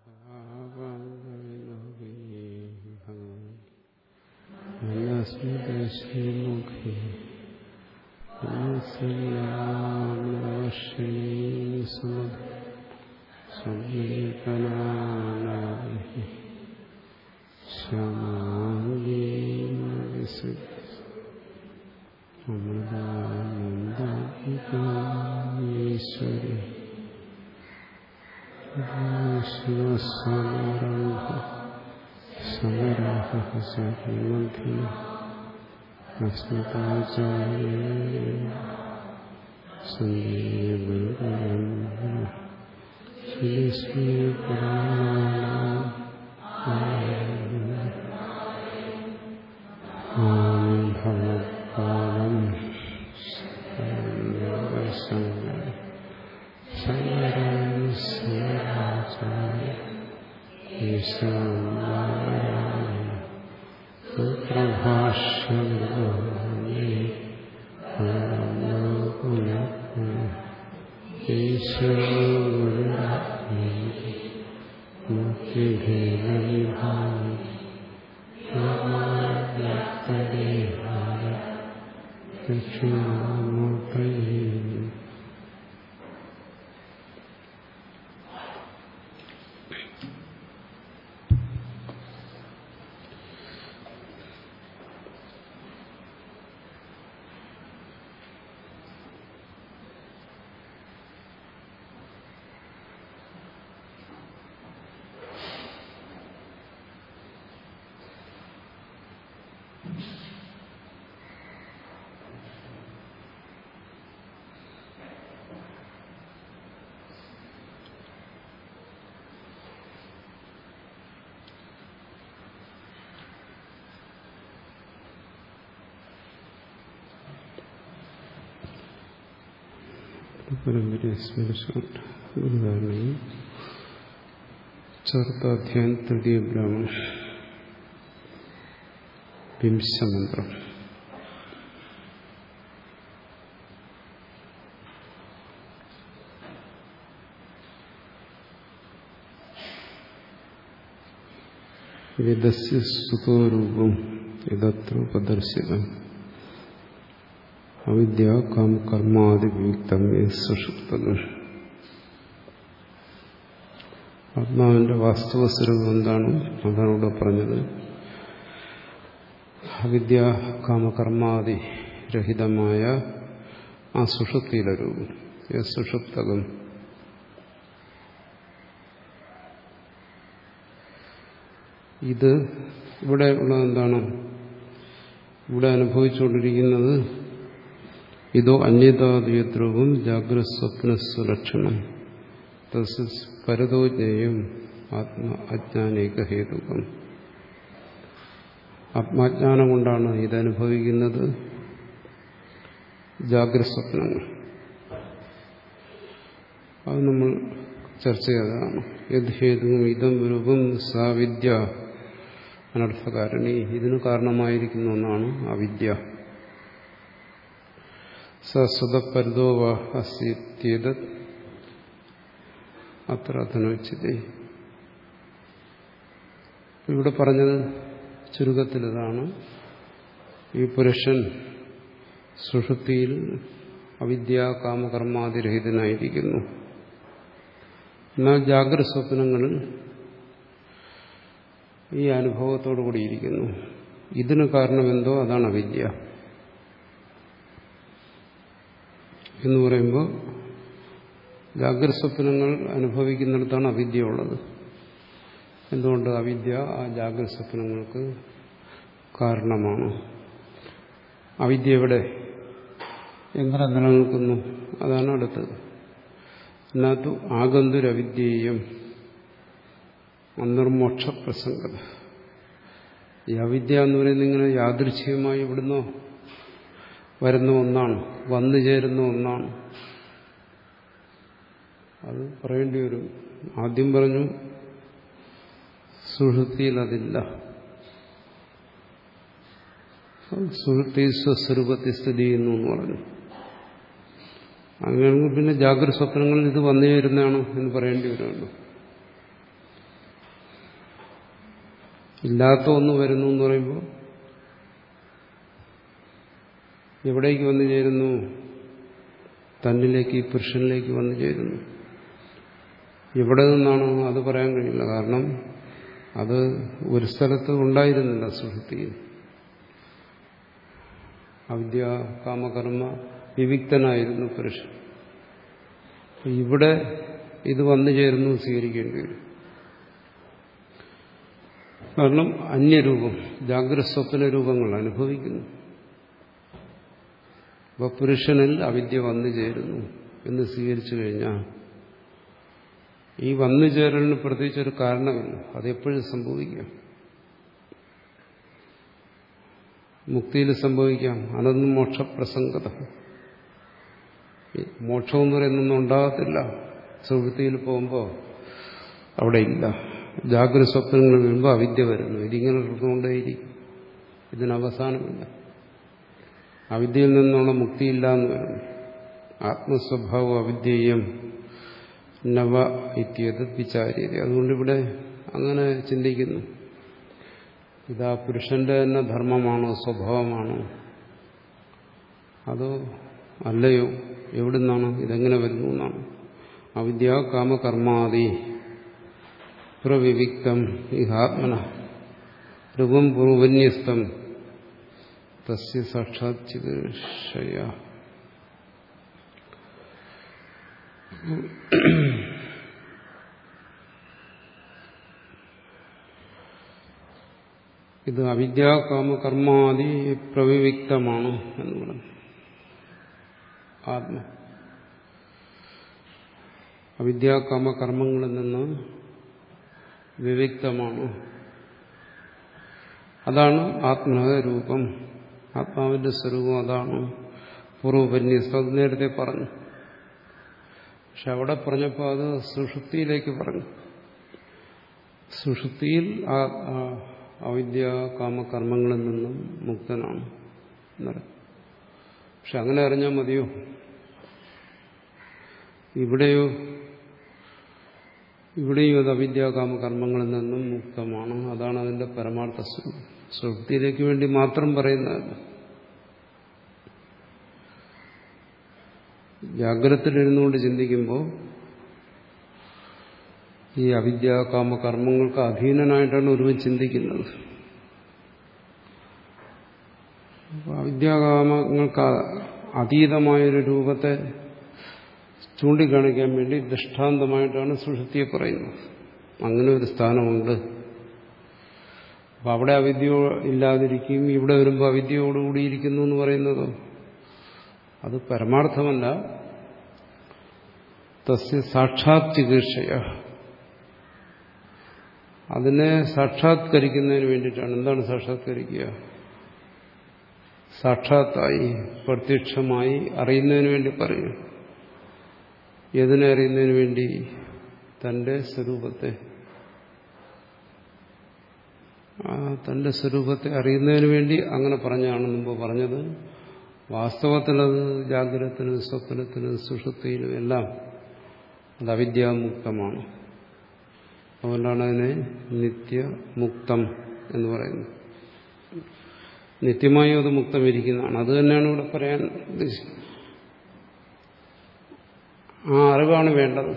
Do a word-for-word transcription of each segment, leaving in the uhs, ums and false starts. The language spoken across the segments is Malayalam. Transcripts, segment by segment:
ശ്രീമുഖി സമീപനായി അമൃതാനന്ദീശ്വരി ശിവസമാരംഭ സമരാഹ സഹമധ്യ അസ്മതാചാര്യ സന്ദീപം ശ്രീ ഭഗവത്പാദം ശങ്കരാചാര്യ പരമ്പരയെ സ്മരിച്ചുകൊണ്ട് ഗുരുധാരണയും ചതുർത്ഥാധ്യായം തൃതീയ ബ്രാഹ്മണം വിംശമന്ത്രം. വേദസ്യ സുതോരൂപം യദത്ര ഉപദർശിതം അവിദ്യ കാമകർമാദിവിയുക്തം സുഷുപ്തം. ആത്മാവിന്റെ വാസ്തവ സ്വരൂപം എന്താണ്? അതാണ് ഇവിടെ പറഞ്ഞത്. അവിദ്യ കാമകർമാദി രഹിതമായ ആ സുഷുപ്തിയിലെ രൂപം സുഷുപ്തകം. ഇത് ഇവിടെ ഉള്ളത് എന്താണ്? ഇവിടെ അനുഭവിച്ചുകൊണ്ടിരിക്കുന്നത് ഇതോ അന്യതാദ്വൈദ്രൂപം ജാഗ്രത സ്വപ്നസ്വലക്ഷണം പരതോജ്ഞേയം ആത്മ അജ്ഞാനേക ഹേതുകം. ആത്മാജ്ഞാനം കൊണ്ടാണ് ഇതനുഭവിക്കുന്നത്. ജാഗ്രത സ്വപ്നങ്ങൾ അത് നമ്മൾ ചർച്ച ചെയ്തതാണ്. യത് ഹേതുവും ഇതം രൂപം സാവിദ്യ അനർത്ഥകാരണി. ഇതിന് കാരണമായിരിക്കുന്ന ഒന്നാണ് അവിദ്യ. സസ്വതപരിതോവ അസ്യേത് അത്ര അധനോച്യത്തെ. ഇവിടെ പറഞ്ഞത് ചുരുക്കത്തിൽ ഇതാണ്. ഈ പുരുഷൻ സുഷുപ്തിയിൽ അവിദ്യ കാമകർമാതിരഹിതനായിരിക്കുന്നു. എന്നാൽ ജാഗ്രത സ്വപ്നങ്ങളിൽ ഈ അനുഭവത്തോടു കൂടിയിരിക്കുന്നു. ഇതിന് കാരണമെന്തോ അതാണ് അവിദ്യ എന്ന് പറയുമ്പോൾ ജാഗ്രത സ്വപ്നങ്ങൾ അനുഭവിക്കുന്നിടത്താണ് അവിദ്യ ഉള്ളത്. എന്തുകൊണ്ട്? അവിദ്യ ആ ജാഗ്രത സ്വപ്നങ്ങൾക്ക് കാരണമാണ്. അവിദ്യ എവിടെ എങ്ങനെ നിലനിൽക്കുന്നു? അതാണ് അടുത്തത്. അതിനകത്ത് ആഗന്തുരവിദ്യേയം അനിർമോക്ഷപ്രസംഗത. ഈ അവിദ്യ എന്ന് പറയുന്നത് ഇങ്ങനെ യാദൃച്ഛികമായി ഇവിടുന്നോ വരുന്ന ഒന്നാണ്, വന്നു ചേരുന്ന ഒന്നാണ്. അത് പറയേണ്ടി വരും. ആദ്യം പറഞ്ഞു സുഷുപ്തിയിൽ അതില്ല. സുഷുപ്തി സ്വസ്വരൂപത്തിൽ സ്ഥിതി ചെയ്യുന്നു എന്ന് പറഞ്ഞു. അങ്ങനെയാണെങ്കിൽ പിന്നെ ജാഗ്രത സ്വപ്നങ്ങളിൽ ഇത് വന്നു ചേരുന്നതാണ് എന്ന് പറയേണ്ടി വരുമല്ലോ. ഇല്ലാത്ത ഒന്ന് വരുന്നു എന്ന് പറയുമ്പോൾ എവിടേക്ക് വന്നു ചേരുന്നു? തന്നിലേക്ക്, ഈ പുരുഷനിലേക്ക് വന്നു ചേരുന്നു. എവിടെ നിന്നാണ് അത് പറയാൻ കഴിയില്ല. കാരണം അത് ഒരു സ്ഥലത്ത് ഉണ്ടായിരുന്നില്ല. സുഷുപ്തിയിൽ അവിദ്യ കാമകർമ്മ വിവിക്തനായിരുന്നു പുരുഷൻ. ഇവിടെ ഇത് വന്നു ചേരുന്നു സ്വീകരിക്കേണ്ടി വരും. കാരണം അന്യരൂപം, ജാഗ്രത സ്വപ്ന രൂപങ്ങൾ അനുഭവിക്കുന്നു. അപ്പോൾ പുരുഷനിൽ അവിദ്യ വന്നു ചേരുന്നു എന്ന് സ്വീകരിച്ചു കഴിഞ്ഞാൽ ഈ വന്നു ചേരലിന് പ്രത്യേകിച്ചൊരു കാരണമില്ല. അതെപ്പോഴും സംഭവിക്കാം. മുക്തിയിൽ സംഭവിക്കാം. അനന്ത മോക്ഷപ്രസംഗത. മോക്ഷം എന്ന് പറയുന്നൊന്നും ഉണ്ടാകത്തില്ല. സുഹൃത്തിയിൽ പോകുമ്പോൾ അവിടെ ഇല്ല. ജാഗ്രത സ്വപ്നങ്ങൾ വീഴുമ്പോൾ അവിദ്യ വരുന്നു. ഇതിങ്ങനെ കൊണ്ടേയിരിക്കും. ഇതിനവസാനമില്ല. അവിദ്യയിൽ നിന്നുള്ള മുക്തിയില്ല എന്ന് വരുന്നു. ആത്മസ്വഭാവം അവിദ്യേയം നവ ഇത്യത് വിചാര്യത. അതുകൊണ്ടിവിടെ അങ്ങനെ ചിന്തിക്കുന്നു. ഇതാ പുരുഷന്റെ തന്നെ ധർമ്മമാണോ, സ്വഭാവമാണോ, അതോ അല്ലയോ, എവിടുന്നാണ്, ഇതെങ്ങനെ വരുന്നു എന്നാണ്. അവിദ്യ കാമകർമാദി പ്രവിവിക്തം ഇഹാത്മന രൂപം പൂർവന്യസ്തം തസ്യ സാക്ഷാത് ചികിത്സയ. ഇത് അവിദ്യാ കാമകർമാദി പ്രവിവിക്തമാണ് എന്ന് പറഞ്ഞു. ആത്മ അവിദ്യാ കാമകർമ്മങ്ങളിൽ നിന്ന് വിവിക്തമാണ്. അതാണ് ആത്മരൂപം. ആത്മാവിന്റെ സ്വരൂപം അതാണ്. പൂർവപന്യസ്തം അത് നേരത്തെ പറഞ്ഞു. പക്ഷെ അവിടെ പറഞ്ഞപ്പോൾ അത് സുഷുപ്തിയിലേക്ക് പറഞ്ഞു. സുഷുപ്തിയിൽ ആ അവിദ്യ കാമകർമ്മങ്ങളിൽ നിന്നും മുക്തനാണ് എന്നറിയാം. പക്ഷെ അങ്ങനെ അറിഞ്ഞാൽ മതിയോ? ഇവിടെയോ? ഇവിടെയും അത് അവിദ്യ കാമകർമ്മങ്ങളിൽ നിന്നും മുക്തമാണ്. അതാണ് അതിന്റെ പരമാർത്ഥ സ്വരൂപം. സുഷുപ്തിയിലേക്ക് വേണ്ടി മാത്രം പറയുന്നതല്ല. ജാഗ്രതയിലിരുന്നുകൊണ്ട് ചിന്തിക്കുമ്പോൾ ഈ അവിദ്യ കാമകർമ്മങ്ങൾക്ക് അധീനനായിട്ടാണ് ഒരുവൻ ചിന്തിക്കുന്നത്. അവിദ്യാകാമങ്ങൾക്ക് അതീതമായൊരു രൂപത്തെ ചൂണ്ടിക്കാണിക്കാൻ വേണ്ടി ദൃഷ്ടാന്തമായിട്ടാണ് സുഷുപ്തിയെ പറയുന്നത്. അങ്ങനെ ഒരു സ്ഥാനമുണ്ട്. അപ്പം അവിടെ അവിദ്യ ഇല്ലാതിരിക്കും, ഇവിടെ വരുമ്പോൾ അവിദ്യയോടുകൂടിയിരിക്കുന്നു എന്ന് പറയുന്നത് അത് പരമാർത്ഥമല്ല. തസ്യ സാക്ഷാത് ചികിത്സയ, അതിനെ സാക്ഷാത്കരിക്കുന്നതിന് വേണ്ടിയിട്ടാണ്. എന്താണ് സാക്ഷാത്കരിക്കുക? സാക്ഷാത്തായി പ്രത്യക്ഷമായി അറിയുന്നതിന് വേണ്ടി പറയും. ഏതിനെ അറിയുന്നതിന് വേണ്ടി? തന്റെ സ്വരൂപത്തെ. ആ തന്റെ സ്വരൂപത്തെ അറിയുന്നതിന് വേണ്ടി അങ്ങനെ പറഞ്ഞാണ് മുമ്പ് പറഞ്ഞത്. വാസ്തവത്തിലത് ജാഗ്രതത്തിനും സ്വപ്നത്തിനും സുഷുപ്തിയിലും എല്ലാം അത് അവിദ്യാമുക്തമാണ്. അതുകൊണ്ടാണ് അതിനെ നിത്യമുക്തം എന്ന് പറയുന്നത്. നിത്യമായും അത് മുക്തമിരിക്കുന്നതാണ്. അത് തന്നെയാണ് ഇവിടെ പറയാൻ ഉദ്ദേശിക്കുന്നത്. ആ അറിവാണ് വേണ്ടത്.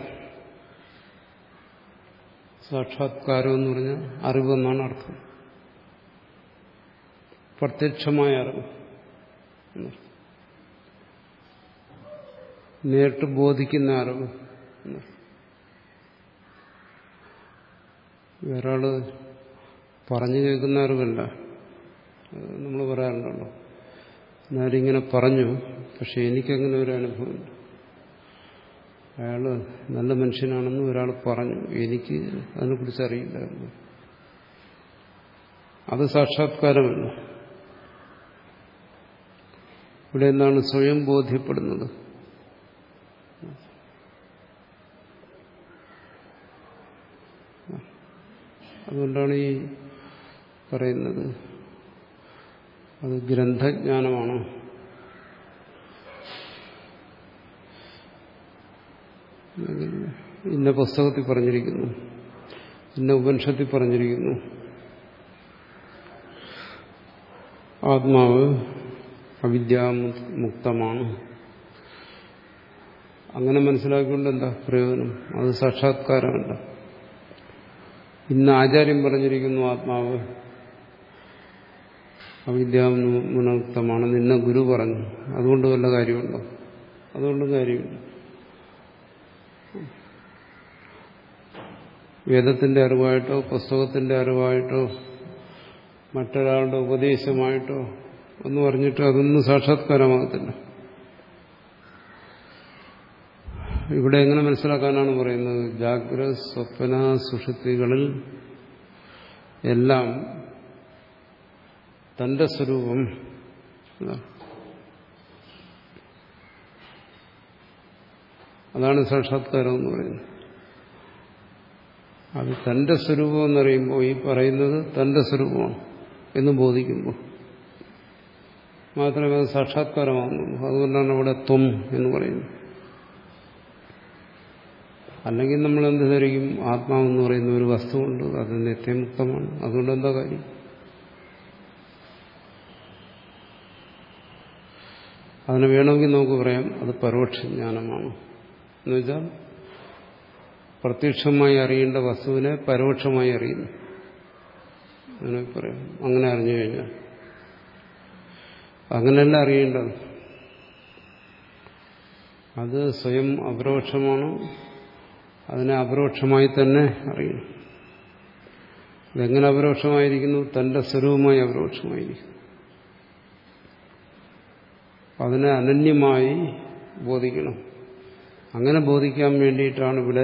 സാക്ഷാത്കാരം എന്ന് പറഞ്ഞാൽ അറിവെന്നാണ് അർത്ഥം. പ്രത്യക്ഷമായ അറിവ്, നേരിട്ട് ബോധിക്കുന്ന അറിവ്. വേറൊരാള് പറഞ്ഞു കേൾക്കുന്ന അറിവല്ല. നമ്മൾ പറയാറുണ്ടല്ലോ, ഞാനിങ്ങനെ പറഞ്ഞു, പക്ഷെ എനിക്കങ്ങനെ ഒരു അനുഭവമില്ല. അയാള് നല്ല മനുഷ്യനാണെന്ന് ഒരാൾ പറഞ്ഞു, എനിക്ക് അതിനെക്കുറിച്ച് അറിയില്ലായിരുന്നു. അത് സാക്ഷാത്കാരമല്ല. ഇവിടെ എന്താണ്? സ്വയം ബോധ്യപ്പെടുന്നത്. അതുകൊണ്ടാണ് ഈ പറയുന്നത് അത് ഗ്രന്ഥജ്ഞാനമാണ്. ഇന്ന പുസ്തകത്തിൽ പറഞ്ഞിരിക്കുന്നു, ഇന്ന ഉപനിഷത്തിൽ പറഞ്ഞിരിക്കുന്നു ആത്മാവ് അവിദ്യാമുക്തമാണ്. അങ്ങനെ മനസ്സിലാക്കിക്കൊണ്ട് എന്താ പ്രയോജനം? അത് സാക്ഷാത്കാരമല്ല. ഇന്ന് ആചാര്യം പറഞ്ഞിരിക്കുന്നു ആത്മാവ് അവിദ്യാമുക്തമാണെന്ന് ഇന്ന ഗുരു പറഞ്ഞു, അതുകൊണ്ട് വല്ല കാര്യമുണ്ടോ? അതുകൊണ്ടും കാര്യമില്ല. വേദത്തിന്റെ അറിവായിട്ടോ പുസ്തകത്തിന്റെ അറിവായിട്ടോ മറ്റൊരാളുടെ ഉപദേശമായിട്ടോ എന്ന് പറഞ്ഞിട്ട് അതൊന്നും സാക്ഷാത്കാരമാകത്തില്ല. ഇവിടെ എങ്ങനെ മനസ്സിലാക്കാനാണ് പറയുന്നത്? ജാഗ്രത സ്വപ്ന സുഷുപ്തികളിൽ എല്ലാം തന്റെ സ്വരൂപം അതാണ് സാക്ഷാത്കാരം എന്ന് പറയുന്നത്. അത് തന്റെ സ്വരൂപം എന്നറിയുമ്പോൾ ഈ പറയുന്നത് തന്റെ സ്വരൂപമാണ് എന്ന് ബോധിക്കുമ്പോൾ മാത്രമേ അത് സാക്ഷാത്കാരമാകുന്നുള്ളൂ. അതുകൊണ്ടാണ് അവിടെ ത്വം എന്ന് പറയുന്നത്. അല്ലെങ്കിൽ നമ്മൾ എന്ത് ധരിക്കും? ആത്മാവെന്ന് പറയുന്ന ഒരു വസ്തുവുണ്ട്, അത് നിത്യമുക്തമാണ്, അതുകൊണ്ട് എന്താ കാര്യം? അതിന് വേണമെങ്കിൽ നമുക്ക് പറയാം അത് പരോക്ഷ ജ്ഞാനമാണ്. എന്നുവെച്ചാൽ പ്രത്യക്ഷമായി അറിയേണ്ട വസ്തുവിനെ പരോക്ഷമായി അറിയുന്നു അങ്ങനെ പറയാം. അങ്ങനെ അറിഞ്ഞു കഴിഞ്ഞാൽ അങ്ങനെയല്ല അറിയേണ്ടത്. അത് സ്വയം അപരോക്ഷമാണ്, അതിനെ അപരോക്ഷമായി തന്നെ അറിയണം. അതെങ്ങനെ അപരോക്ഷമായിരിക്കുന്നു? തന്റെ സ്വരൂപമായി അപരോക്ഷമായിരിക്കുന്നു. അതിനെ അനന്യമായി ബോധിക്കണം. അങ്ങനെ ബോധിക്കാൻ വേണ്ടിയിട്ടാണ് ഇവിടെ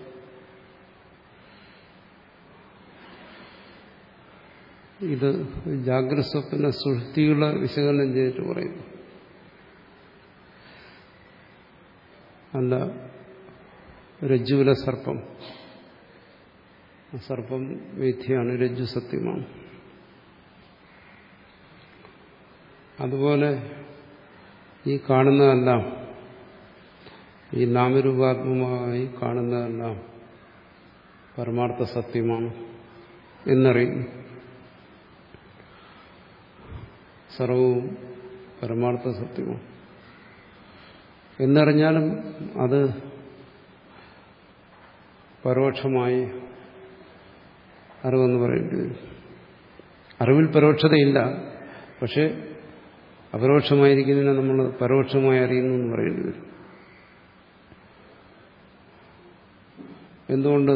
ഇത് ജാഗ്രത സ്വപ്ന സുഷുപ്തികളെ വിശകലനം ചെയ്തിട്ട് പറയുന്നു. അല്ല രജ്ജുവിലെ സർപ്പം, സർപ്പം മിഥ്യയാണ്, രജ്ജു സത്യമാണ്. അതുപോലെ ഈ കാണുന്നതെല്ലാം, ഈ നാമരൂപാത്മകമായി കാണുന്നതെല്ലാം പരമാർത്ഥ സത്യമാണ് എന്നറിയുന്നു. സർവവും പരമാർത്ഥ സത്യമാണ് എന്നറിഞ്ഞാലും അത് പരോക്ഷമായി അറിവെന്ന് പറയേണ്ടി വരും. അറിവിൽ പരോക്ഷതയില്ല, പക്ഷെ അപരോക്ഷമായിരിക്കുന്നതിനെ നമ്മൾ പരോക്ഷമായി അറിയുന്നു എന്ന് പറയേണ്ടി വരും. എന്തുകൊണ്ട്?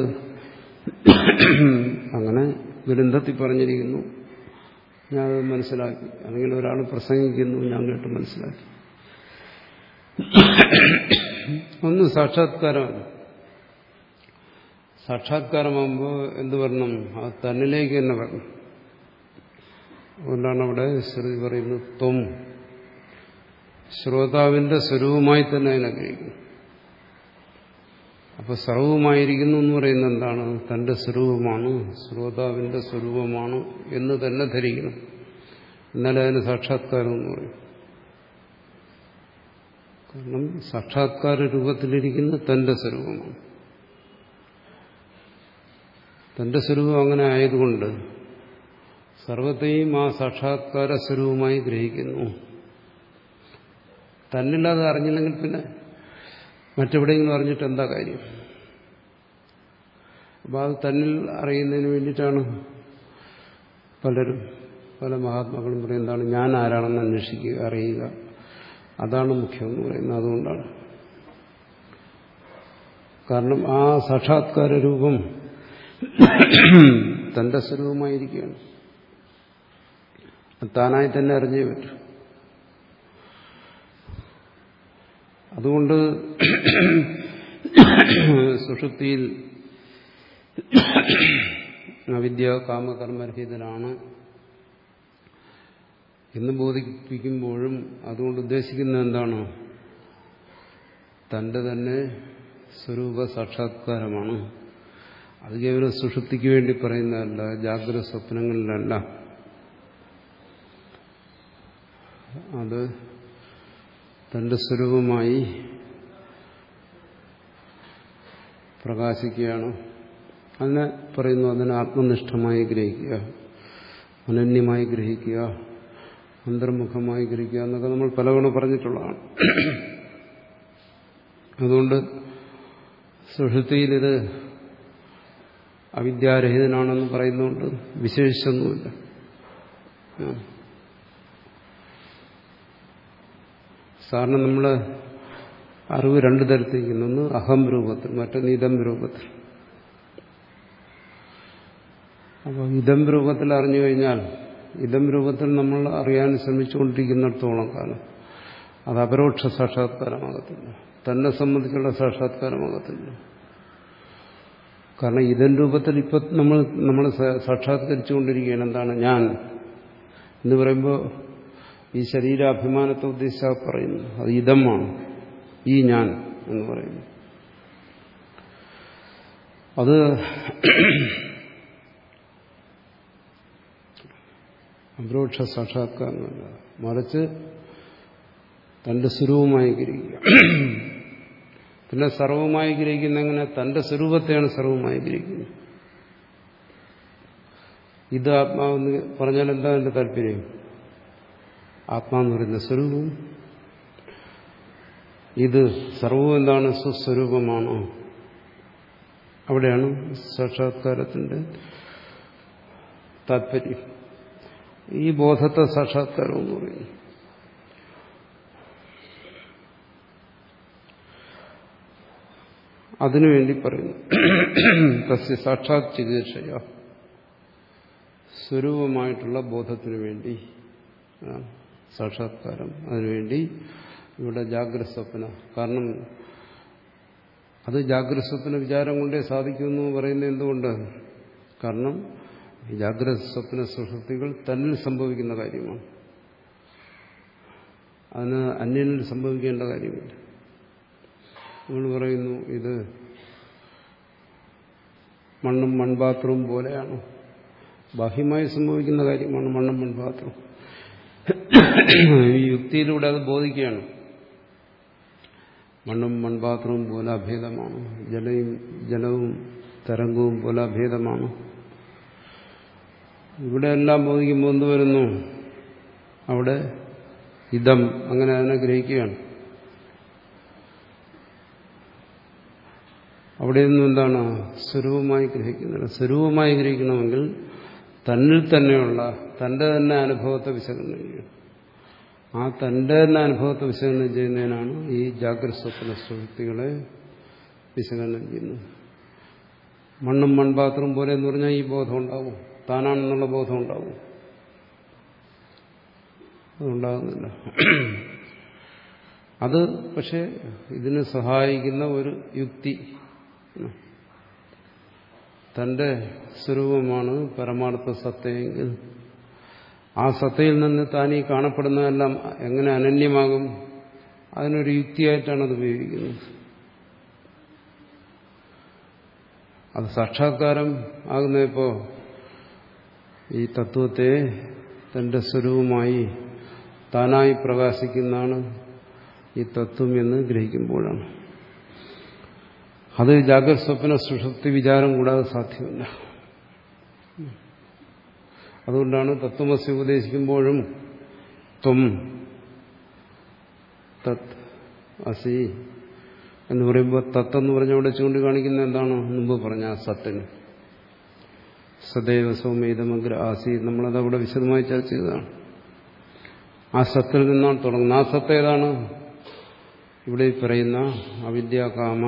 അങ്ങനെ ഗ്രന്ഥത്തിൽ പറഞ്ഞിരിക്കുന്നു, ഞാനത് മനസ്സിലാക്കി. അല്ലെങ്കിൽ ഒരാൾ പ്രസംഗിക്കുന്നു, ഞാൻ കേട്ട് മനസ്സിലാക്കി. ഒന്ന് സാക്ഷാത്കാരമാണ്. സാക്ഷാത്കാരമാകുമ്പോൾ എന്ത് വരണം? അത് തന്നിലേക്ക് തന്നെ വരണം. അതുകൊണ്ടാണ് അവിടെ ശ്രുതി പറയുന്നത് ത്വം, ശ്രോതാവിന്റെ സ്വരൂപമായി തന്നെ അതിനെ ഗ്രഹിക്കുന്നു. അപ്പൊ സർവവുമായിരിക്കുന്നു എന്ന് പറയുന്നത് എന്താണ്? തന്റെ സ്വരൂപമാണ്, ശ്രോതാവിന്റെ സ്വരൂപമാണ് എന്ന് തന്നെ ധരിക്കണം. എന്നാലേ അതിന് സാക്ഷാത്കാരം എന്ന് പറയും. കാരണം സാക്ഷാത്കാര രൂപത്തിലിരിക്കുന്ന തന്റെ സ്വരൂപമാണ്. തന്റെ സ്വരൂപം അങ്ങനെ ആയതുകൊണ്ട് സർവത്തെയും ആ സാക്ഷാത്കാര സ്വരൂപമായി ഗ്രഹിക്കുന്നു. തന്നില്ലാതെ അറിഞ്ഞില്ലെങ്കിൽ പിന്നെ മറ്റെവിടെയെങ്കിലും അറിഞ്ഞിട്ട് എന്താ കാര്യം? അപ്പം അത് തന്നിൽ അറിയുന്നതിന് വേണ്ടിയിട്ടാണ് പലരും, പല മഹാത്മാക്കളും പറയുന്നതാണ് ഞാൻ ആരാണെന്ന് അന്വേഷിക്കുക, അറിയുക, അതാണ് മുഖ്യമെന്ന് പറയുന്നത്. അതുകൊണ്ടാണ്. കാരണം ആ സാക്ഷാത്കാര രൂപം തന്റെ സ്വരൂപമായിരിക്കുകയാണ്. താനായി തന്നെ അറിഞ്ഞേ പറ്റും. അതുകൊണ്ട് സുഷുപ്തിയിൽ അവിദ്യ കാമകർമ്മരഹിതനാണ് എന്ന് ബോധിപ്പിക്കുമ്പോഴും അതുകൊണ്ട് ഉദ്ദേശിക്കുന്നത് എന്താണ്? തന്റെ തന്നെ സ്വരൂപ സാക്ഷാത്കാരമാണ്. അത് കേവലം സുഷുപ്തിക്ക് വേണ്ടി പറയുന്നതല്ല, ജാഗ്രത സ്വപ്നങ്ങളിലല്ല. അത് തന്റെ സ്വരൂപമായി പ്രകാശിക്കുകയാണ്. അതിനെ പറയുന്നു, അതിനെ ആത്മനിഷ്ഠമായി ഗ്രഹിക്കുക, അനന്യമായി ഗ്രഹിക്കുക, അന്തർമുഖമായി ഗ്രഹിക്കുക എന്നൊക്കെ നമ്മൾ പലവണ പറഞ്ഞിട്ടുള്ളതാണ്. അതുകൊണ്ട് സുഷുപ്തിയിലിത് അവിദ്യാരഹിതനാണെന്ന് പറയുന്നതുകൊണ്ട് വിശേഷിച്ചൊന്നുമില്ല. സാധാരണ നമ്മൾ അറിവ് രണ്ടു തരത്തിരിക്കുന്നു. ഒന്ന് അഹം രൂപത്തിൽ, മറ്റൊന്ന് ഇതം രൂപത്തിൽ. അപ്പോൾ ഇതം രൂപത്തിൽ അറിഞ്ഞു കഴിഞ്ഞാൽ ഇതം രൂപത്തിൽ നമ്മൾ അറിയാൻ ശ്രമിച്ചുകൊണ്ടിരിക്കുന്നിടത്തോളം കാലം അത് അപരോക്ഷ സാക്ഷാത്കാരമാകത്തില്ല, തന്നെ സംബന്ധിച്ചുള്ള സാക്ഷാത്കാരമാകത്തില്ല. കാരണം ഇതം രൂപത്തിൽ ഇപ്പം നമ്മൾ നമ്മൾ സാക്ഷാത്കരിച്ചുകൊണ്ടിരിക്കുകയാണ്. എന്താണ് ഞാൻ എന്ന് പറയുമ്പോൾ ഈ ശരീരാഭിമാനത്തെ ഉദ്ദേശിച്ചാൽ പറയുന്നു അത് ഇതമാണ്, ഈ ഞാൻ എന്ന് പറയുന്നു. അത് അപരോക്ഷ സാക്ഷാത്കാരമല്ല, മറിച്ച് തന്റെ സ്വരൂപമായി ഗ്രഹിക്കുക. പിന്നെ സർവമായി ഗ്രഹിക്കുന്ന എങ്ങനെ? തന്റെ സ്വരൂപത്തെയാണ് സർവമായി ഗ്രഹിക്കുന്നത്. ഇത് ആത്മാവെന്ന് പറഞ്ഞാൽ എന്താ എന്റെ താല്പര്യം? ആത്മാവെന്ന് പറയുന്ന സ്വരൂപം. ഇത് സർവവും എന്താണ്? സ്വസ്വരൂപമാണോ? അവിടെയാണ് സാക്ഷാത്കാരത്തിന്റെ താല്പര്യം. ഈ ബോധത്തെ സാക്ഷാത്കാരം എന്ന് പറയുന്നു. അതിനുവേണ്ടി പറയുന്നു തസ്യ സാക്ഷാത് ചികിത്സയ, സ്വരൂപമായിട്ടുള്ള ബോധത്തിനു വേണ്ടി സാക്ഷാത്കാരം. അതിനുവേണ്ടി ഇവിടെ ജാഗ്രത സ്വപ്ന, കാരണം അത് ജാഗ്രത സ്വപ്ന വിചാരം കൊണ്ടേ സാധിക്കുമെന്ന് പറയുന്നത് എന്തുകൊണ്ട്? കാരണം ഈ ജാഗ്രത സ്വപ്ന സുഷുപ്തികൾ തന്നിൽ സംഭവിക്കുന്ന കാര്യമാണ്. അതിന് അന്യനിൽ സംഭവിക്കേണ്ട കാര്യമില്ല. നമ്മൾ പറയുന്നു ഇത് മണ്ണും മൺപാത്രവും പോലെയാണ്. ബാഹ്യമായി സംഭവിക്കുന്ന കാര്യമാണ് മണ്ണും മൺപാത്രവും. ഈ യുക്തിയിലൂടെ അത് ബോധിക്കുകയാണ്. മണ്ണും മൺപാത്രവും പോലെ അഭേദമാണ്, ജലയും ജലവും തരംഗവും പോലെ അഭേദമാണ്. ഇവിടെ എല്ലാം ബോധിക്കുമ്പോൾ എന്ത് വരുന്നു? അവിടെ ഇതം, അങ്ങനെ അതിനെ ഗ്രഹിക്കുകയാണ്. അവിടെ നിന്നും എന്താണ്? സ്വരൂപമായി ഗ്രഹിക്കുന്നില്ല. സ്വരൂപമായി ഗ്രഹിക്കണമെങ്കിൽ തന്നിൽ തന്നെയുള്ള തന്റെ തന്നെ അനുഭവത്തെ വിശകലനം ചെയ്യണം. ആ തന്റെ തന്നെ അനുഭവത്തെ വിശകലനം ചെയ്യുന്നതിനാണ് ഈ ജാഗ്രത സ്വപ്ന സുഷുപ്തികളെ വിശകലനം ചെയ്യുന്നത്. മണ്ണും മൺപാത്രവും പോലെ എന്ന് പറഞ്ഞാൽ ഈ ബോധം ഉണ്ടാവും, താനാണെന്നുള്ള ബോധം ഉണ്ടാവും. അതുണ്ടാകുന്നില്ല. അത് പക്ഷെ ഇതിന് സഹായിക്കുന്ന ഒരു യുക്തി, തന്റെ സ്വരൂപമാണ് പരമാർത്ഥ സത്തയെങ്കിൽ ആ സത്തയിൽ നിന്ന് താനീ കാണപ്പെടുന്നതെല്ലാം എങ്ങനെ അനന്യമാകും? അതിനൊരു യുക്തിയായിട്ടാണ് അത് ഉപയോഗിക്കുന്നത്. അത് സാക്ഷാത്കാരം ആകുന്നപ്പോ ഈ തത്വത്തെ തന്റെ സ്വരൂപമായി താനായി പ്രകാശിക്കുന്നതാണ് ഈ തത്വം എന്ന് ഗ്രഹിക്കുമ്പോഴാണ്. അത് ജാഗ്രത സ്വപ്ന സുഷുപ്തി വിചാരം കൂടാതെ സാധ്യമല്ല. അതുകൊണ്ടാണ് തത്വമസി ഉപദേശിക്കുമ്പോഴും ത്വം തത് അസി എന്ന് പറയുമ്പോൾ തത്തെന്ന് പറഞ്ഞ അവിടെ ചൂണ്ടിക്കാണിക്കുന്ന എന്താണ്? മുമ്പ് പറഞ്ഞ ആ സത്തിന് സദൈവ സൗമ്യതമഗ്ര ആസി, നമ്മളത് അവിടെ വിശദമായി ചർച്ച ചെയ്തതാണ്. ആ സത്തിൽ നിന്നാണ് തുടങ്ങുന്നത്. ആ സത്ത് ഏതാണ്? ഇവിടെ പറയുന്ന അവിദ്യ കാമ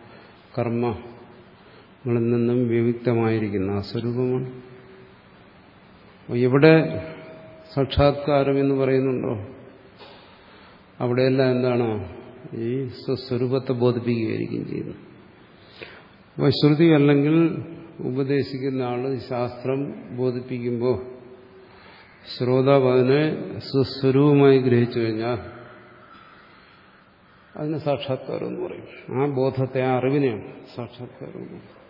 കർമ്മങ്ങളിൽ നിന്നും വിവിക്തമായിരിക്കുന്ന ആ സ്വരൂപമാണ്. എവിടെ സാക്ഷാത്കാരം എന്ന് പറയുന്നുണ്ടോ അവിടെയെല്ലാം എന്താണ്? ഈ സ്വസ്വരൂപത്തെ ബോധിപ്പിക്കുകയായിരിക്കും ചെയ്യുന്നത്. അപ്പോൾ ശ്രുതി അല്ലെങ്കിൽ ഉപദേശിക്കുന്ന ആള് ശാസ്ത്രം ബോധിപ്പിക്കുമ്പോൾ ശ്രോതാവ് അതിനെ സ്വസ്വരൂപമായി ഗ്രഹിച്ചു കഴിഞ്ഞാൽ അതിന് സാക്ഷാത്കാരം എന്ന് പറയും. ആ ബോധത്തെ, ആ അറിവിനെയാണ് സാക്ഷാത്കാരം എന്ന് പറയും.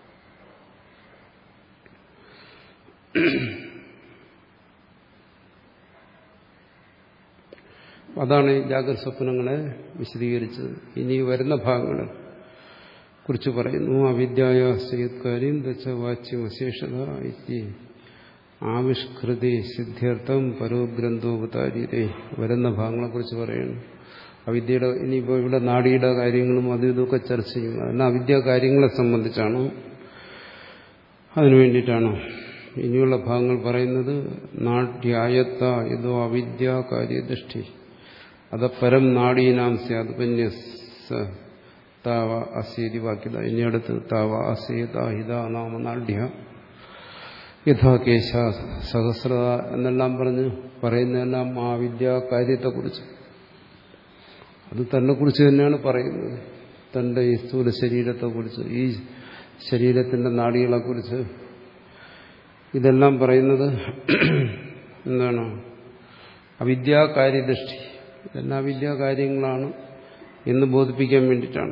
അതാണ് ഈ ജാഗ്രത സ്വപ്നങ്ങളെ വിശദീകരിച്ചത്. ഇനി വരുന്ന ഭാഗങ്ങളെ കുറിച്ച് പറയുന്നു. അവിദ്യായ സേത്കാര്യം ദശ വാച്യം അശേഷത ഇത്തി ആവിഷ്കൃതി സിദ്ധ്യർത്ഥം പരോഗ്രന്ഥോപതാരിതേ വരുന്ന ഭാഗങ്ങളെക്കുറിച്ച് പറയുന്നു. അവിദ്യയുടെ ഇനിയിപ്പോൾ ഇവിടെ നാഡിയുടെ കാര്യങ്ങളും അതും ഇതൊക്കെ ചർച്ച ചെയ്യും. അതെല്ലാം അവിദ്യ കാര്യങ്ങളെ സംബന്ധിച്ചാണ്. അതിനു വേണ്ടിയിട്ടാണ് ഇനിയുള്ള ഭാഗങ്ങൾ പറയുന്നത്. നാട്യായത്ത ഇതോ അവിദ്യ കാര്യദൃഷ്ടി അത പരം നാടീനാം സ്യാത് പന്യസ് താവ അസീതി വാക്യത. ഇനി അടുത്ത് താവ അസീത ഹിത നാമ നാട്യ യഥാ കേശ സഹസ്രത എന്നെല്ലാം പറഞ്ഞ് പറയുന്നതെല്ലാം ആ വിദ്യാ കാര്യത്തെക്കുറിച്ച്, അത് തന്നെക്കുറിച്ച് തന്നെയാണ് പറയുന്നത്. തന്റെ ഈ സ്ഥൂല ശരീരത്തെക്കുറിച്ച്, ഈ ശരീരത്തിന്റെ നാഡികളെക്കുറിച്ച്, ഇതെല്ലാം പറയുന്നത് എന്താണ്? അവിദ്യാകാര്യദൃഷ്ടി. ഇതെല്ലാം അവിദ്യാകാര്യങ്ങളാണ് എന്ന് ബോധിപ്പിക്കാൻ വേണ്ടിയിട്ടാണ്.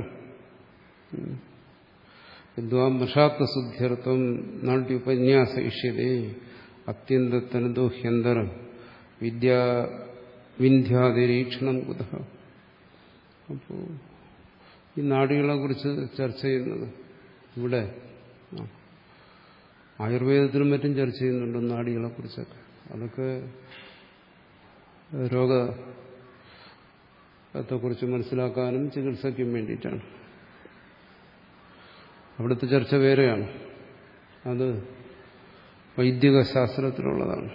വിദ്വാം വൃഷാത്മശുദ്ധ്യർത്ഥം നാട്യുപന്യാസ ഇഷ്യതേ അത്യന്തത്തനതോ ഹ്യന്തരം വിദ്യാ വിന്ധ്യാതിരീക്ഷണം കുത. അപ്പോൾ ഈ നാഡികളെ കുറിച്ച് ചർച്ച ചെയ്യുന്നത് ഇവിടെ ആയുർവേദത്തിലും മറ്റും ചർച്ച ചെയ്യുന്നുണ്ട് നാഡികളെ കുറിച്ചൊക്കെ. അതൊക്കെ രോഗത്തെക്കുറിച്ച് മനസ്സിലാക്കാനും ചികിത്സയ്ക്കും വേണ്ടിയിട്ടാണ്. അവിടുത്തെ ചർച്ച വേറെയാണ്. അത് വൈദിക ശാസ്ത്രത്തിലുള്ളതാണ്.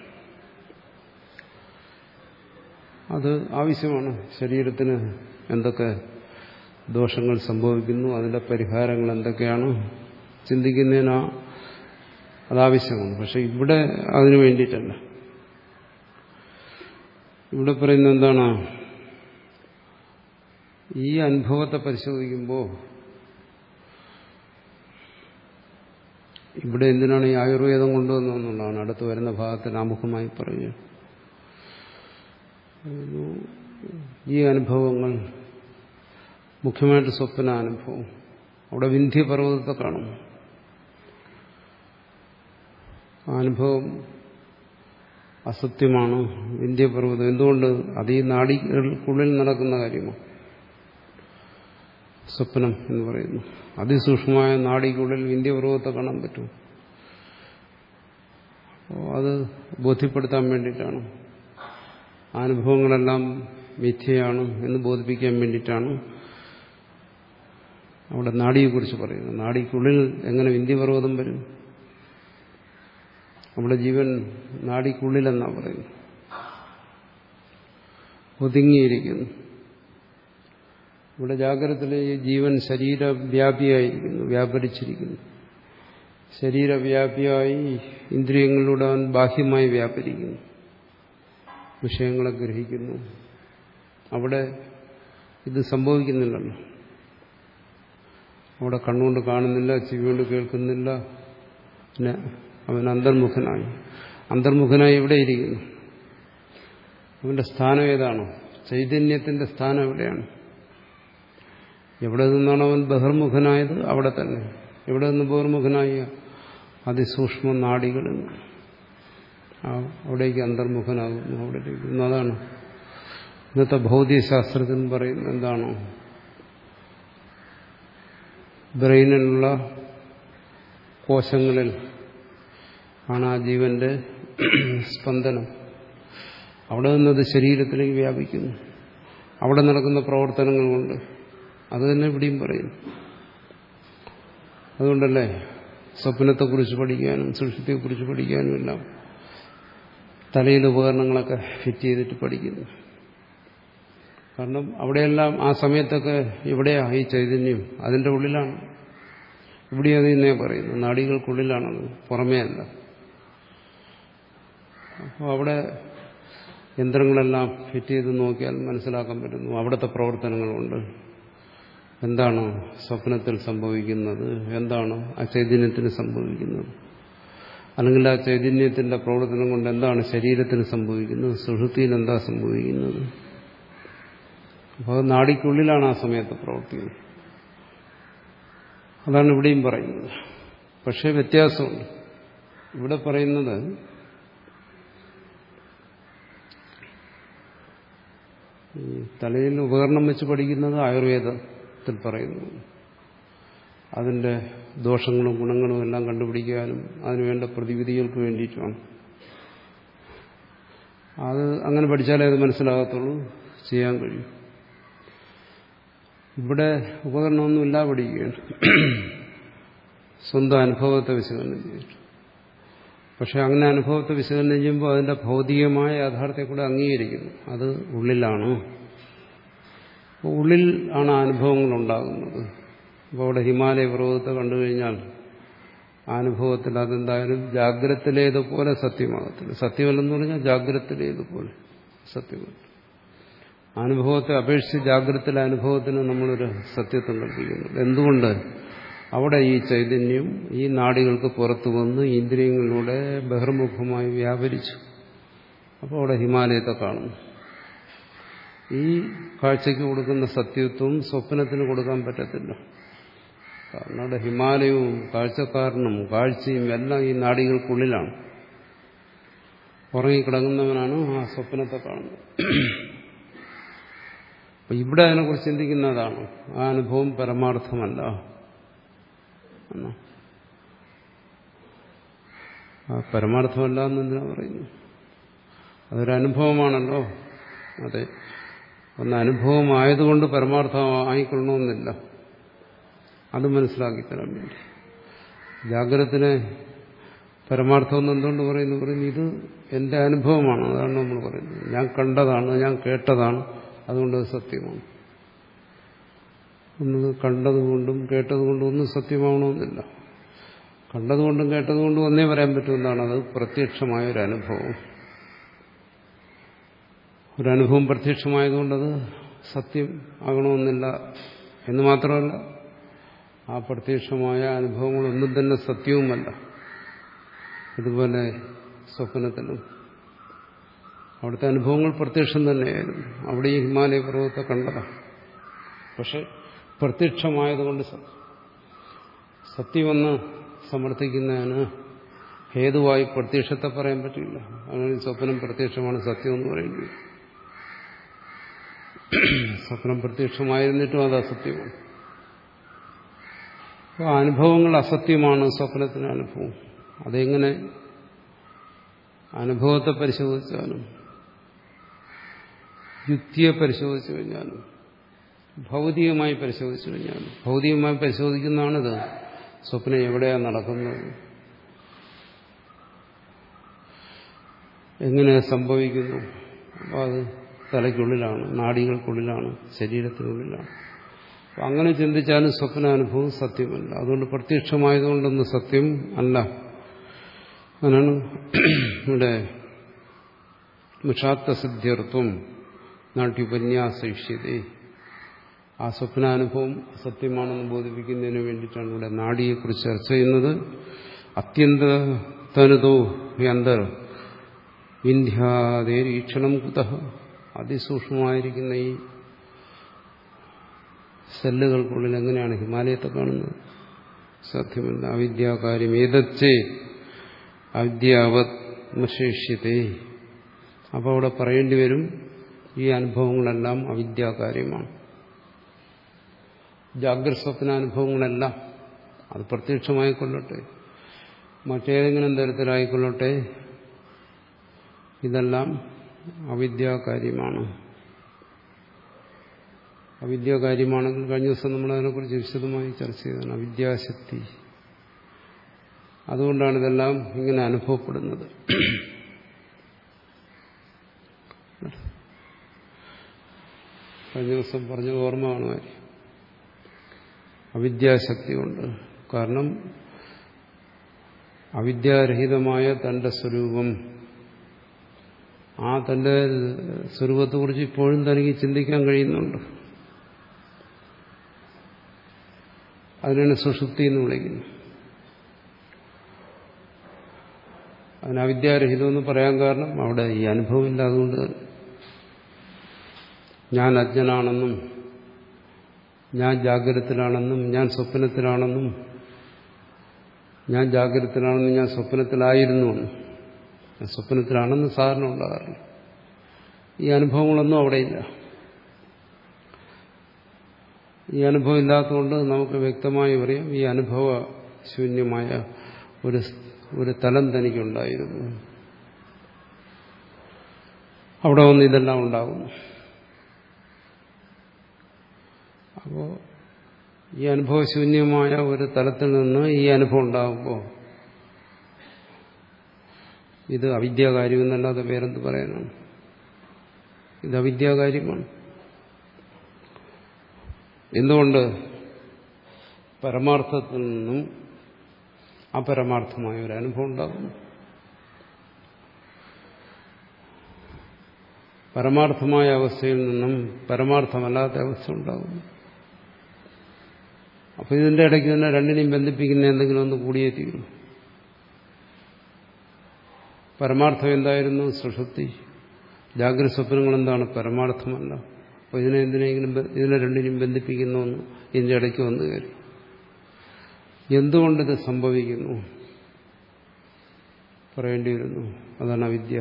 അത് ആവശ്യമാണ്. ശരീരത്തിന് എന്തൊക്കെ ദോഷങ്ങൾ സംഭവിക്കുന്നു, അതിന്റെ പരിഹാരങ്ങൾ എന്തൊക്കെയാണ് ചിന്തിക്കുന്നതിനാ അതാവശ്യമാണ്. പക്ഷെ ഇവിടെ അതിനു വേണ്ടിയിട്ടല്ല. ഇവിടെ പറയുന്നത് എന്താണ്? ഈ അനുഭവത്തെ പരിശോധിക്കുമ്പോൾ ഇവിടെ എന്തിനാണ് ഈ ആയുർവേദം കൊണ്ടുവന്നതെന്നുള്ളതാണ് അടുത്ത് വരുന്ന ഭാഗത്തിൽ ആമുഖമായി പറയുക. ഈ അനുഭവങ്ങൾ മുഖ്യമായിട്ട് സ്വപ്നാനുഭവം. അവിടെ വിന്ധ്യപർവ്വതത്തെ കാണും. ആ അനുഭവം അസത്യമാണ്. വിന്ധ്യപർവ്വതം എന്തുകൊണ്ട്? അത് ഈ നാഡികൾക്കുള്ളിൽ നടക്കുന്ന കാര്യമാണ്. സ്വപ്നം എന്ന് പറയുന്നു. അതിസൂക്ഷ്മമായ നാഡിക്കുള്ളിൽ വിന്ധ്യപർവ്വതത്തെ കാണാൻ പറ്റും. അപ്പോൾ അത് ബോധ്യപ്പെടുത്താൻ വേണ്ടിയിട്ടാണ്. അനുഭവങ്ങളെല്ലാം മിഥ്യയാണ് എന്ന് ബോധിപ്പിക്കാൻ വേണ്ടിയിട്ടാണ് അവിടെ നാഡിയെക്കുറിച്ച് പറയുന്നത്. നാഡിക്കുള്ളിൽ എങ്ങനെ വിന്ധ്യപർവ്വതം വരും? അവിടെ ജീവൻ നാഡിക്കുള്ളിലെന്നാണ് പറയുന്നത്. ഒതുങ്ങിയിരിക്കുന്നു. ഇവിടെ ജാഗ്രതത്തിലെ ഈ ജീവൻ ശരീരവ്യാപിയായിരിക്കുന്നു, വ്യാപരിച്ചിരിക്കുന്നു. ശരീരവ്യാപിയായി ഇന്ദ്രിയങ്ങളിലൂടെ അവൻ ബാഹ്യമായി വ്യാപരിക്കുന്നു, വിഷയങ്ങളെ ഗ്രഹിക്കുന്നു. അവിടെ ഇത് സംഭവിക്കുന്നില്ലല്ലോ. അവിടെ കണ്ണുകൊണ്ട് കാണുന്നില്ല, ചെവി കൊണ്ട് കേൾക്കുന്നില്ല. പിന്നെ അവൻ അന്തർമുഖനായി അന്തർമുഖനായി എവിടെ ഇരിക്കുന്നു? അവന്റെ സ്ഥാനം ഏതാണ്? ചൈതന്യത്തിന്റെ സ്ഥാനം എവിടെയാണ്? എവിടെ നിന്നാണ് അവൻ ബഹിർമുഖനായത്? അവിടെ തന്നെ. എവിടെ നിന്ന് ബഹിർമുഖനായി? അതിസൂക്ഷ്മ നാഡികളിൽ നിന്ന് അവിടേക്ക് അന്തർമുഖനാകുന്നു. അവിടെ ഇരിക്കുന്നു. അതാണ് ഇന്നത്തെ ഭൗതികശാസ്ത്രത്തിൽ പറയുന്നത്. എന്താണോ ബ്രെയിനിലുള്ള കോശങ്ങളിൽ ആണ് ആ ജീവന്റെ സ്പന്ദനം. അവിടെ നിന്നത് ശരീരത്തിലേക്ക് വ്യാപിക്കുന്നു. അവിടെ നടക്കുന്ന പ്രവർത്തനങ്ങൾ കൊണ്ട്. അത് തന്നെ ഇവിടെയും പറയുന്നു. അതുകൊണ്ടല്ലേ സ്വപ്നത്തെക്കുറിച്ച് പഠിക്കാനും സുഷുപ്തിയെക്കുറിച്ച് പഠിക്കാനും എല്ലാം തലയിൽ ഉപകരണങ്ങളൊക്കെ ഫിറ്റ് ചെയ്തിട്ട് പഠിക്കുന്നു. കാരണം അവിടെയെല്ലാം ആ സമയത്തൊക്കെ ഇവിടെയാ ഈ ചൈതന്യം, അതിൻ്റെ ഉള്ളിലാണ്. ഇവിടെ അത് തന്നെ പറയുന്നു, നാഡികൾക്കുള്ളിലാണത്, പുറമേ അല്ല. അപ്പോൾ അവിടെ യന്ത്രങ്ങളെല്ലാം ഫിറ്റ് ചെയ്ത് നോക്കിയാൽ മനസ്സിലാക്കാൻ പറ്റുന്നു അവിടുത്തെ പ്രവർത്തനങ്ങളുണ്ട്. എന്താണ് സ്വപ്നത്തിൽ സംഭവിക്കുന്നത്, എന്താണ് ആ ചൈതന്യത്തിന് സംഭവിക്കുന്നത്, അല്ലെങ്കിൽ ആ ചൈതന്യത്തിന്റെ പ്രവർത്തനം കൊണ്ട് എന്താണ് ശരീരത്തിന് സംഭവിക്കുന്നത്, സുഷുപ്തിയിൽ എന്താ സംഭവിക്കുന്നത്. അപ്പോൾ അത് നാഡിക്കുള്ളിലാണ് ആ സമയത്ത് പ്രവർത്തിക്കുന്നത്. അതാണ് ഇവിടെയും പറയുന്നത്. പക്ഷേ വ്യത്യാസമുണ്ട്. ഇവിടെ പറയുന്നത് ഈ തലയിൽ ഉപകരണം വെച്ച് പഠിക്കുന്നത് ആയുർവേദത്തിൽ പറയുന്നു. അതിൻ്റെ ദോഷങ്ങളും ഗുണങ്ങളും എല്ലാം കണ്ടുപിടിക്കാനും അതിനുവേണ്ട പ്രതിവിധികൾക്ക് വേണ്ടിയിട്ടുമാണ്. അത് അങ്ങനെ പഠിച്ചാലേ അത് മനസ്സിലാകത്തുള്ളൂ, ചെയ്യാൻ കഴിയും. ഇവിടെ ഉപകരണമൊന്നുമില്ല, പഠിക്കുകയാണ്. സ്വന്തം അനുഭവത്തെ വിശകലനം ചെയ്തിട്ട്. പക്ഷെ അങ്ങനെ അനുഭവത്തെ വിശകലനം ചെയ്യുമ്പോൾ അതിന്റെ ഭൗതികമായ യാഥാർത്ഥ്യത്തെ കൂടെ അംഗീകരിക്കുന്നു. അത് ഉള്ളിലാണ്, ഉള്ളിൽ ആണ് അനുഭവങ്ങൾ ഉണ്ടാകുന്നത്. അപ്പോൾ അവിടെ ഹിമാലയ പർവ്വതത്തെ കണ്ടു കഴിഞ്ഞാൽ ആ അനുഭവത്തിൽ അതെന്തായാലും ജാഗ്രതയിലേതുപോലെ സത്യമാകത്തില്ല. സത്യമല്ലെന്ന് പറഞ്ഞാൽ ജാഗ്രതയിലേതുപോലെ സത്യമല്ല. അനുഭവത്തെ അപേക്ഷിച്ച് ജാഗ്രതയിലെ അനുഭവത്തിന് നമ്മളൊരു സത്യത്വം കൽപ്പിക്കുന്നു. എന്തുകൊണ്ട്? അവിടെ ഈ ചൈതന്യം ഈ നാഡികൾക്ക് പുറത്തു വന്ന് ഇന്ദ്രിയങ്ങളിലൂടെ ബഹിർമുഖമായി വ്യാപരിച്ചു. അപ്പോൾ അവിടെ ഹിമാലയത്തെ കാണുന്നു. ഈ കാഴ്ചയ്ക്ക് കൊടുക്കുന്ന സത്യത്വം സ്വപ്നത്തിന് കൊടുക്കാൻ പറ്റത്തില്ല. കാരണം അവിടെ ഹിമാലയവും കാഴ്ചക്കാരനും കാഴ്ചയും എല്ലാം ഈ നാഡികൾക്കുള്ളിലാണ്. ഉറങ്ങിക്കിടങ്ങുന്നവനാണ് ആ സ്വപ്നത്തെ കാണുന്നത്. അപ്പൊ ഇവിടെ അതിനെക്കുറിച്ച് ചിന്തിക്കുന്നതാണ്. ആ അനുഭവം പരമാർത്ഥമല്ല. ആ പരമാർത്ഥമല്ല എന്നെന്തിനാ പറയുന്നു? അതൊരനുഭവമാണല്ലോ. അതെ, ഒന്ന് അനുഭവമായതുകൊണ്ട് പരമാർത്ഥമായിക്കൊള്ളണമെന്നില്ല. അത് മനസ്സിലാക്കി തരാൻ വേണ്ടി. ജാഗ്രതത്തിനെ പരമാർത്ഥം എന്തുകൊണ്ട് പറയുന്നു? പറയുന്നു ഇത് എന്റെ അനുഭവമാണ്, അതാണ് നമ്മൾ പറയുന്നത്. ഞാൻ കണ്ടതാണ്, ഞാൻ കേട്ടതാണ്, അതുകൊണ്ട് അത് സത്യമാണ്. ഒന്ന് കണ്ടതുകൊണ്ടും കേട്ടതുകൊണ്ടും ഒന്നും സത്യമാവണമെന്നില്ല. കണ്ടതുകൊണ്ടും കേട്ടതുകൊണ്ടും ഒന്നേ പറയാൻ പറ്റുമെന്നാണ്, അത് പ്രത്യക്ഷമായ ഒരു അനുഭവം. ഒരനുഭവം പ്രത്യക്ഷമായതുകൊണ്ടത് സത്യം ആകണമെന്നില്ല എന്ന് മാത്രമല്ല, ആ പ്രത്യക്ഷമായ അനുഭവങ്ങളൊന്നും തന്നെ സത്യവുമല്ല. ഇതുപോലെ സ്വപ്നത്തിലും അവിടുത്തെ അനുഭവങ്ങൾ പ്രത്യക്ഷം തന്നെയായിരുന്നു. അവിടെ ഈ ഹിമാലയ പർവ്വതത്തെ കണ്ടതാണ്. പക്ഷെ പ്രത്യക്ഷമായതുകൊണ്ട് സത്യമെന്ന് സമർത്ഥിക്കുന്നതിന് ഹേതുവായി പ്രത്യക്ഷത്തെ പറയാൻ പറ്റില്ല. അങ്ങനെ സ്വപ്നം പ്രത്യക്ഷമാണ്, സത്യമെന്ന് പറയേണ്ടി. സ്വപ്നം പ്രത്യക്ഷമായിരുന്നിട്ടും അത് അസത്യമാണ്. അപ്പോൾ അനുഭവങ്ങൾ അസത്യമാണ് സ്വപ്നത്തിന് അനുഭവം. അതെങ്ങനെ അനുഭവത്തെ പരിശോധിച്ചാലും യുക്തിയെ പരിശോധിച്ചു കഴിഞ്ഞാലും ഭൗതികമായി പരിശോധിച്ചു കഴിഞ്ഞാലും ഭൗതികമായി പരിശോധിക്കുന്നതാണിത്. സ്വപ്നം എവിടെയാണ് നടക്കുന്നത്, എങ്ങനെ സംഭവിക്കുന്നു? അപ്പോൾ അത് തലയ്ക്കുള്ളിലാണ്, നാഡികൾക്കുള്ളിലാണ്, ശരീരത്തിനുള്ളിലാണ്. അപ്പം അങ്ങനെ ചിന്തിച്ചാലും സ്വപ്നാനുഭവം സത്യമല്ല. അതുകൊണ്ട് പ്രത്യക്ഷമായതുകൊണ്ടൊന്നും സത്യം അല്ല. അങ്ങനെയാണ് ഇവിടെ മുഷാത്തസിദ്ധ്യർത്ഥം നാട്യുപന്യാസയിഷ്യതേ. ആ സ്വപ്നാനുഭവം സത്യമാണെന്ന് ബോധിപ്പിക്കുന്നതിന് വേണ്ടിയിട്ടാണ് ഇവിടെ നാഡിയെക്കുറിച്ച് ചർച്ച ചെയ്യുന്നത്. അത്യന്ത തനുതോ യന്തർ വിന്ധ്യാദേരീക്ഷണം കുതഃ. അതിസൂക്ഷ്മമായിരിക്കുന്ന ഈ സെല്ലുകൾക്കുള്ളിൽ എങ്ങനെയാണ് ഹിമാലയത്തെ കാണുന്നത്? സാധ്യമല്ല. അവിദ്യാകാര്യം ഏതച്ചേ അവിദ്യാവത് മശേഷ്യത്തെ. അപ്പോൾ അവിടെ പറയേണ്ടി വരും ഈ അനുഭവങ്ങളെല്ലാം അവിദ്യാകാര്യമാണ്. ജാഗ്രത സ്വപ്നാനുഭവങ്ങളെല്ലാം അത് പ്രത്യക്ഷമായിക്കൊള്ളട്ടെ, മറ്റേതെങ്കിലും തരത്തിലായിക്കൊള്ളട്ടെ, ഇതെല്ലാം അവിദ്യാകാര്യമാണ്. അവിദ്യാകാര്യമാണെങ്കിൽ കഴിഞ്ഞ ദിവസം നമ്മൾ അതിനെക്കുറിച്ച് വിശദമായി ചർച്ച ചെയ്തതാണ്. അവിദ്യാശക്തി, അതുകൊണ്ടാണ് ഇതെല്ലാം ഇങ്ങനെ അനുഭവപ്പെടുന്നത്. കഴിഞ്ഞ ദിവസം പറഞ്ഞത് ഓർമ്മ കാണുമായിരിക്കും. അവിദ്യാശക്തി കൊണ്ട്. കാരണം അവിദ്യാരഹിതമായ തന്റെ സ്വരൂപം, ആ തന്റെ സ്വരൂപത്തെക്കുറിച്ച് ഇപ്പോഴും തനിക്ക് ചിന്തിക്കാൻ കഴിയുന്നുണ്ട്. അതിനാണ് സുഷുപ്തി എന്ന് വിളിക്കുന്നത്. അതിന് അവിദ്യാരഹിതമെന്ന് പറയാൻ കാരണം അവിടെ ഈ അനുഭവമില്ല. അതുകൊണ്ട് ഞാൻ അജ്ഞനാണെന്നും ഞാൻ ജാഗ്രതത്തിലാണെന്നും ഞാൻ സ്വപ്നത്തിലാണെന്നും ഞാൻ ജാഗ്രതത്തിലാണെന്നും ഞാൻ സ്വപ്നത്തിലായിരുന്നുവെന്നും ഞാൻ സ്വപ്നത്തിലാണെന്ന് സാധാരണ ഉണ്ടാകാറില്ല. ഈ അനുഭവങ്ങളൊന്നും അവിടെയില്ല. ഈ അനുഭവം ഇല്ലാത്തതുകൊണ്ട് നമുക്ക് വ്യക്തമായി പറയാം ഈ അനുഭവ ശൂന്യമായ ഒരു ഒരു തലം തനിക്കുണ്ടായിരുന്നു. അവിടെ വന്ന് ഇതെല്ലാം ഉണ്ടാകുന്നു. അപ്പോൾ ഈ അനുഭവശൂന്യമായ ഒരു തലത്തിൽ നിന്ന് ഈ അനുഭവം ഉണ്ടാകുമ്പോൾ ഇത് അവിദ്യാകാര്യമെന്നല്ലാതെ വേറെന്ത് പറയാനാണ്? ഇത് അവിദ്യാകാര്യമാണ്. എന്തുകൊണ്ട്? പരമാർത്ഥത്തിൽ നിന്നും അപരമാർത്ഥമായ ഒരു അനുഭവം ഉണ്ടാകുന്നു. പരമാർത്ഥമായ അവസ്ഥയിൽ നിന്നും പരമാർത്ഥമല്ലാത്ത അവസ്ഥ ഉണ്ടാകുന്നു. അപ്പോൾ ഇതിന്റെ ഇടയ്ക്ക് തന്നെ രണ്ടിനെയും ബന്ധിപ്പിക്കുന്ന എന്തെങ്കിലും ഒന്ന് കൂടിയേ തീരും. പരമാർത്ഥം എന്തായിരുന്നു? സുഷുപ്തി. ജാഗ്രത സ്വപ്നങ്ങൾ എന്താണ്? പരമാർത്ഥമല്ല. അപ്പോൾ ഇതിനെ എന്തിനെങ്കിലും ഇതിനെ രണ്ടിനെയും ബന്ധിപ്പിക്കുന്ന ഒന്ന് ഇതിന്റെ ഇടയ്ക്ക് വന്നു കയറി. എന്തുകൊണ്ടിത് സംഭവിക്കുന്നു പറയേണ്ടി വരുന്നു. അതാണ് അവിദ്യ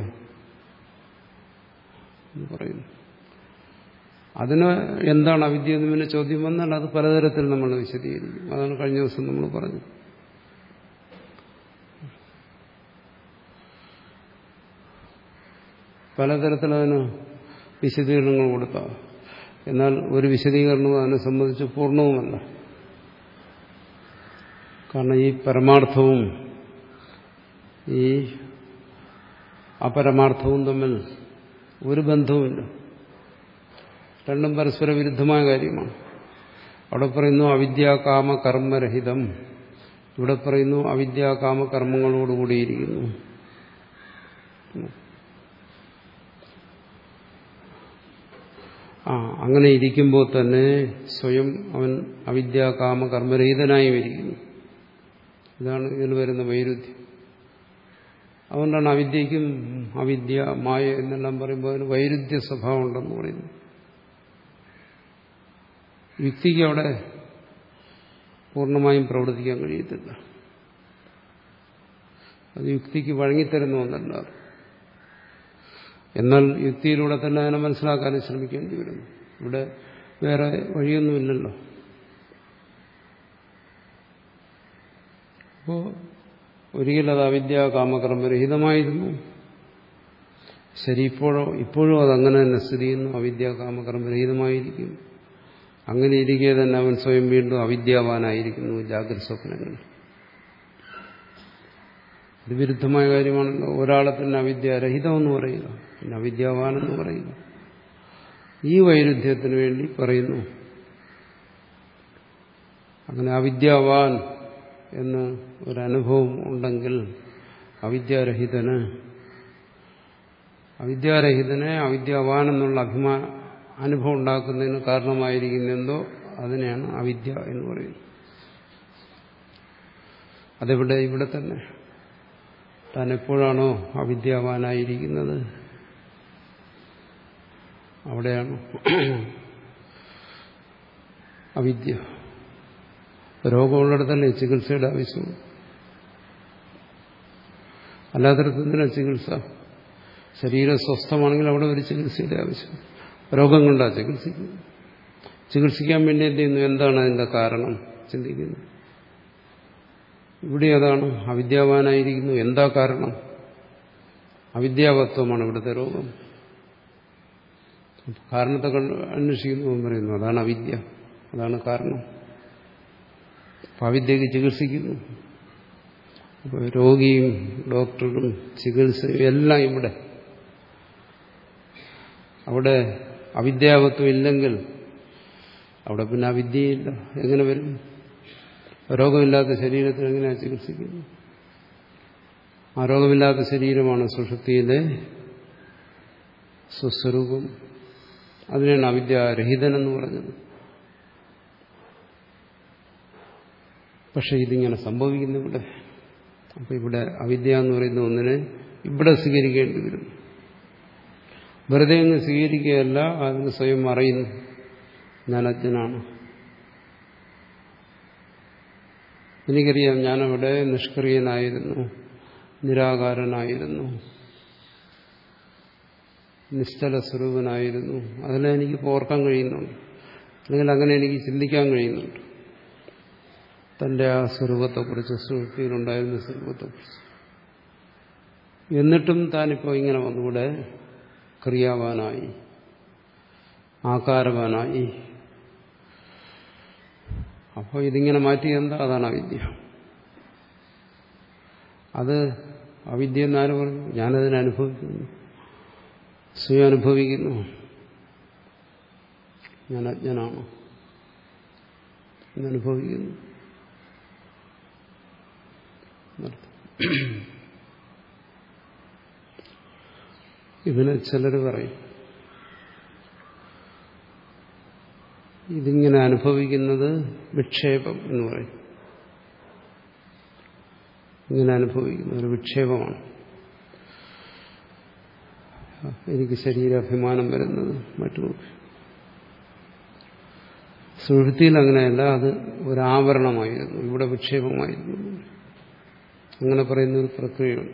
എന്ന് പറയുന്നു. അതിന് എന്താണ് അവിദ്യ എന്ന് പിന്നെ ചോദ്യം വന്നാൽ അത് പലതരത്തിൽ നമ്മൾ വിശദീകരിക്കും. അതാണ് കഴിഞ്ഞ ദിവസം നമ്മൾ പറഞ്ഞത്. പലതരത്തിൽ അതിന് വിശദീകരണങ്ങൾ കൊടുക്കാം. എന്നാൽ ഒരു വിശദീകരണവും അതിനെ സംബന്ധിച്ച് പൂർണ്ണവുമല്ല. കാരണം ഈ പരമാർത്ഥവും ഈ അപരമാർത്ഥവും തമ്മിൽ ഒരു ബന്ധവുമില്ല. രണ്ടും പരസ്പര വിരുദ്ധമായ കാര്യമാണ്. അവിടെ പറയുന്നു അവിദ്യാകാമ കർമ്മരഹിതം, ഇവിടെ പറയുന്നു അവിദ്യാകാമ കർമ്മങ്ങളോടുകൂടിയിരിക്കുന്നു. ആ അങ്ങനെ ഇരിക്കുമ്പോൾ തന്നെ സ്വയം അവൻ അവിദ്യാകാമ കർമ്മരഹിതനായും ഇരിക്കുന്നു. ഇതാണ് ഇതിൽ വരുന്ന വൈരുദ്ധ്യം. അതുകൊണ്ടാണ് അവിദ്യയ്ക്കും അവിദ്യ മായ എന്നെല്ലാം പറയുമ്പോൾ അതിന് വൈരുദ്ധ്യ സ്വഭാവം ഉണ്ടെന്ന് പറയുന്നു. യുക്തിക്ക് അവിടെ പൂർണ്ണമായും പ്രവർത്തിക്കാൻ കഴിയത്തില്ല. അത് യുക്തിക്ക് വഴങ്ങിത്തരുന്ന ഒന്നല്ല. എന്നാൽ യുക്തിയിലൂടെ തന്നെ അതിനെ മനസ്സിലാക്കാൻ ശ്രമിക്കേണ്ടി വരുന്നു. ഇവിടെ വേറെ വഴിയൊന്നുമില്ലല്ലോ. അപ്പോൾ ഒരിക്കലും അത് അവിദ്യ കാമകർമ്മരഹിതമായിരുന്നു. ശരി, ഇപ്പോഴോ ഇപ്പോഴും അതങ്ങനെ തന്നെ സ്ഥിതി ചെയ്യുന്നു. അവിദ്യ കാമകർമ്മരഹിതമായിരിക്കും. അങ്ങനെ ഇരിക്കെ തന്നെ അവൻ സ്വയം വീണ്ടും അവിദ്യാവാനായിരിക്കുന്നു ജാഗ്രത സ്വപ്നങ്ങൾ. ഇത് വിരുദ്ധമായ കാര്യമാണല്ലോ. ഒരാളെ തന്നെ അവിദ്യാരഹിതമെന്ന് പറയുക, പിന്നെ അവിദ്യാവാനെന്ന് പറയുക. ഈ വൈരുദ്ധ്യത്തിന് വേണ്ടി പറയുന്നു. അങ്ങനെ അവിദ്യാവാൻ എന്ന് ഒരനുഭവം ഉണ്ടെങ്കിൽ അവിദ്യാരഹിതന് അവിദ്യാരഹിതനെ അവിദ്യാവാൻ എന്നുള്ള അഭിമാ അനുഭവം ഉണ്ടാക്കുന്നതിന് കാരണമായിരിക്കുന്നെന്തോ അതിനെയാണ് അവിദ്യ എന്ന് പറയുന്നത്. അതെവിടെ? ഇവിടെ തന്നെ. താൻ എപ്പോഴാണോ അവിദ്യാവാനായിരിക്കുന്നത് അവിടെയാണ് അവിദ്യ. രോഗമുള്ളിടത്തല്ലേ ചികിത്സയുടെ ആവശ്യം. അല്ലാത്തടത്തെന്തിനാ ചികിത്സ? ശരീരം സ്വസ്ഥമാണെങ്കിൽ അവിടെ ഒരു ചികിത്സയുടെ ആവശ്യം. രോഗം കൊണ്ടാ ചികിത്സിക്കുന്നു. ചികിത്സിക്കാൻ വേണ്ടി എന്ത് ചെയ്യുന്നു? എന്താണ് അതിന്റെ കാരണം ചിന്തിക്കുന്നു. ഇവിടെ അതാണ് അവിദ്യാവാനായിരിക്കുന്നു. എന്താ കാരണം? അവിദ്യാവത്വമാണ് ഇവിടുത്തെ രോഗം. കാരണത്തെ അന്വേഷിക്കുന്നു പറയുന്നു. അതാണ് അവിദ്യ, അതാണ് കാരണം. അപ്പം അവിദ്യക്ക് ചികിത്സിക്കുന്നു. അപ്പോൾ രോഗിയും ഡോക്ടറും ചികിത്സയും എല്ലാം ഇവിടെ. അവിടെ അവിദ്യാവത്വം ഇല്ലെങ്കിൽ അവിടെ പിന്നെ അവിദ്യയില്ല. എങ്ങനെ വരും? രോഗമില്ലാത്ത ശരീരത്തിൽ എങ്ങനെയാണ് ചികിത്സിക്കുന്നത്? ആ രോഗമില്ലാത്ത ശരീരമാണ് സുഷുപ്തിയിലെ സ്വസ്വരൂപം. അതിനാണ് അവിദ്യാരഹിതൻ എന്ന് പറഞ്ഞത്. പക്ഷെ ഇതിങ്ങനെ സംഭവിക്കുന്നു ഇവിടെ. അപ്പം ഇവിടെ അവിദ്യ എന്ന് പറയുന്ന ഒന്നിനെ ഇവിടെ സ്വീകരിക്കേണ്ടി വരും. വെറുതെ ഒന്ന് സ്വീകരിക്കുകയല്ല, അതിന് സ്വയം അറിയുന്നു ഞാൻ അജ്ഞനാണ്. എനിക്കറിയാം ഞാനവിടെ നിഷ്ക്രിയനായിരുന്നു, നിരാകാരനായിരുന്നു, നിശ്ചല സ്വരൂപനായിരുന്നു. അതിനെ എനിക്ക് ഓർക്കാൻ കഴിയുന്നുണ്ട്, അല്ലെങ്കിൽ അങ്ങനെ എനിക്ക് ചിന്തിക്കാൻ കഴിയുന്നുണ്ട്. തന്റെ ആ സ്വരൂപത്തെക്കുറിച്ച്, സുഷുപ്തിയിലുണ്ടായിരുന്ന സ്വരൂപത്തെക്കുറിച്ച്. എന്നിട്ടും താനിപ്പോൾ ഇങ്ങനെ വന്നു. ഇവിടെ ക്രിയാവാനായി, ആകാരവാനായി. അപ്പോൾ ഇതിങ്ങനെ മാറ്റി എന്താ? അതാണ് അവിദ്യ. അത് അവിദ്യ എന്നാരും പറഞ്ഞു? ഞാനതിനെ അനുഭവിക്കുന്നു, സ്വയം അനുഭവിക്കുന്നു. ഞാൻ അജ്ഞനാണ് എന്നനുഭവിക്കുന്നു. ഇതിന് ചിലർ പറയും ഇതിങ്ങനെ അനുഭവിക്കുന്നത് വിക്ഷേപം എന്ന് പറയും. ഇങ്ങനെ അനുഭവിക്കുന്ന ഒരു വിക്ഷേപമാണ്. എനിക്ക് ശരീരാഭിമാനം വരുന്നത് മറ്റുമൊക്കെ. സുഷുപ്തിയിൽ അങ്ങനെയല്ല, അത് ഒരാവരണമായിരുന്നു, ഇവിടെ വിക്ഷേപമായിരുന്നു. അങ്ങനെ പറയുന്ന ഒരു പ്രക്രിയയുണ്ട്.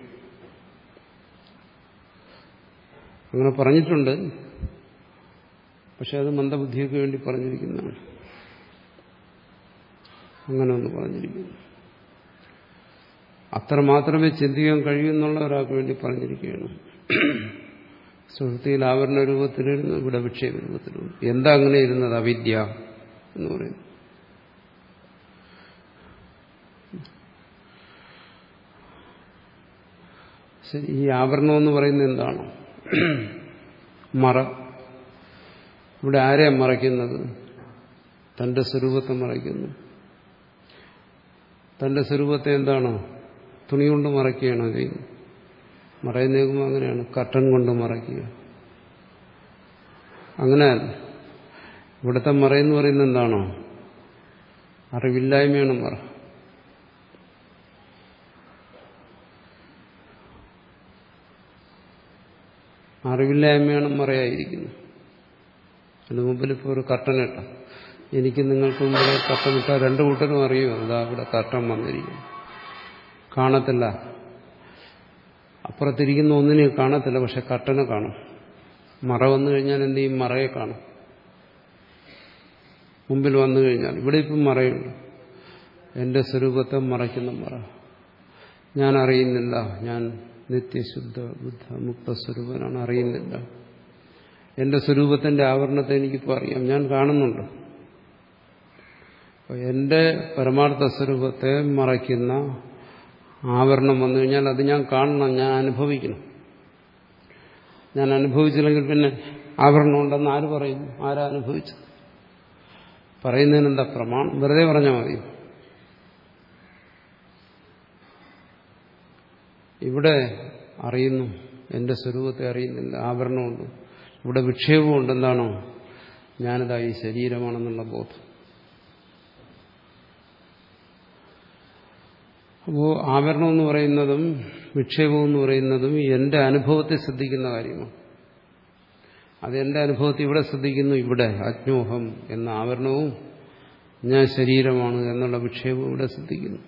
അങ്ങനെ പറഞ്ഞിട്ടുണ്ട്, പക്ഷെ അത് മന്ദബുദ്ധിയൊക്കെ വേണ്ടി പറഞ്ഞിരിക്കുന്നതാണ്. അങ്ങനെ ഒന്ന് പറഞ്ഞിരിക്കുന്നു. അത്ര മാത്രമേ ചിന്തിക്കാൻ കഴിയുന്നുള്ള ഒരാൾക്ക് വേണ്ടി പറഞ്ഞിരിക്കുകയാണ്. സുഷുപ്തിയിൽ ആവരണ രൂപത്തിലിരുന്നു, ഇവിടെ വിക്ഷേപ രൂപത്തിലിരുന്നു. എന്താ അങ്ങനെ ഇരുന്നത്? അവിദ്യ എന്ന് പറയുന്നു. ശരി, ഈ ആവരണം എന്ന് പറയുന്നത് എന്താണ്? മറ. ഇവിടെ ആരെയാ മറയ്ക്കുന്നത്? തന്റെ സ്വരൂപത്തെ മറയ്ക്കുന്നു. തന്റെ സ്വരൂപത്തെ എന്താണ്? തുണി കൊണ്ട് മറയ്ക്കുകയാണോ ചെയ്യുന്നത്? മറയുന്നേക്കുമ്പോൾ അങ്ങനെയാണ്, കർട്ടൻ കൊണ്ട് മറയ്ക്കുക. അങ്ങനെയല്ല. ഇവിടുത്തെ മറയെന്ന് പറയുന്നത് എന്താണോ? അറിവില്ലായ്മയാണ് മറ. അറിവില്ലായ്മയാണ് മറയായിരിക്കുന്നത്. അതിന് മുമ്പിൽ ഇപ്പോൾ ഒരു കർട്ടനിട്ട, എനിക്ക് നിങ്ങൾക്ക് മുമ്പിൽ കർട്ടനിട്ട രണ്ടു കൂട്ടരും അറിയുമോ? അതാ ഇവിടെ കർട്ടൻ വന്നിരിക്കുന്നു, കാണത്തില്ല. അപ്പുറത്തിരിക്കുന്ന ഒന്നിനെ കാണത്തില്ല, പക്ഷെ കർട്ടനെ കാണും. മറ വന്നു കഴിഞ്ഞാൽ എന്ത് ചെയ്യും? മറയെ കാണും. മുമ്പിൽ വന്നു കഴിഞ്ഞാൽ ഇവിടെ ഇപ്പം മറയുണ്ട്. എന്റെ സ്വരൂപത്തെ മറയ്ക്കുന്ന മറ. ഞാൻ അറിയുന്നില്ല, ഞാൻ നിത്യശുദ്ധ ബുദ്ധ മുക്തസ്വരൂപനാണ്, അറിയുന്നില്ല. എന്റെ സ്വരൂപത്തിന്റെ ആവരണത്തെ എനിക്കിപ്പോൾ അറിയാം, ഞാൻ കാണുന്നുണ്ട്. അപ്പോൾ എന്റെ പരമാർത്ഥ സ്വരൂപത്തെ മറയ്ക്കുന്ന ആവരണം വന്നു കഴിഞ്ഞാൽ അത് ഞാൻ കാണണം, ഞാൻ അനുഭവിക്കണം. ഞാൻ അനുഭവിച്ചില്ലെങ്കിൽ പിന്നെ ആവരണം ഉണ്ടെന്ന് ആര് പറയുന്നു? ആരാ അനുഭവിച്ചത്? പറയുന്നതിനെന്താ പ്രമാണം? വെറുതെ പറഞ്ഞാൽ മതി. ഇവിടെ അറിയുന്നു, എന്റെ സ്വരൂപത്തെ അറിയുന്നില്ല, ആവരണമുണ്ട്. ഇവിടെ വിക്ഷേപമുണ്ട്. എന്താണോ? ഞാനിതാ ഈ ശരീരമാണെന്നുള്ള ബോധം. അപ്പോൾ ആവരണം എന്ന് പറയുന്നതും വിക്ഷേപം എന്ന് പറയുന്നതും എന്റെ അനുഭവത്തെ ശ്രദ്ധിക്കുന്ന കാര്യമാണ്. അത് എന്റെ അനുഭവത്തെ ഇവിടെ ശ്രദ്ധിക്കുന്നു. ഇവിടെ അജ്ഞോഹം എന്ന ആവരണവും ഞാൻ ശരീരമാണ് എന്നുള്ള വിക്ഷേപവും ഇവിടെ ശ്രദ്ധിക്കുന്നു.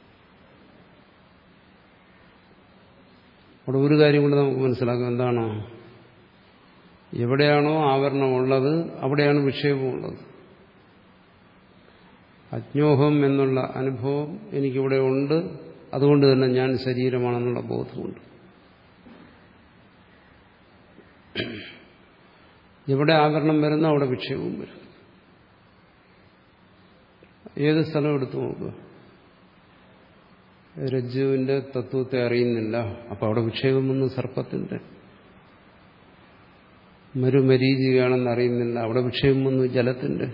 അവിടെ ഒരു കാര്യം കൊണ്ട് നമുക്ക് മനസ്സിലാക്കാം. എന്താണോ? എവിടെയാണോ ആവരണമുള്ളത് അവിടെയാണ് വിക്ഷേപമുള്ളത്. അജ്ഞോഹം എന്നുള്ള അനുഭവം എനിക്കിവിടെ ഉണ്ട്, അതുകൊണ്ട് തന്നെ ഞാൻ ശരീരമാണെന്നുള്ള ബോധമുണ്ട്. എവിടെ ആവരണം വരുന്നോ അവിടെ വിക്ഷേപവും വരും. ഏത് സ്ഥലം എടുത്തു നോക്കുക. രജ്ജുവിന്റെ തത്വത്തെ അറിയുന്നില്ല, അപ്പൊ അവിടെ വിക്ഷേപം വന്ന് സർപ്പത്തിന്റെ. മരുമരീചികയാണെന്ന് അറിയുന്നില്ല, അവിടെ വിക്ഷേപം വന്നു ജലത്തിന്റെ.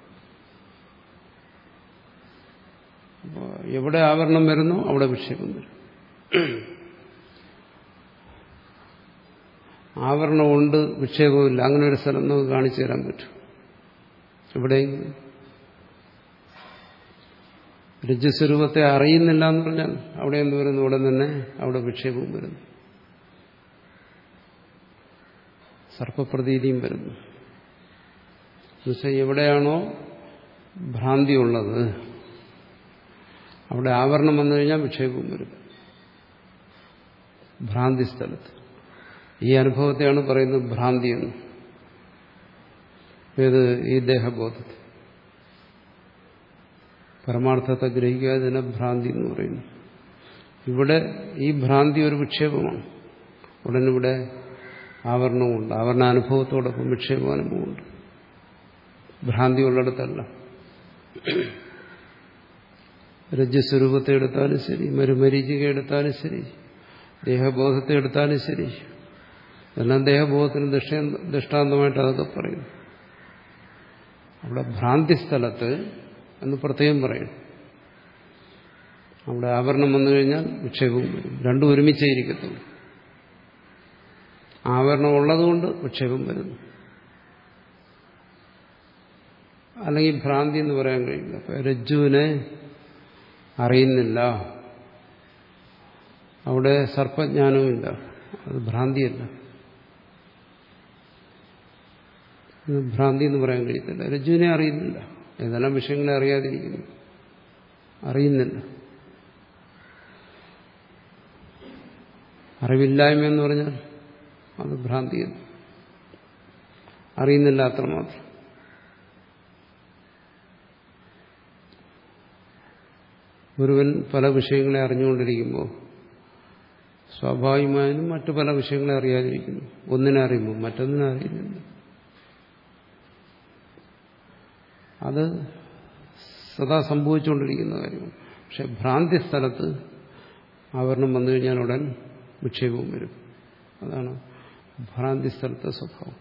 എവിടെ ആവരണം വരുന്നോ അവിടെ വിക്ഷേപം വരും. ആവരണമുണ്ട്, വിക്ഷേപമില്ല, അങ്ങനെ ഒരു സ്ഥലം നമുക്ക് കാണിച്ചു തരാൻ പറ്റും എവിടെയെങ്കിലും? രജ്ജുസ്വരൂപത്തെ അറിയുന്നില്ല എന്ന് പറഞ്ഞാൽ അവിടെ എന്ത് വരുന്നു? ഉടൻ തന്നെ അവിടെ വിക്ഷേപവും വരുന്നു, സർപ്പപ്രതീതിയും വരുന്നു. എന്നുവെച്ചാൽ എവിടെയാണോ ഭ്രാന്തി ഉള്ളത് അവിടെ ആവരണം വന്നു കഴിഞ്ഞാൽ വിക്ഷേപവും വരും. ഭ്രാന്തി സ്ഥലത്ത് ഈ അനുഭവത്തെയാണ് പറയുന്നത് ഭ്രാന്തി എന്ന്. ഏത്? ഈ ദേഹബോധത്തെ, പരമാർത്ഥത്തെ ഗ്രഹിക്കാതെ തന്നെ ഭ്രാന്തി എന്ന് പറയുന്നു. ഇവിടെ ഈ ഭ്രാന്തി ഒരു വിക്ഷേപമാണ്. ഉടനിവിടെ ആവരണമുണ്ട്. ആവരണാനുഭവത്തോടൊപ്പം വിക്ഷേപാനുഭവമുണ്ട്. ഭ്രാന്തി ഉള്ളിടത്തല്ല. രജ്ജുസ്വരൂപത്തെ എടുത്താലും ശരി, മരുമരീചിക എടുത്താലും ശരി, ദേഹബോധത്തെ എടുത്താലും ശരി, എല്ലാം ദേഹബോധത്തിന് ദൃഷ്ടാന്തമായിട്ട് അതൊക്കെ പറയും. അവിടെ ഭ്രാന്തി സ്ഥലത്ത് എന്ന് പ്രത്യേകം പറയും. അവിടെ ആവരണം വന്നു കഴിഞ്ഞാൽ വിക്ഷേപവും വരും. രണ്ടും ഒരുമിച്ചേ ഇരിക്കത്തുള്ളൂ. ആവരണം ഉള്ളതുകൊണ്ട് വിക്ഷേപം വരുന്നു. അല്ലെങ്കിൽ ഭ്രാന്തി എന്ന് പറയാൻ കഴിയില്ല. അപ്പൊ രജ്ജുവിനെ അറിയുന്നില്ല, അവിടെ സർപ്പജ്ഞാനവുമില്ല, അത് ഭ്രാന്തിയല്ല. ഭ്രാന്തി എന്ന് പറയാൻ കഴിയത്തില്ല. രജ്ജുവിനെ അറിയുന്നില്ല, ഏതെല്ലാം വിഷയങ്ങളെ അറിയാതിരിക്കുന്നു, അറിയുന്നില്ല. അറിവില്ലായ്മ എന്ന് പറഞ്ഞാൽ അത് ഭ്രാന്തിയല്ല, അറിയുന്നില്ല അത്രമാത്രം. ഒരുവൻ പല വിഷയങ്ങളെ അറിഞ്ഞുകൊണ്ടിരിക്കുമ്പോൾ സ്വാഭാവികമായും മറ്റു പല വിഷയങ്ങളെ അറിയാതിരിക്കുന്നു. ഒന്നിനെ അറിയുമ്പോൾ മറ്റൊന്നിനെ അറിയുന്നില്ല. അത് സദാ സംഭവിച്ചുകൊണ്ടിരിക്കുന്ന കാര്യമാണ്. പക്ഷെ ഭ്രാന്തി സ്ഥലത്ത് ആവരണം വന്നു കഴിഞ്ഞാൽ ഉടൻ വിക്ഷേപവും വരും. അതാണ് ഭ്രാന്തി സ്ഥലത്തെ സ്വഭാവം.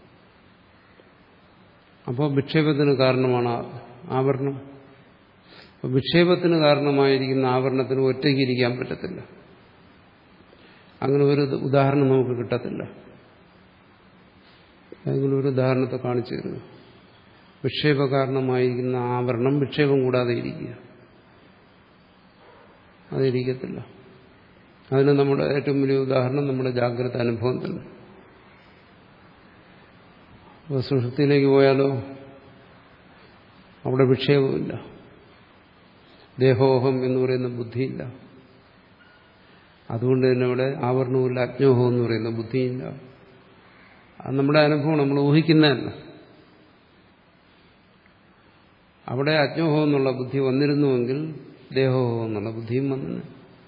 അപ്പോൾ വിക്ഷേപത്തിന് കാരണമാണ് ആവരണം. അപ്പോൾ വിക്ഷേപത്തിന് കാരണമായിരിക്കുന്ന ആവരണത്തിന് ഒറ്റയ്ക്ക് ഇരിക്കാൻ പറ്റത്തില്ല. അങ്ങനെ ഒരു ഉദാഹരണം നമുക്ക് കിട്ടത്തില്ല. ഏതെങ്കിലും ഒരു ഉദാഹരണത്തെ കാണിച്ചു തരുന്നു. വിക്ഷേപ കാരണമായിരിക്കുന്ന ആവരണം വിക്ഷേപം കൂടാതെ ഇരിക്കുക, അതിരിക്കത്തില്ല. അതിന് നമ്മുടെ ഏറ്റവും വലിയ ഉദാഹരണം നമ്മുടെ ജാഗ്രത അനുഭവം തന്നെ. അപ്പോൾ സുഷുപ്തിയിലേക്ക് പോയാലോ അവിടെ വിക്ഷേപമില്ല, ദേഹോഹം എന്ന് പറയുന്ന ബുദ്ധിയില്ല. അതുകൊണ്ട് തന്നെ ഇവിടെ ആവരണവുമില്ല, അജ്ഞോഹം എന്ന് പറയുന്ന ബുദ്ധിയില്ല. അത് നമ്മുടെ അനുഭവം, നമ്മൾ ഊഹിക്കുന്നതല്ല. അവിടെ അജ്ഞോഹം എന്നുള്ള ബുദ്ധി വന്നിരുന്നുവെങ്കിൽ ദേഹോഹം എന്നുള്ള ബുദ്ധിയും വന്നു.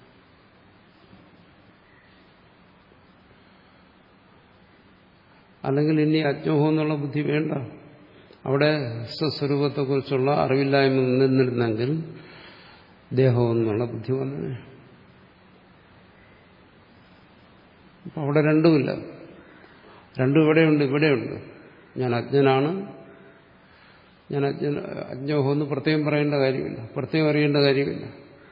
അല്ലെങ്കിൽ ഇനി അജ്ഞോഹം എന്നുള്ള ബുദ്ധി വേണ്ട, അവിടെ സ്വസ്വരൂപത്തെക്കുറിച്ചുള്ള അറിവില്ലായ്മ നിന്നിരുന്നെങ്കിൽ ദേഹം എന്നുള്ള ബുദ്ധി വന്നത്. അപ്പം അവിടെ രണ്ടുമില്ല. രണ്ടും ഇവിടെയുണ്ട്, ഇവിടെയുണ്ട്. ഞാൻ അജ്ഞനാണ്, ഞാൻ അജ്ഞ അജ്ഞോഹം എന്ന് പ്രത്യേകം പറയേണ്ട കാര്യമില്ല, പ്രത്യേകം അറിയേണ്ട കാര്യമില്ല.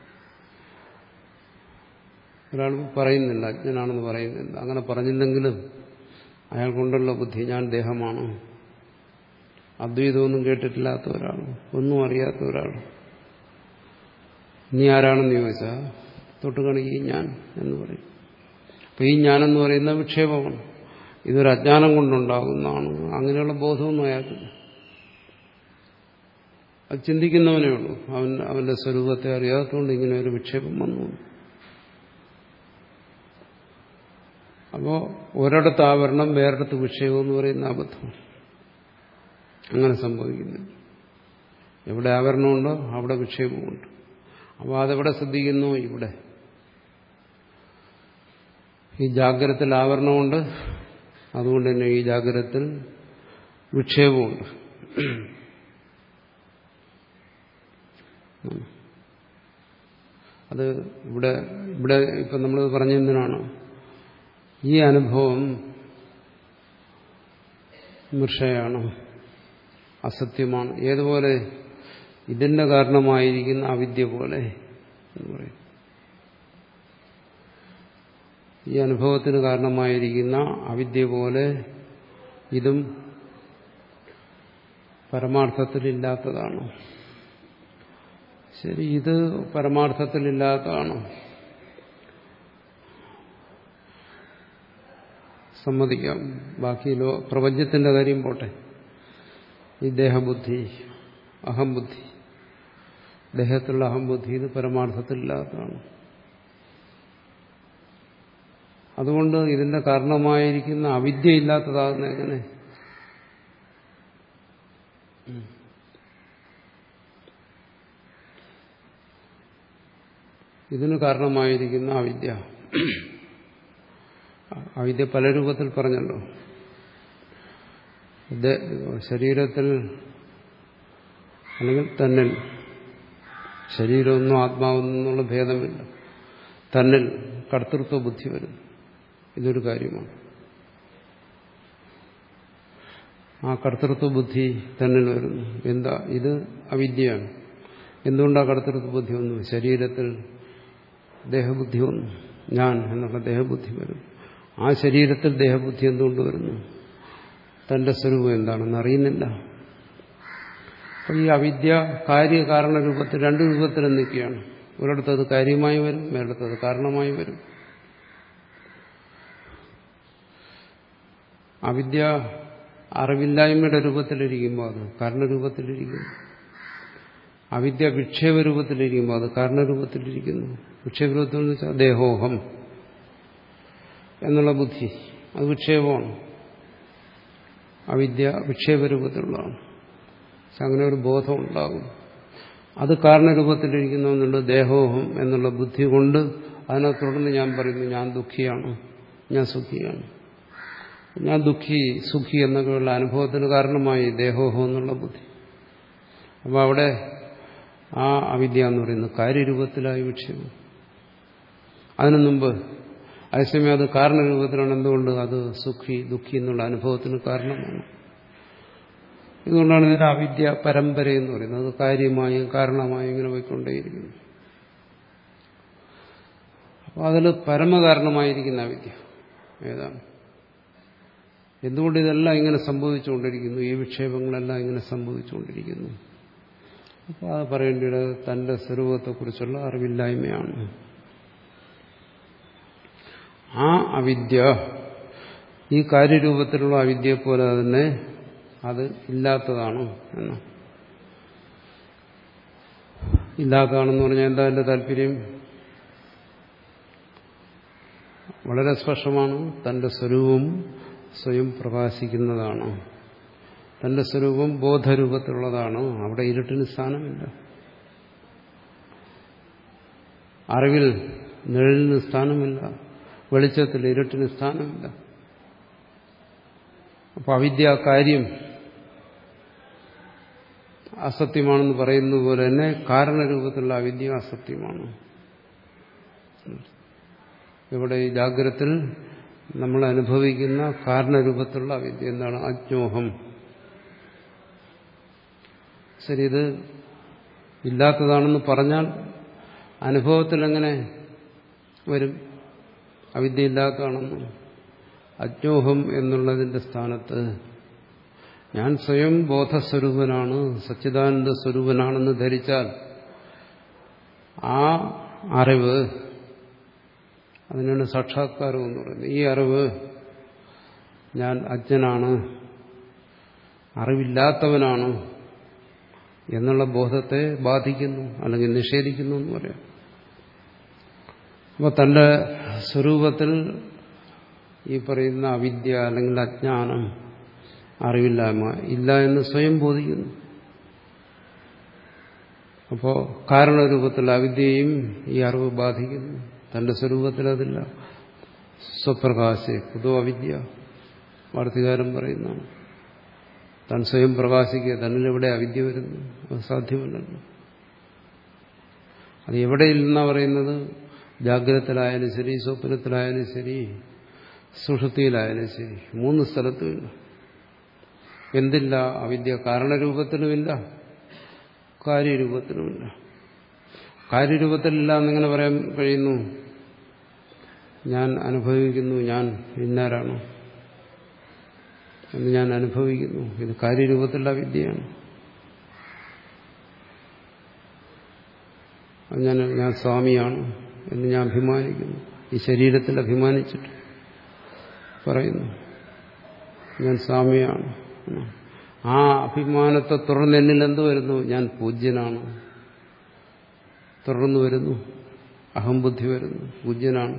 ഒരാൾ പറയുന്നില്ല, അജ്ഞനാണെന്ന് പറയുന്നില്ല. അങ്ങനെ പറഞ്ഞില്ലെങ്കിലും അയാൾക്കുണ്ടല്ലോ ബുദ്ധി, ഞാൻ ദേഹമാണ്. അദ്വൈതമൊന്നും കേട്ടിട്ടില്ലാത്ത ഒരാൾ, ഒന്നും അറിയാത്ത ഒരാൾ, നീ ആരാണെന്ന് ചോദിച്ചാൽ തൊട്ടുകണി ഈ ഞാൻ എന്ന് പറയും. അപ്പം ഈ ഞാനെന്ന് പറയുന്ന വിക്ഷേപമാണ്. ഇതൊരു അജ്ഞാനം കൊണ്ടുണ്ടാകുന്നതാണ്. അങ്ങനെയുള്ള ബോധമൊന്നും അയാൾക്കില്ല. അത് ചിന്തിക്കുന്നവനേ ഉള്ളൂ. അവൻ അവന്റെ സ്വരൂപത്തെ അറിയാത്തതുകൊണ്ട് ഇങ്ങനെ ഒരു വിക്ഷേപം വന്നു. അപ്പോൾ ഒരിടത്ത് ആവരണം, വേറിടത്ത് വിക്ഷേപം എന്ന് പറയുന്ന അബദ്ധമാണ്. അങ്ങനെ സംഭവിക്കുന്നില്ല. എവിടെ ആവരണമുണ്ടോ അവിടെ വിക്ഷേപമുണ്ട്. അപ്പോൾ അതെവിടെ ശ്രദ്ധിക്കുന്നു? ഇവിടെ. ഈ ജാഗ്രതത്തിൽ ആവരണമുണ്ട്, അതുകൊണ്ട് തന്നെ ഈ ജാഗ്രതത്തിൽ വിക്ഷേപമുണ്ട്. അത് ഇവിടെ ഇവിടെ ഇപ്പം നമ്മൾ പറഞ്ഞെന്തിനാണ് ഈ അനുഭവം മിർഷയാണ്, അസത്യമാണ്. ഏതുപോലെ? ഇതിന്റെ കാരണമായിരിക്കുന്ന അവിദ്യ പോലെ എന്ന് പറയും. ഈ അനുഭവത്തിന് കാരണമായിരിക്കുന്ന അവിദ്യ പോലെ ഇതും പരമാർത്ഥത്തിലില്ലാത്തതാണ്. ശരി, ഇത് പരമാർത്ഥത്തിലില്ലാത്തതാണ്, സമ്മതിക്കാം. ബാക്കിയിലോ പ്രപഞ്ചത്തിന്റെ കാര്യം പോട്ടെ. ഈ ദേഹബുദ്ധി, അഹംബുദ്ധി, ദേഹത്തിലുള്ള അഹംബുദ്ധി ഇത് പരമാർത്ഥത്തിലില്ലാത്തതാണ്. അതുകൊണ്ട് ഇതിന്റെ കാരണമായിരിക്കുന്ന അവിദ്യ ഇല്ലാത്തതാകുന്ന എങ്ങനെ? ഇതിന് കാരണമായിരിക്കുന്ന അവിദ്യ, അവിദ്യ പല രൂപത്തിൽ പറഞ്ഞല്ലോ. ശരീരത്തിൽ അല്ലെങ്കിൽ തന്നിൽ, ശരീരമൊന്നും ആത്മാവൊന്നും എന്നുള്ള ഭേദമില്ല, തന്നിൽ കർത്തൃത്വ ബുദ്ധി വരും. ഇതൊരു കാര്യമാണ്. ആ കർത്തൃത്വ ബുദ്ധി തന്നിൽ വരുന്നു. എന്താ? ഇത് അവിദ്യയാണ്. എന്തുകൊണ്ടാണ് കർത്തൃത്വ ബുദ്ധി വന്നു? ശരീരത്തിൽ ദേഹബുദ്ധി വന്നു, ഞാൻ എന്നുള്ള ദേഹബുദ്ധി വരും. ആ ശരീരത്തിൽ ദേഹബുദ്ധി എന്തുകൊണ്ട് വരുന്നു? തന്റെ സ്വരൂപം എന്താണെന്ന് അറിയുന്നില്ല. അപ്പം ഈ അവിദ്യ കാര്യകാരണ രൂപത്തിൽ, രണ്ട് രൂപത്തിൽ നിൽക്കുകയാണ്. ഒരിടത്തത് കാര്യമായി വരും, വേറിടത്തത് കാരണമായി വരും. അവിദ്യ അറിവില്ലായ്മയുടെ രൂപത്തിലിരിക്കുമ്പോൾ അത് കാരണരൂപത്തിലിരിക്കുന്നു. അവിദ്യ വിക്ഷേപ രൂപത്തിലിരിക്കുമ്പോൾ അത് കാരണരൂപത്തിലിരിക്കുന്നു. വിക്ഷേപരൂപത്തിൽ എന്ന് വെച്ചാൽ ദേഹോഹം എന്നുള്ള ബുദ്ധി, അത് വിക്ഷേപമാണ്. അവിദ്യ വിക്ഷേപരൂപത്തിലുള്ളതാണ്. പക്ഷെ അങ്ങനെ ഒരു ബോധം ഉണ്ടാകും. അത് കാരണരൂപത്തിലിരിക്കുന്നുണ്ട്. ദേഹോഹം എന്നുള്ള ബുദ്ധി കൊണ്ട് അതിനെ തുടർന്ന് ഞാൻ പറയുന്നു, ഞാൻ ദുഃഖിയാണ്, ഞാൻ സുഖിയാണ്. ഞാൻ ദുഃഖി സുഖി എന്നൊക്കെയുള്ള അനുഭവത്തിന് കാരണമായി ദേഹോഹം എന്നുള്ള ബുദ്ധി. അപ്പോൾ അവിടെ ആ അവിദ്യ എന്ന് പറയുന്നത് കാര്യരൂപത്തിലായി വിക്ഷേപം. അതിനു മുമ്പ് അതേസമയം അത് കാരണരൂപത്തിലാണ്. എന്തുകൊണ്ട്? അത് സുഖി ദുഃഖി എന്നുള്ള അനുഭവത്തിന് കാരണമാണ്. ഇതുകൊണ്ടാണ് ഇതിന് അവിദ്യ പരമ്പര എന്ന് പറയുന്നത്. അത് കാര്യമായും കാരണമായും ഇങ്ങനെ പോയിക്കൊണ്ടേയിരിക്കുന്നു. അപ്പോൾ അതിൽ പരമകാരണമായിരിക്കുന്ന അവിദ്യ ഏതാണ്? എന്തുകൊണ്ട് ഇതെല്ലാം ഇങ്ങനെ സംഭവിച്ചുകൊണ്ടിരിക്കുന്നു? ഈ വിക്ഷേപങ്ങളെല്ലാം ഇങ്ങനെ സംഭവിച്ചുകൊണ്ടിരിക്കുന്നു. അപ്പോൾ അത് പറയേണ്ടത് തന്റെ സ്വരൂപത്തെക്കുറിച്ചുള്ള അറിവില്ലായ്മയാണ്. ആ അവിദ്യ ഈ കാര്യരൂപത്തിലുള്ള അവിദ്യയെ പോലെ തന്നെ അത് ഇല്ലാത്തതാണ് എന്ന്. ഇല്ലാത്തതാണെന്ന് പറഞ്ഞാൽ എന്താ എന്റെ താല്പര്യം? വളരെ സ്പഷ്ടമാണ്. തന്റെ സ്വരൂപം സ്വയം പ്രകാശിക്കുന്നതാണ്. തന്റെ സ്വരൂപം ബോധരൂപത്തിലുള്ളതാണ്. അവിടെ ഇരുട്ടിന് സ്ഥാനമില്ല. അറിവിൽ നിഴലിന് സ്ഥാനമില്ല. വെളിച്ചത്തിൽ ഇരുട്ടിന് സ്ഥാനമില്ല. അപ്പൊ അവിദ്യ കാര്യം അസത്യമാണെന്ന് പറയുന്നത് പോലെ തന്നെ കാരണരൂപത്തിലുള്ള അവിദ്യ അസത്യമാണ്. ഇവിടെ ഈ ജാഗ്രതത്തിൽ നമ്മൾ അനുഭവിക്കുന്ന കാരണരൂപത്തിലുള്ള അവിദ്യ എന്താണ്? അജ്ഞോഹം. ശരി, ഇത് ഇല്ലാത്തതാണെന്ന് പറഞ്ഞാൽ അനുഭവത്തിൽ എങ്ങനെ വരും അവിദ്യ ഇല്ലാത്തതാണെന്ന്? അജ്ഞോഹം എന്നുള്ളതിന്റെ സ്ഥാനത്ത് ഞാൻ സ്വയം ബോധസ്വരൂപനാണ്, സച്ചിദാനന്ദ സ്വരൂപനാണെന്ന് ധരിച്ചാൽ ആ അറിവ്, അതിനാണ് സാക്ഷാത്കാരം എന്ന് പറയുന്നത്. ഈ അറിവ് ഞാൻ അജ്ഞനാണ്, അറിവില്ലാത്തവനാണ് എന്നുള്ള ബോധത്തെ ബാധിക്കുന്നു, അല്ലെങ്കിൽ നിഷേധിക്കുന്നു എന്ന് പറയാം. അപ്പോൾ തന്റെ സ്വരൂപത്തിൽ ഈ പറയുന്ന അവിദ്യ അല്ലെങ്കിൽ അജ്ഞാനം, അറിവില്ലായ്മ ഇല്ല എന്ന് സ്വയം ബോധിക്കുന്നു. അപ്പോൾ കാരണരൂപത്തിലുള്ള അവിദ്യയും ഈ അറിവ് ബാധിക്കുന്നു. തന്റെ സ്വരൂപത്തിൽ അതില്ല. സ്വപ്രകാശേ കുതോ അവിദ്യ, വാർത്തികാരൻ പറയുന്നതാണ്. താൻ സ്വയം പ്രകാശിക്കുക, തന്നിലെവിടെ അവിദ്യ വരുന്നു? അത് സാധ്യമല്ലല്ലോ. അത് എവിടെയില്ലെന്നാണ് പറയുന്നത്? ജാഗ്രതത്തിലായാലും ശരി, സ്വപ്നത്തിലായാലും ശരി, സുഷുപ്തിയിലായാലും ശരി, മൂന്ന് സ്ഥലത്തുമില്ല. എന്തില്ല? അവിദ്യ കാരണരൂപത്തിലുമില്ല, കാര്യരൂപത്തിലുമില്ല. കാര്യരൂപത്തിലില്ല എന്നിങ്ങനെ പറയാൻ കഴിയുന്നു? ഞാൻ അനുഭവിക്കുന്നു, ഞാൻ ഇന്നാരാണ് എന്ന് ഞാൻ അനുഭവിക്കുന്നു. ഇത് കാര്യരൂപത്തിലുള്ള വിദ്യയാണ്. ഞാൻ ഞാൻ സ്വാമിയാണ് എന്ന് ഞാൻ അഭിമാനിക്കുന്നു. ഈ ശരീരത്തിൽ അഭിമാനിച്ചിട്ട് പറയുന്നു ഞാൻ സ്വാമിയാണ്. ആ അഭിമാനത്തെ തുടർന്ന് എന്നിൽ എന്ത് വരുന്നു? ഞാൻ പൂജ്യനാണ്. തുടർന്ന് വരുന്നു അഹംബുദ്ധി വരുന്നു, പൂജ്യനാണ്.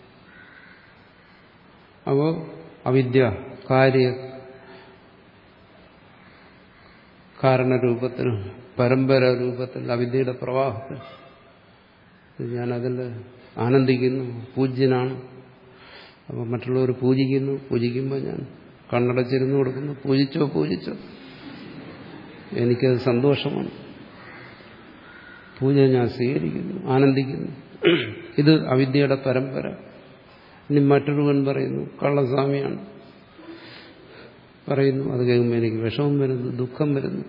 അപ്പോൾ അവിദ്യ കാര്യ കാരണരൂപത്തിൽ, പരമ്പര രൂപത്തിൽ, അവിദ്യയുടെ പ്രവാഹത്തിൽ ഞാനതിൽ ആനന്ദിക്കുന്നു, പൂജ്യനാണ്. അപ്പോൾ മറ്റുള്ളവർ പൂജിക്കുന്നു, പൂജിക്കുമ്പോൾ ഞാൻ കണ്ണടച്ചിരുന്ന് കൊടുക്കുന്നു. പൂജിച്ചോ പൂജിച്ചോ, എനിക്കത് സന്തോഷമാണ്, പൂജ ഞാൻ സ്വീകരിക്കുന്നു, ആനന്ദിക്കുന്നു. ഇത് അവിദ്യയുടെ പരമ്പര. ഇനി മറ്റൊരുവൻ പറയുന്നു കള്ളസ്വാമിയാണ്, പറയുന്നു, അത് കേൾക്കുമ്പോൾ എനിക്ക് വിഷമം വരുന്നു, ദുഃഖം വരുന്നു.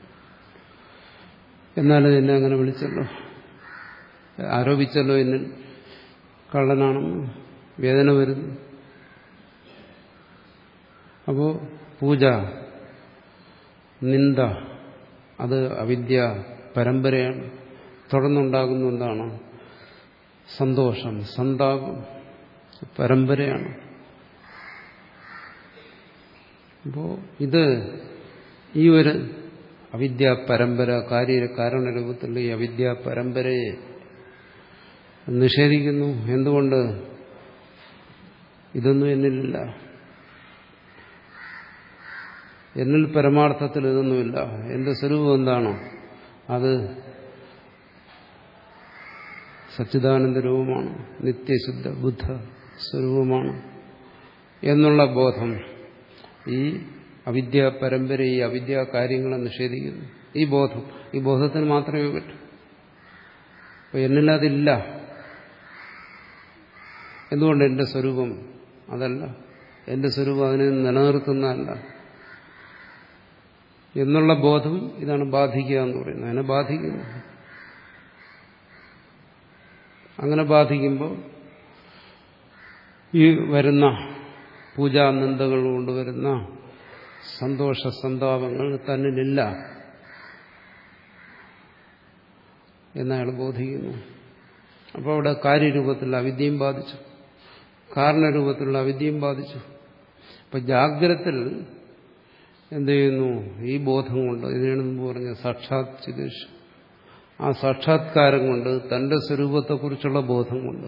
എന്നാലും എന്നെ അങ്ങനെ വിളിച്ചല്ലോ, ആരോപിച്ചല്ലോ എന്നിൽ കള്ളനാണെന്ന്, വേദന വരുന്നു. അപ്പോ പൂജ, നിന്ദ, അത് അവിദ്യ പരമ്പരയാണ്. തുടർന്നുണ്ടാകുന്ന എന്താണ്? സന്തോഷം, സന്താപം, പരമ്പരയാണ്. അപ്പോ ഇത് ഈ ഒരു അവിദ്യാ പരമ്പര, കാര്യ കാരണരൂപത്തിലുള്ള ഈ അവിദ്യാ പരമ്പരയെ നിഷേധിക്കുന്നു. എന്തുകൊണ്ട്? ഇതൊന്നും എന്നിലില്ല, എന്നിൽ പരമാർത്ഥത്തിൽ ഇതൊന്നുമില്ല. എന്റെ സ്വരൂപം എന്താണോ അത് സച്ചിദാനന്ദ രൂപമാണ്, നിത്യശുദ്ധ ബുദ്ധ സ്വരൂപമാണ് എന്നുള്ള ബോധം ഈ അവിദ്യാ പരമ്പര, ഈ അവിദ്യാ കാര്യങ്ങളെ നിഷേധിക്കുന്നു. ഈ ബോധം, ഈ ബോധത്തിന് മാത്രമേ പറ്റൂ. അപ്പൊ എന്നിലതില്ല. എന്തുകൊണ്ട്? എന്റെ സ്വരൂപം അതല്ല, എന്റെ സ്വരൂപം അതിനെ നിലനിർത്തുന്നതല്ല എന്നുള്ള ബോധം ഇതാണ് ബാധിക്കുക എന്ന് പറയുന്നത്. അതിനെ ബാധിക്കുന്നു. അങ്ങനെ ബാധിക്കുമ്പോൾ ഈ വരുന്ന പൂജാനിന്ദകൾ കൊണ്ടുവരുന്ന സന്തോഷ സന്താപങ്ങൾ തന്നിലില്ല എന്നയാൾ ബോധിക്കുന്നു. അപ്പോൾ അവിടെ കാര്യരൂപത്തിലുള്ള അവിദ്യയും ബാധിച്ചു, കാരണരൂപത്തിലുള്ള അവിദ്യയും ബാധിച്ചു. അപ്പൊ ജാഗ്രത്തിൽ എന്ത് ചെയ്യുന്നു? ഈ ബോധം കൊണ്ട്, ഇതിനാണ് മുമ്പ് പറഞ്ഞ സാക്ഷാത് ചികിത്സ, ആ സാക്ഷാത്കാരം കൊണ്ട്, തന്റെ സ്വരൂപത്തെക്കുറിച്ചുള്ള ബോധം കൊണ്ട്,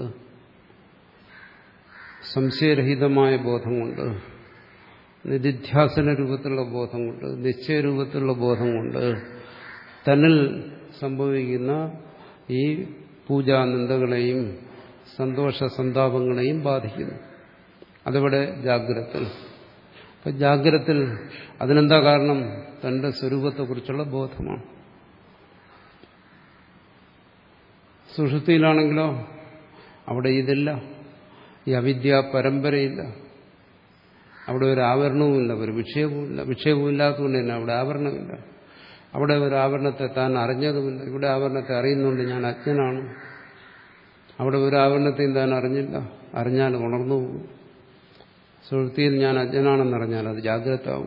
സംശയരഹിതമായ ബോധം കൊണ്ട്, നിധിധ്യാസന രൂപത്തിലുള്ള ബോധം കൊണ്ട്, നിശ്ചയരൂപത്തിലുള്ള ബോധം കൊണ്ട് തന്നിൽ സംഭവിക്കുന്ന ഈ പൂജാനിന്ദകളെയും സന്തോഷ സന്താപങ്ങളെയും ബാധിക്കുന്നു. അതിവിടെ ജാഗ്രത്തിൽ. അപ്പൊ ജാഗ്രത്തിൽ അതിനെന്താ കാരണം? തന്റെ സ്വരൂപത്തെക്കുറിച്ചുള്ള ബോധമാണ്. സുഷുപ്തിയിലാണെങ്കിലോ അവിടെ ഇതില്ല, ഈ അവിദ്യാ പരമ്പരയില്ല, അവിടെ ഒരു ആവരണവുമില്ല, ഒരു വിക്ഷേപവുമില്ല. വിക്ഷേപമില്ലാത്തതുകൊണ്ട് തന്നെ അവിടെ ആവരണമില്ല. അവിടെ ഒരു ആവരണത്തെ താൻ അറിഞ്ഞതുമില്ല. ഇവിടെ ആവരണത്തെ അറിയുന്നുണ്ട്, ഞാൻ അജ്ഞനാണ്. അവിടെ ഒരു ആവരണത്തെയും താൻ അറിഞ്ഞില്ല, അറിഞ്ഞാൽ ഉണർന്നു പോകും. സുഷുപ്തിയിൽ ഞാൻ അജ്ഞനാണെന്നറിഞ്ഞാൽ അത് ജാഗ്രത ആവും.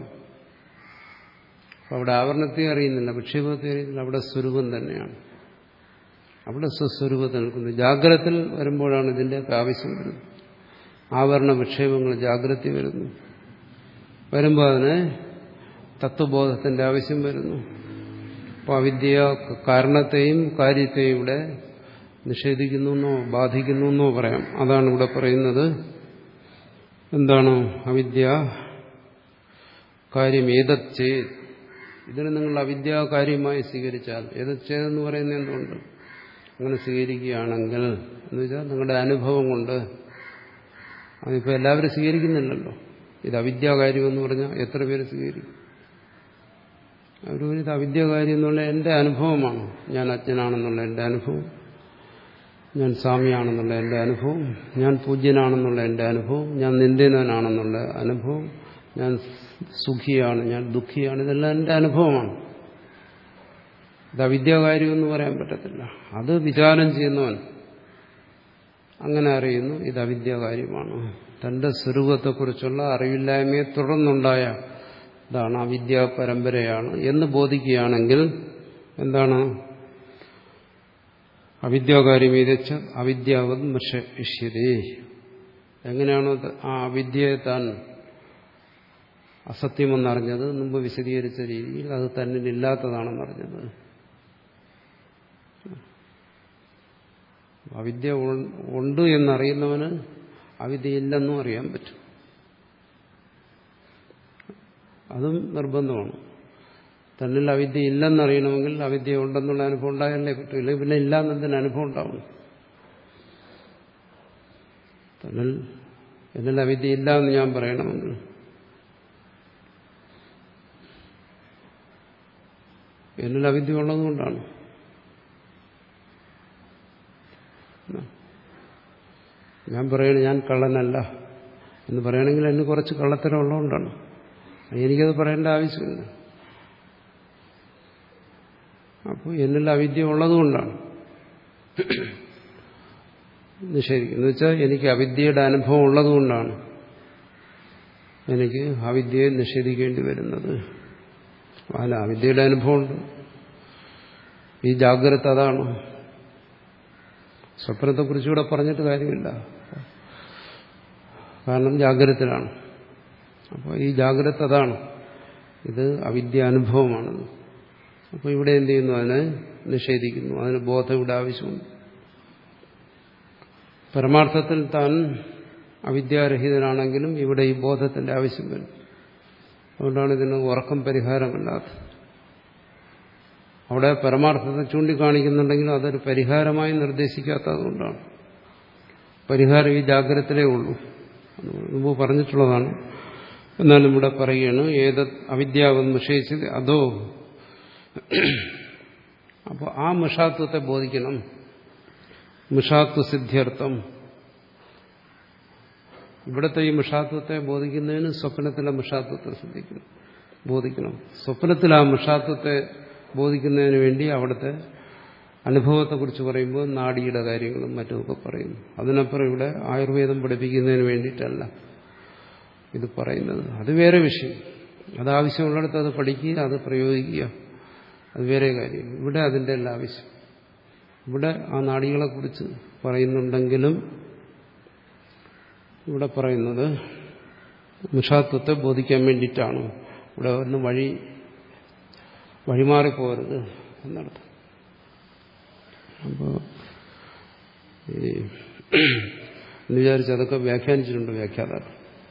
അവിടെ ആവരണത്തെ അറിയുന്നില്ല, വിക്ഷേപത്തെ അറിയുന്നില്ല, അവിടെ സ്വരൂപം തന്നെയാണ്. അവിടെ സ്വസ്വരൂപത്തിൽ നിൽക്കുന്നു. ജാഗ്രതത്തിൽ വരുമ്പോഴാണ് ഇതിൻ്റെയൊക്കെ ആവശ്യം വരുന്നത്. ആവരണ വിക്ഷേപങ്ങൾ ജാഗ്രത വരുന്നു. വരുമ്പോൾ അതിന് തത്വബോധത്തിന്റെ ആവശ്യം വരുന്നു. അപ്പോൾ അവിദ്യ കാരണത്തെയും കാര്യത്തെയും ഇവിടെ നിഷേധിക്കുന്നു എന്നോ ബാധിക്കുന്നു എന്നോ പറയാം. അതാണ് ഇവിടെ പറയുന്നത്. എന്താണ് അവിദ്യ കാര്യം? ഏതത് ചെയ്ത്, ഇതിനെ നിങ്ങൾ അവിദ്യാ കാര്യമായി സ്വീകരിച്ചാൽ, ഏതത് ചെയ്തെന്ന് പറയുന്നത് എന്തുകൊണ്ട്? അങ്ങനെ സ്വീകരിക്കുകയാണെങ്കിൽ എന്ന് വെച്ചാൽ നിങ്ങളുടെ അനുഭവം കൊണ്ട്, അതിപ്പോൾ എല്ലാവരും സ്വീകരിക്കുന്നില്ലല്ലോ. ഇത് അവിദ്യാകാര്യമെന്ന് പറഞ്ഞാൽ എത്ര പേര് സ്വീകരിക്കും? അവർ ഇത് അവിദ്യാകാര്യം എന്നുള്ള എൻ്റെ അനുഭവമാണ്, ഞാൻ അജ്ഞനാണെന്നുള്ള എൻ്റെ അനുഭവം, ഞാൻ സ്വാമിയാണെന്നുള്ള എൻ്റെ അനുഭവം, ഞാൻ പൂജ്യനാണെന്നുള്ള എൻ്റെ അനുഭവം, ഞാൻ നിന്ദിതനാണെന്നുള്ള അനുഭവം, ഞാൻ സുഖിയാണ്, ഞാൻ ദുഃഖിയാണ്, ഇതെല്ലാം എൻ്റെ അനുഭവമാണ്. ഇത് അവിദ്യാകാര്യമെന്ന് പറയാൻ പറ്റത്തില്ല. അത് വിചാരം ചെയ്യുന്നവൻ അങ്ങനെ അറിയുന്നു, ഇത് അവിദ്യാകാര്യമാണ്. തന്റെ സ്വരൂപത്തെക്കുറിച്ചുള്ള അറിവില്ലായ്മയെ തുടർന്നുണ്ടായ ഇതാണ് അവിദ്യാ പരമ്പരയാണ് എന്ന് ബോധിക്കുകയാണെങ്കിൽ എന്താണ്? അവിദ്യാകാര്യമേതച്ച അവിദ്യാവത് മർഷ്യതേ. എങ്ങനെയാണോ ആ അവിദ്യയെ താൻ അസത്യമെന്നറിഞ്ഞത്, മുമ്പ് വിശദീകരിച്ച രീതിയിൽ അത് തന്നിലില്ലാത്തതാണെന്നറിഞ്ഞത്. അവിദ്യ ഉണ്ട് എന്നറിയുന്നവന് അവിദ്യയില്ലെന്നും അറിയാൻ പറ്റും. അതും നിർബന്ധമാണ്. തന്നിൽ അവിദ്യ ഇല്ലെന്നറിയണമെങ്കിൽ അവിദ്യ ഉണ്ടെന്നുള്ള അനുഭവം ഉണ്ടായാലേ പറ്റൂ. ഇല്ലെങ്കിൽ പിന്നെ ഇല്ലാന്നതിന് അനുഭവം ഉണ്ടാവണം. തന്നിൽ എന്നിൽ അവിദ്യ ഇല്ല എന്ന് ഞാൻ പറയണമെങ്കിൽ എന്നിൽ അവിദ്യ ഉള്ളതുകൊണ്ടാണ്. ഞാൻ പറയണ ഞാൻ കള്ളനല്ല എന്ന് പറയണമെങ്കിൽ എന്നെ കുറച്ച് കള്ളത്തരം ഉള്ളതുകൊണ്ടാണ്. എനിക്കത് പറയേണ്ട ആവശ്യമില്ല. അപ്പോൾ എന്നിൽ അവിദ്യ ഉള്ളതുകൊണ്ടാണ് നിഷേധിക്കുന്നത്. എന്ന് വെച്ചാൽ എനിക്ക് അവിദ്യയുടെ അനുഭവം ഉള്ളതുകൊണ്ടാണ് എനിക്ക് അവിദ്യയെ നിഷേധിക്കേണ്ടി വരുന്നത്. അല്ല, അവിദ്യയുടെ അനുഭവമുണ്ട്. ഈ ജാഗ്രത അതാണ്. സ്വപ്നത്തെക്കുറിച്ച് ഇവിടെ പറഞ്ഞിട്ട് കാര്യമില്ല, കാരണം ജാഗ്രതത്തിലാണ്. അപ്പോൾ ഈ ജാഗ്രത അതാണ്, ഇത് അവിദ്യ അനുഭവമാണെന്ന്. അപ്പോൾ ഇവിടെ എന്ത് ചെയ്യുന്നു? അതിനെ നിഷേധിക്കുന്നു. അതിന് ബോധം ഇവിടെ ആവശ്യമുണ്ട്. പരമാർത്ഥത്തിൽ താൻ അവിദ്യാരഹിതനാണെങ്കിലും ഇവിടെ ഈ ബോധത്തിന്റെ ആവശ്യം വരും. അതുകൊണ്ടാണ് ഇതിന് ഉറക്കം പരിഹാരമല്ലാത്തത്. അവിടെ പരമാർത്ഥത്തെ ചൂണ്ടിക്കാണിക്കുന്നുണ്ടെങ്കിലും അതൊരു പരിഹാരമായി നിർദ്ദേശിക്കാത്തതുകൊണ്ടാണ്. പരിഹാരം ഈ ജാഗ്രതയിലേ ഉള്ളൂ. മുമ്പ് പറഞ്ഞിട്ടുള്ളതാണ്. എന്നാലും ഇവിടെ പറയുകയാണ്, ഏത് അവിദ്യാവെന്ന് നിഷേധിച്ചത് അതോ. അപ്പോൾ ആ മിഷാത്വത്തെ ബോധിക്കണം. മിഷാത്വ സിദ്ധ്യർത്ഥം. ഇവിടുത്തെ ഈ മിഷാത്വത്തെ ബോധിക്കുന്നതിന് സ്വപ്നത്തിലെ മിഷാത്വത്തെ ശ്രദ്ധിക്കണം, ബോധിക്കണം. സ്വപ്നത്തിൽ ആ മിഷാത്വത്തെ ബോധിക്കുന്നതിന് വേണ്ടി അവിടുത്തെ അനുഭവത്തെക്കുറിച്ച് പറയുമ്പോൾ നാഡിയുടെ കാര്യങ്ങളും മറ്റുമൊക്കെ പറയുന്നു. അതിനപ്പുറം ഇവിടെ ആയുർവേദം പഠിപ്പിക്കുന്നതിന് വേണ്ടിയിട്ടല്ല ഇത് പറയുന്നത്. അത് വേറെ വിഷയം. അത് ആവശ്യമുള്ളിടത്ത് അത് പഠിക്കുക, അത് പ്രയോഗിക്കുക, അത് വേറെ കാര്യം. ഇവിടെ അതിൻ്റെ എല്ലാ ആവശ്യം. ഇവിടെ ആ നാഡികളെക്കുറിച്ച് പറയുന്നുണ്ടെങ്കിലും ഇവിടെ പറയുന്നത് മിഷാത്വത്തെ ബോധിക്കാൻ വേണ്ടിയിട്ടാണ്. ഇവിടെ ഒന്ന് വഴി വഴിമാറിപ്പോകരുത് എന്നർത്ഥം. അപ്പോൾ എന്ന് വിചാരിച്ച് അതൊക്കെ വ്യാഖ്യാനിച്ചിട്ടുണ്ട് വ്യാഖ്യാതാക്കൾ.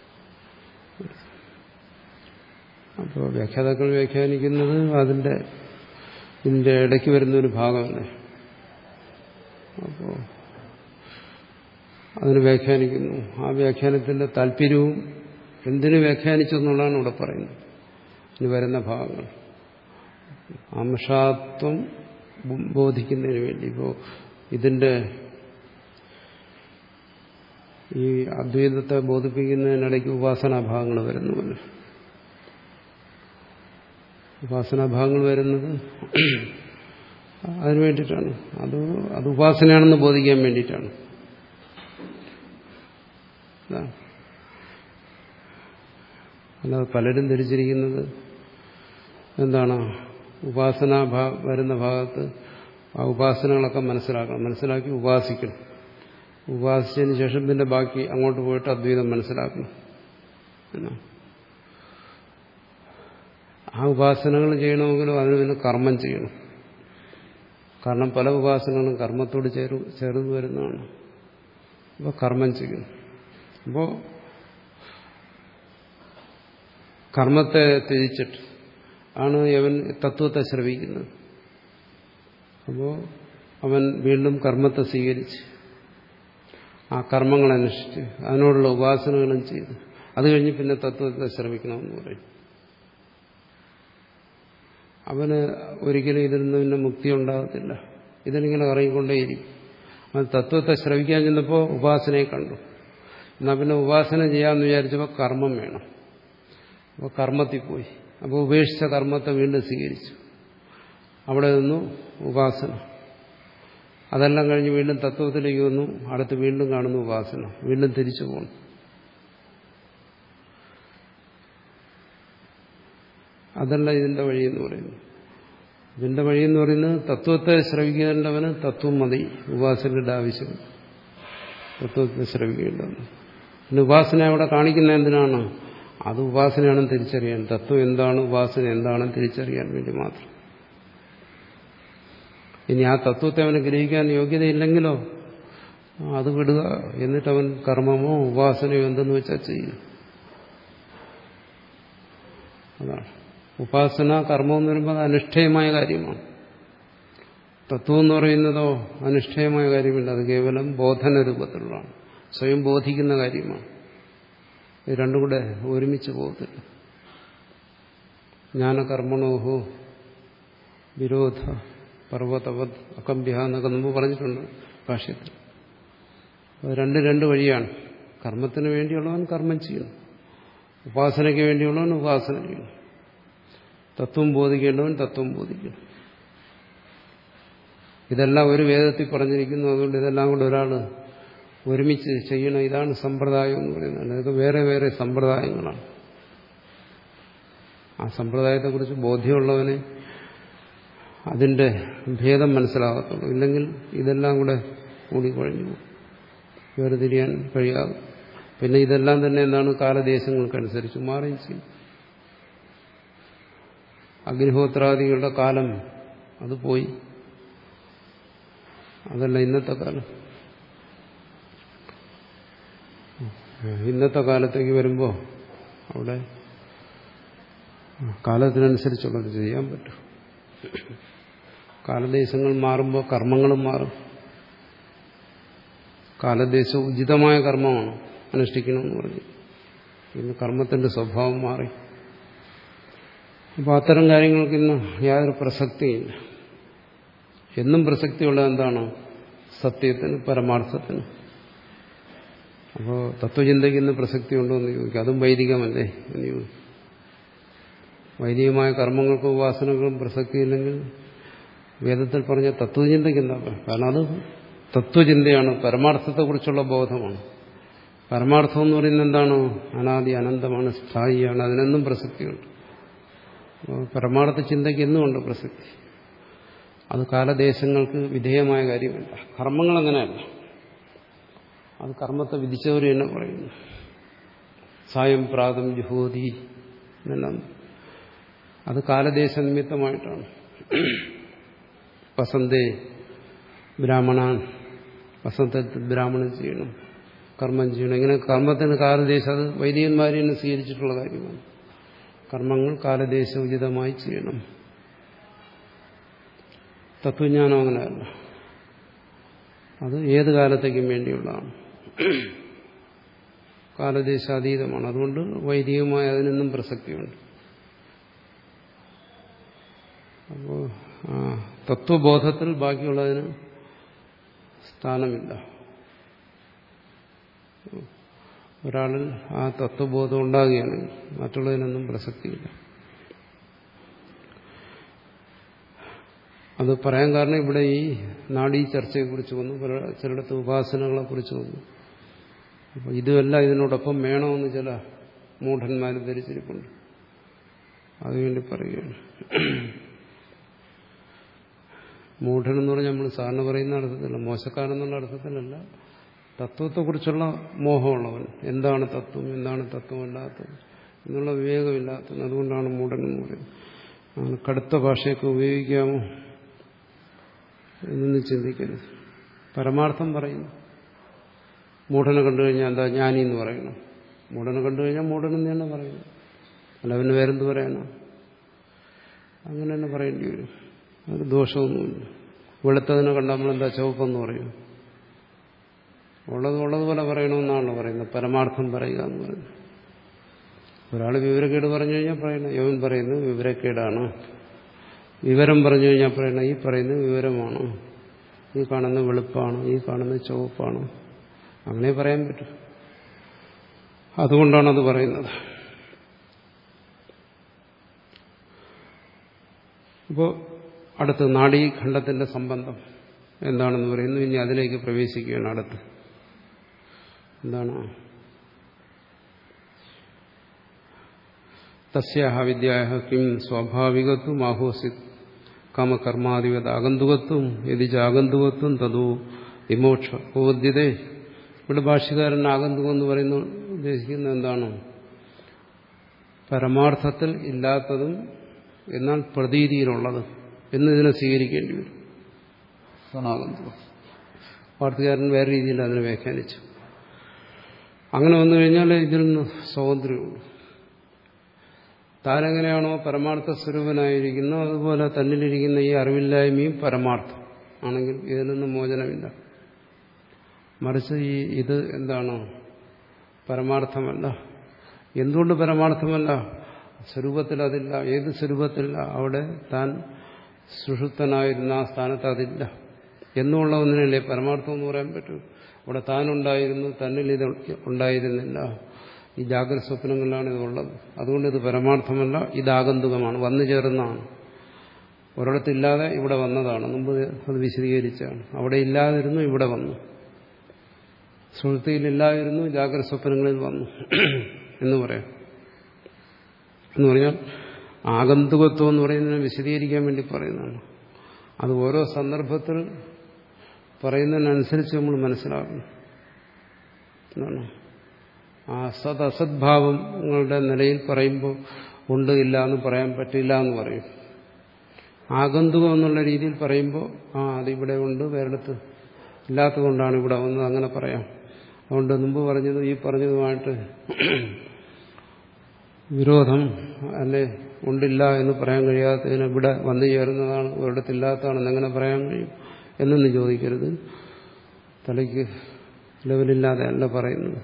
അപ്പോൾ വ്യാഖ്യാതാക്കൾ വ്യാഖ്യാനിക്കുന്നത് അതിൻ്റെ ഇതിൻ്റെ ഇടയ്ക്ക് വരുന്നൊരു ഭാഗമല്ലേ. അപ്പോൾ അതിന് വ്യാഖ്യാനിക്കുന്നു. ആ വ്യാഖ്യാനത്തിൻ്റെ താല്പര്യവും എന്തിനു വ്യാഖ്യാനിച്ചു എന്നുള്ളതാണ് ഇവിടെ പറയുന്നത്. ഇനി വരുന്ന ഭാഗങ്ങൾ അംശാത്വം ബോധിക്കുന്നതിന് വേണ്ടി. ഇപ്പോൾ ഇതിൻ്റെ ഈ അദ്വൈതത്തെ ബോധിപ്പിക്കുന്നതിനിടയ്ക്ക് ഉപാസനാഭാഗങ്ങൾ വരുന്നുവല്ലോ. ഉപാസനാഭാഗങ്ങൾ വരുന്നത് അതിനു വേണ്ടിയിട്ടാണ്. അത് അത് ഉപാസനയാണെന്ന് ബോധിക്കാൻ വേണ്ടിയിട്ടാണ്. അല്ലാതെ പലരും ധരിച്ചിരിക്കുന്നത് എന്താണ്, ഉപാസന വരുന്ന ഭാഗത്ത് ആ ഉപാസനകളൊക്കെ മനസ്സിലാക്കണം, മനസ്സിലാക്കി ഉപാസിക്കണം. ഉപാസിച്ചതിന് ശേഷം പിന്നെ ബാക്കി അങ്ങോട്ട് പോയിട്ട് അദ്വൈതം മനസ്സിലാക്കണം എന്നാണ്. ആ ഉപാസനകൾ ചെയ്യണമെങ്കിലും അതിന് പിന്നെ കർമ്മം ചെയ്യണം. കാരണം പല ഉപാസനകളും കർമ്മത്തോട് ചേർ ചേർന്ന് വരുന്നതാണ്. അപ്പോൾ കർമ്മം ചെയ്യണം. അപ്പോൾ കർമ്മത്തെ ത്യജിച്ചിട്ട് ആണ് അവൻ തത്വത്തെ ശ്രവിക്കുന്നത്. അപ്പോൾ അവൻ വീണ്ടും കർമ്മത്തെ സ്വീകരിച്ച് ആ കർമ്മങ്ങളനുഷ്ഠിച്ച് അതിനോടുള്ള ഉപാസനകളും ചെയ്ത് അത് കഴിഞ്ഞ് പിന്നെ തത്വത്തെ ശ്രമിക്കണമെന്ന് പറയും. അവന് ഒരിക്കലും ഇതിൽ നിന്ന് പിന്നെ മുക്തി ഉണ്ടാകത്തില്ല. ഇതിനിങ്ങനെ ഇറങ്ങിക്കൊണ്ടേയിരിക്കും. അവൻ തത്വത്തെ ശ്രവിക്കാൻ ചെന്നപ്പോൾ ഉപാസനയെ കണ്ടു. എന്നാൽ പിന്നെ ഉപാസന ചെയ്യാമെന്ന് വിചാരിച്ചപ്പോൾ കർമ്മം വേണം. അപ്പോൾ കർമ്മത്തിൽ പോയി. അപ്പോൾ ഉപേക്ഷിച്ച കർമ്മത്തെ വീണ്ടും സ്വീകരിച്ചു. അവിടെ നിന്നു ഉപാസന. അതെല്ലാം കഴിഞ്ഞ് വീണ്ടും തത്വത്തിലേക്ക് വന്നു. അടുത്ത് വീണ്ടും കാണുന്നു ഉപാസന. വീണ്ടും തിരിച്ചു പോകണം. അതല്ല ഇതിന്റെ വഴിയെന്ന് പറയുന്നു. ഇതിന്റെ വഴിയെന്ന് പറയുന്നത് തത്വത്തെ ശ്രവിക്കേണ്ടവന് തത്വം മതി, ഉപാസനയുടെ ആവശ്യം. തത്വത്തെ ശ്രവിക്കേണ്ടവന് പിന്നെ ഉപാസന അവിടെ കാണിക്കുന്ന എന്തിനാണ്? അത് ഉപാസനയാണെന്ന് തിരിച്ചറിയാൻ, തത്വം എന്താണ്, ഉപാസന എന്താണെന്ന് തിരിച്ചറിയാൻ വേണ്ടി മാത്രം. ഇനി ആ തത്വത്തെ അവന് ഗ്രഹിക്കാൻ യോഗ്യതയില്ലെങ്കിലോ അത് വിടുക. എന്നിട്ട് അവൻ കർമ്മമോ ഉപാസനയോ എന്തെന്ന് വെച്ചാൽ ചെയ്യും. അതാണ് ഉപാസന. കർമ്മം എന്ന് പറയുമ്പോൾ അത് അനുഷ്ഠേയമായ കാര്യമാണ്. തത്വം എന്ന് പറയുന്നതോ അനുഷ്ഠേയമായ കാര്യമില്ല. അത് കേവലം ബോധന രൂപത്തിലുള്ളതാണ്, സ്വയം ബോധിക്കുന്ന കാര്യമാണ്. ഇത് രണ്ടും കൂടെ ഒരുമിച്ച് പോകത്തില്ല. ജ്ഞാനകർമ്മണോഹോ വിരോധ പർവ്വതവത് അകമ്പ്യ എന്നൊക്കെ മുമ്പ് പറഞ്ഞിട്ടുണ്ട് ഭാഷ്യത്തിൽ. അത് രണ്ട് രണ്ട് വഴിയാണ്. കർമ്മത്തിന് വേണ്ടിയുള്ളവൻ കർമ്മം ചെയ്യുന്നു, ഉപാസനയ്ക്ക് വേണ്ടിയുള്ളവൻ ഉപാസന ചെയ്യുന്നു, തത്വം ബോധിക്കേണ്ടവൻ തത്വം ബോധിക്കുന്നു. ഇതെല്ലാം ഒരു വേദത്തിൽ പറഞ്ഞിരിക്കുന്നു. അതുകൊണ്ട് ഇതെല്ലാം കൂടെ ഒരാൾ ഒരുമിച്ച് ചെയ്യണം. ഇതാണ് സമ്പ്രദായം എന്ന് പറയുന്നത്. അതൊക്കെ വേറെ വേറെ സമ്പ്രദായങ്ങളാണ്. ആ സമ്പ്രദായത്തെക്കുറിച്ച് ബോധ്യമുള്ളവന് അതിന്റെ ഭേദം മനസ്സിലാകത്തുള്ളൂ. ഇല്ലെങ്കിൽ ഇതെല്ലാം കൂടെ കൂടിക്കുഴഞ്ഞു വേർതിരിയാൻ കഴിയാതെ. പിന്നെ ഇതെല്ലാം തന്നെ എന്താണ് കാലദേശങ്ങൾക്കനുസരിച്ച് മാറുകയും ചെയ്യും. അഗ്നിഹോത്രാദികളുടെ കാലം അത് പോയി, അതല്ല ഇന്നത്തെ കാലം. ഇന്നത്തെ കാലത്തേക്ക് വരുമ്പോൾ അവിടെ കാലത്തിനനുസരിച്ചുള്ളത് ചെയ്യാൻ പറ്റും. കാലദേശങ്ങൾ മാറുമ്പോൾ കർമ്മങ്ങളും മാറും. കാലദേശ ഉചിതമായ കർമ്മമാണ് അനുഷ്ഠിക്കണമെന്ന് പറഞ്ഞു. ഇന്ന് കർമ്മത്തിന്റെ സ്വഭാവം മാറി. അപ്പോൾ അത്തരം കാര്യങ്ങൾക്ക് ഇന്ന് യാതൊരു പ്രസക്തിയില്ല. എന്നും പ്രസക്തിയുള്ളത് എന്താണ്? സത്യത്തിന്, പരമാർത്ഥത്തിന്. അപ്പോൾ തത്വചിന്തയ്ക്ക് ഇന്ന് പ്രസക്തി ഉണ്ടോ എന്ന് ചോദിക്കും. അതും വൈദികമല്ലേ എന്ന് ചോദിക്കും. വൈദികമായ കർമ്മങ്ങൾക്കും ഉപാസനകൾക്കും പ്രസക്തിയില്ലെങ്കിൽ വേദത്തിൽ പറഞ്ഞ തത്വചിന്തയ്ക്ക് എന്താ? കാരണം അത് തത്വചിന്തയാണ്, പരമാർത്ഥത്തെക്കുറിച്ചുള്ള ബോധമാണ്. പരമാർത്ഥം എന്ന് പറയുന്നത് എന്താണ്? അനാദി അനന്തമാണ്, സ്ഥായിയാണ്. അതിനെന്നും പ്രസക്തിയുണ്ട്. പരമാർത്ഥ ചിന്തയ്ക്ക് എന്നുമുണ്ട് പ്രസക്തി. അത് കാലദേശങ്ങൾക്ക് വിധേയമായ കാര്യമല്ല. കർമ്മങ്ങൾ അങ്ങനെയല്ല. അത് കർമ്മത്തെ വിധിച്ചവർ തന്നെ പറയുന്നു. സായം പ്രാതം ജുഹോതി എന്നെല്ലാം അത് കാലദേശ നിമിത്തമായിട്ടാണ്. വസന്തേ ബ്രാഹ്മണാൻ, വസന്തത്തിൽ ബ്രാഹ്മണൻ ചെയ്യണം, കർമ്മം ചെയ്യണം. ഇങ്ങനെ കർമ്മത്തിന് കാലദേശം, അത് വൈദികന്മാർ തന്നെ സ്വീകരിച്ചിട്ടുള്ള കാര്യമാണ്. കർമ്മങ്ങൾ കാലദേശ ഉചിതമായി ചെയ്യണം. തത്വജ്ഞാനം അങ്ങനെയല്ല. അത് ഏത് കാലത്തേക്കും വേണ്ടിയുള്ളതാണ്, കാലദേശാതീതമാണ്. അതുകൊണ്ട് വൈദികമായ അതിനെന്നും പ്രസക്തിയുണ്ട്. അപ്പോൾ തത്വബോധത്തിൽ ബാക്കിയുള്ളതിന് സ്ഥാനമില്ല. ഒരാളിൽ ആ തത്വബോധം ഉണ്ടാകുകയാണെങ്കിൽ മറ്റുള്ളതിനൊന്നും പ്രസക്തിയില്ല. അത് പറയാൻ കാരണം ഇവിടെ ഈ നാഡീ ചർച്ചയെക്കുറിച്ച് വന്നു, ചിലയിടത്ത് ഉപാസനകളെ കുറിച്ച് വന്നു. അപ്പോൾ ഇതുമെല്ലാം ഇതിനോടൊപ്പം വേണമെന്ന് ചില മൂഢന്മാർ ധരിച്ചിരിപ്പുണ്ട്. അതുവേണ്ടി പറയുകയാണ്. മൂഢനെന്ന് പറഞ്ഞാൽ നമ്മൾ സാറിന് പറയുന്ന അർത്ഥത്തിലല്ല, മോശക്കാരെന്നുള്ള അർത്ഥത്തിലല്ല, തത്വത്തെക്കുറിച്ചുള്ള മോഹമുള്ളവൻ. എന്താണ് തത്വം, എന്താണ് തത്വമല്ലാത്തത് എന്നുള്ള വിവേകമില്ലാത്തവൻ. അതുകൊണ്ടാണ് മൂഢനെന്ന് പറയുന്നത്. അങ്ങനെ കടുത്ത ഭാഷയൊക്കെ ഉപയോഗിക്കാമോ എന്നൊന്നും ചിന്തിക്കരുത്. പരമാർത്ഥം പറയുന്നു. മൂഢനെ കണ്ടു കഴിഞ്ഞാൽ എന്താ ജ്ഞാനി എന്ന് പറയണം. മൂഢനെ കണ്ടു കഴിഞ്ഞാൽ മൂഢനെന്ന് തന്നെ പറയുന്നു. അല്ല അവന് വേറെന്ത് പറയാനോ? അങ്ങനെ തന്നെ പറയേണ്ടി വരും. അത് ദോഷമൊന്നുമില്ല. വെളുത്തതിനെ കണ്ടാൽ നമ്മളെന്താ ചുവപ്പെന്ന് പറയും? ഉള്ളത് ഉള്ളതുപോലെ പറയണമെന്നാണല്ലോ പറയുന്നത്. പരമാർത്ഥം പറയുക എന്ന് പറയുന്നത്. ഒരാൾ വിവരക്കേട് പറഞ്ഞു കഴിഞ്ഞാൽ പറയണം യവൻ പറയുന്നത് വിവരക്കേടാണ്. വിവരം പറഞ്ഞു കഴിഞ്ഞാൽ പറയണം ഈ പറയുന്നത് വിവരമാണ്, ഈ കാണുന്ന വെളുപ്പാണ്, ഈ കാണുന്ന ചുവപ്പാണ്. അങ്ങനെ പറയാൻ പറ്റും. അതുകൊണ്ടാണ് അത് പറയുന്നത്. ഇപ്പോൾ അടുത്ത് നാഡീഖണ്ഡത്തിന്റെ സംബന്ധം എന്താണെന്ന് പറയുന്നു. ഇനി അതിലേക്ക് പ്രവേശിക്കുകയാണ്. അടുത്ത് എന്താണ്? തസ്യാഹ വിദ്യാഹ കിം സ്വാഭാവികത്വം ആഹോസിത് കാമകർമാധിപത ആഗന്തുകത്വം യതി ചാഗന്തുകത്വം തതോ വിമോക്ഷ ബോധ്യതേ. ഇവിടെ ഭാഷ്യകാരൻ ആഗന്തുകം എന്ന് പറയുന്ന ഉദ്ദേശിക്കുന്നത് എന്താണ്? പരമാർത്ഥത്തിൽ ഇല്ലാത്തതും എന്നാൽ പ്രതീതിയിലുള്ളതും എന്നിതിനെ സ്വീകരിക്കേണ്ടി വരും. ആഗന്തുകം. വാർത്തകാരൻ വേറെ രീതിയിൽ അതിനെ വ്യാഖ്യാനിച്ചു. അങ്ങനെ വന്നു കഴിഞ്ഞാൽ ഇതിൽ നിന്ന് സ്വാതന്ത്ര്യമുള്ളൂ. താനെങ്ങനെയാണോ പരമാർത്ഥ സ്വരൂപനായിരിക്കുന്നു അതുപോലെ തന്നിലിരിക്കുന്ന ഈ അറിവില്ലായ്മയും പരമാർത്ഥം ആണെങ്കിൽ ഇതിൽ നിന്ന് മോചനമില്ല. മറിച്ച് ഈ ഇത് എന്താണ്? പരമാർത്ഥമല്ല. എന്തുകൊണ്ട് പരമാർത്ഥമല്ല? സ്വരൂപത്തിൽ അതില്ല. ഏത് സ്വരൂപത്തില്ല? അവിടെ താൻ സുഷുപ്തനായിരുന്ന ആ സ്ഥാനത്ത് അതില്ല എന്നുള്ള ഒന്നിനല്ലേ പരമാർത്ഥം എന്ന് പറയാൻ പറ്റൂ. അവിടെ താനുണ്ടായിരുന്നു, തന്നിൽ ഇത് ഉണ്ടായിരുന്നില്ല. ഈ ജാഗ്രത സ്വപ്നങ്ങളിലാണ് ഇതുള്ളത്. അതുകൊണ്ട് ഇത് പരമാർത്ഥമല്ല, ഇത് ആഗന്തുകമാണ്, വന്നു ചേർന്നതാണ്. ഒരിടത്തില്ലാതെ ഇവിടെ വന്നതാണ്. മുമ്പ് അത് വിശദീകരിച്ചാണ്. അവിടെ ഇല്ലാതിരുന്നു, ഇവിടെ വന്നു. സുഷുപ്തിയിലില്ലായിരുന്നു, ജാഗ്രത സ്വപ്നങ്ങളിൽ വന്നു എന്ന് പറയാം. എന്ന് പറഞ്ഞാൽ ആഗന്തുകത്വം എന്ന് പറയുന്നതിനെ വിശദീകരിക്കാൻ വേണ്ടി പറയുന്നതാണ്. അത് ഓരോ സന്ദർഭത്തിൽ പറയുന്നതിനനുസരിച്ച് നമ്മൾ മനസ്സിലാക്കണം. എന്താണ് ആ സത് അസദ്ഭാവങ്ങളുടെ നിലയിൽ പറയുമ്പോൾ ഉണ്ട് ഇല്ല എന്ന് പറയാൻ പറ്റില്ല എന്ന് പറയും. ആഗന്തുകം എന്നുള്ള രീതിയിൽ പറയുമ്പോൾ ആ അതിവിടെ ഉണ്ട്, വേറെടുത്ത് ഇല്ലാത്തതുകൊണ്ടാണ് ഇവിടെ വന്നത്, അങ്ങനെ പറയാം. അതുകൊണ്ട് മുമ്പ് പറഞ്ഞതും ഈ പറഞ്ഞതുമായിട്ട് വിരോധം അല്ലെ ഉണ്ടില്ല എന്ന് പറയാൻ കഴിയാത്തതിന് ഇവിടെ വന്നു ചേരുന്നതാണ്, ഒരിടത്തില്ലാത്തതാണെന്ന് എങ്ങനെ പറയാൻ കഴിയും എന്നൊന്നും ചോദിക്കരുത്. തലയ്ക്ക് ലെവലില്ലാതെ അല്ല പറയുന്നത്.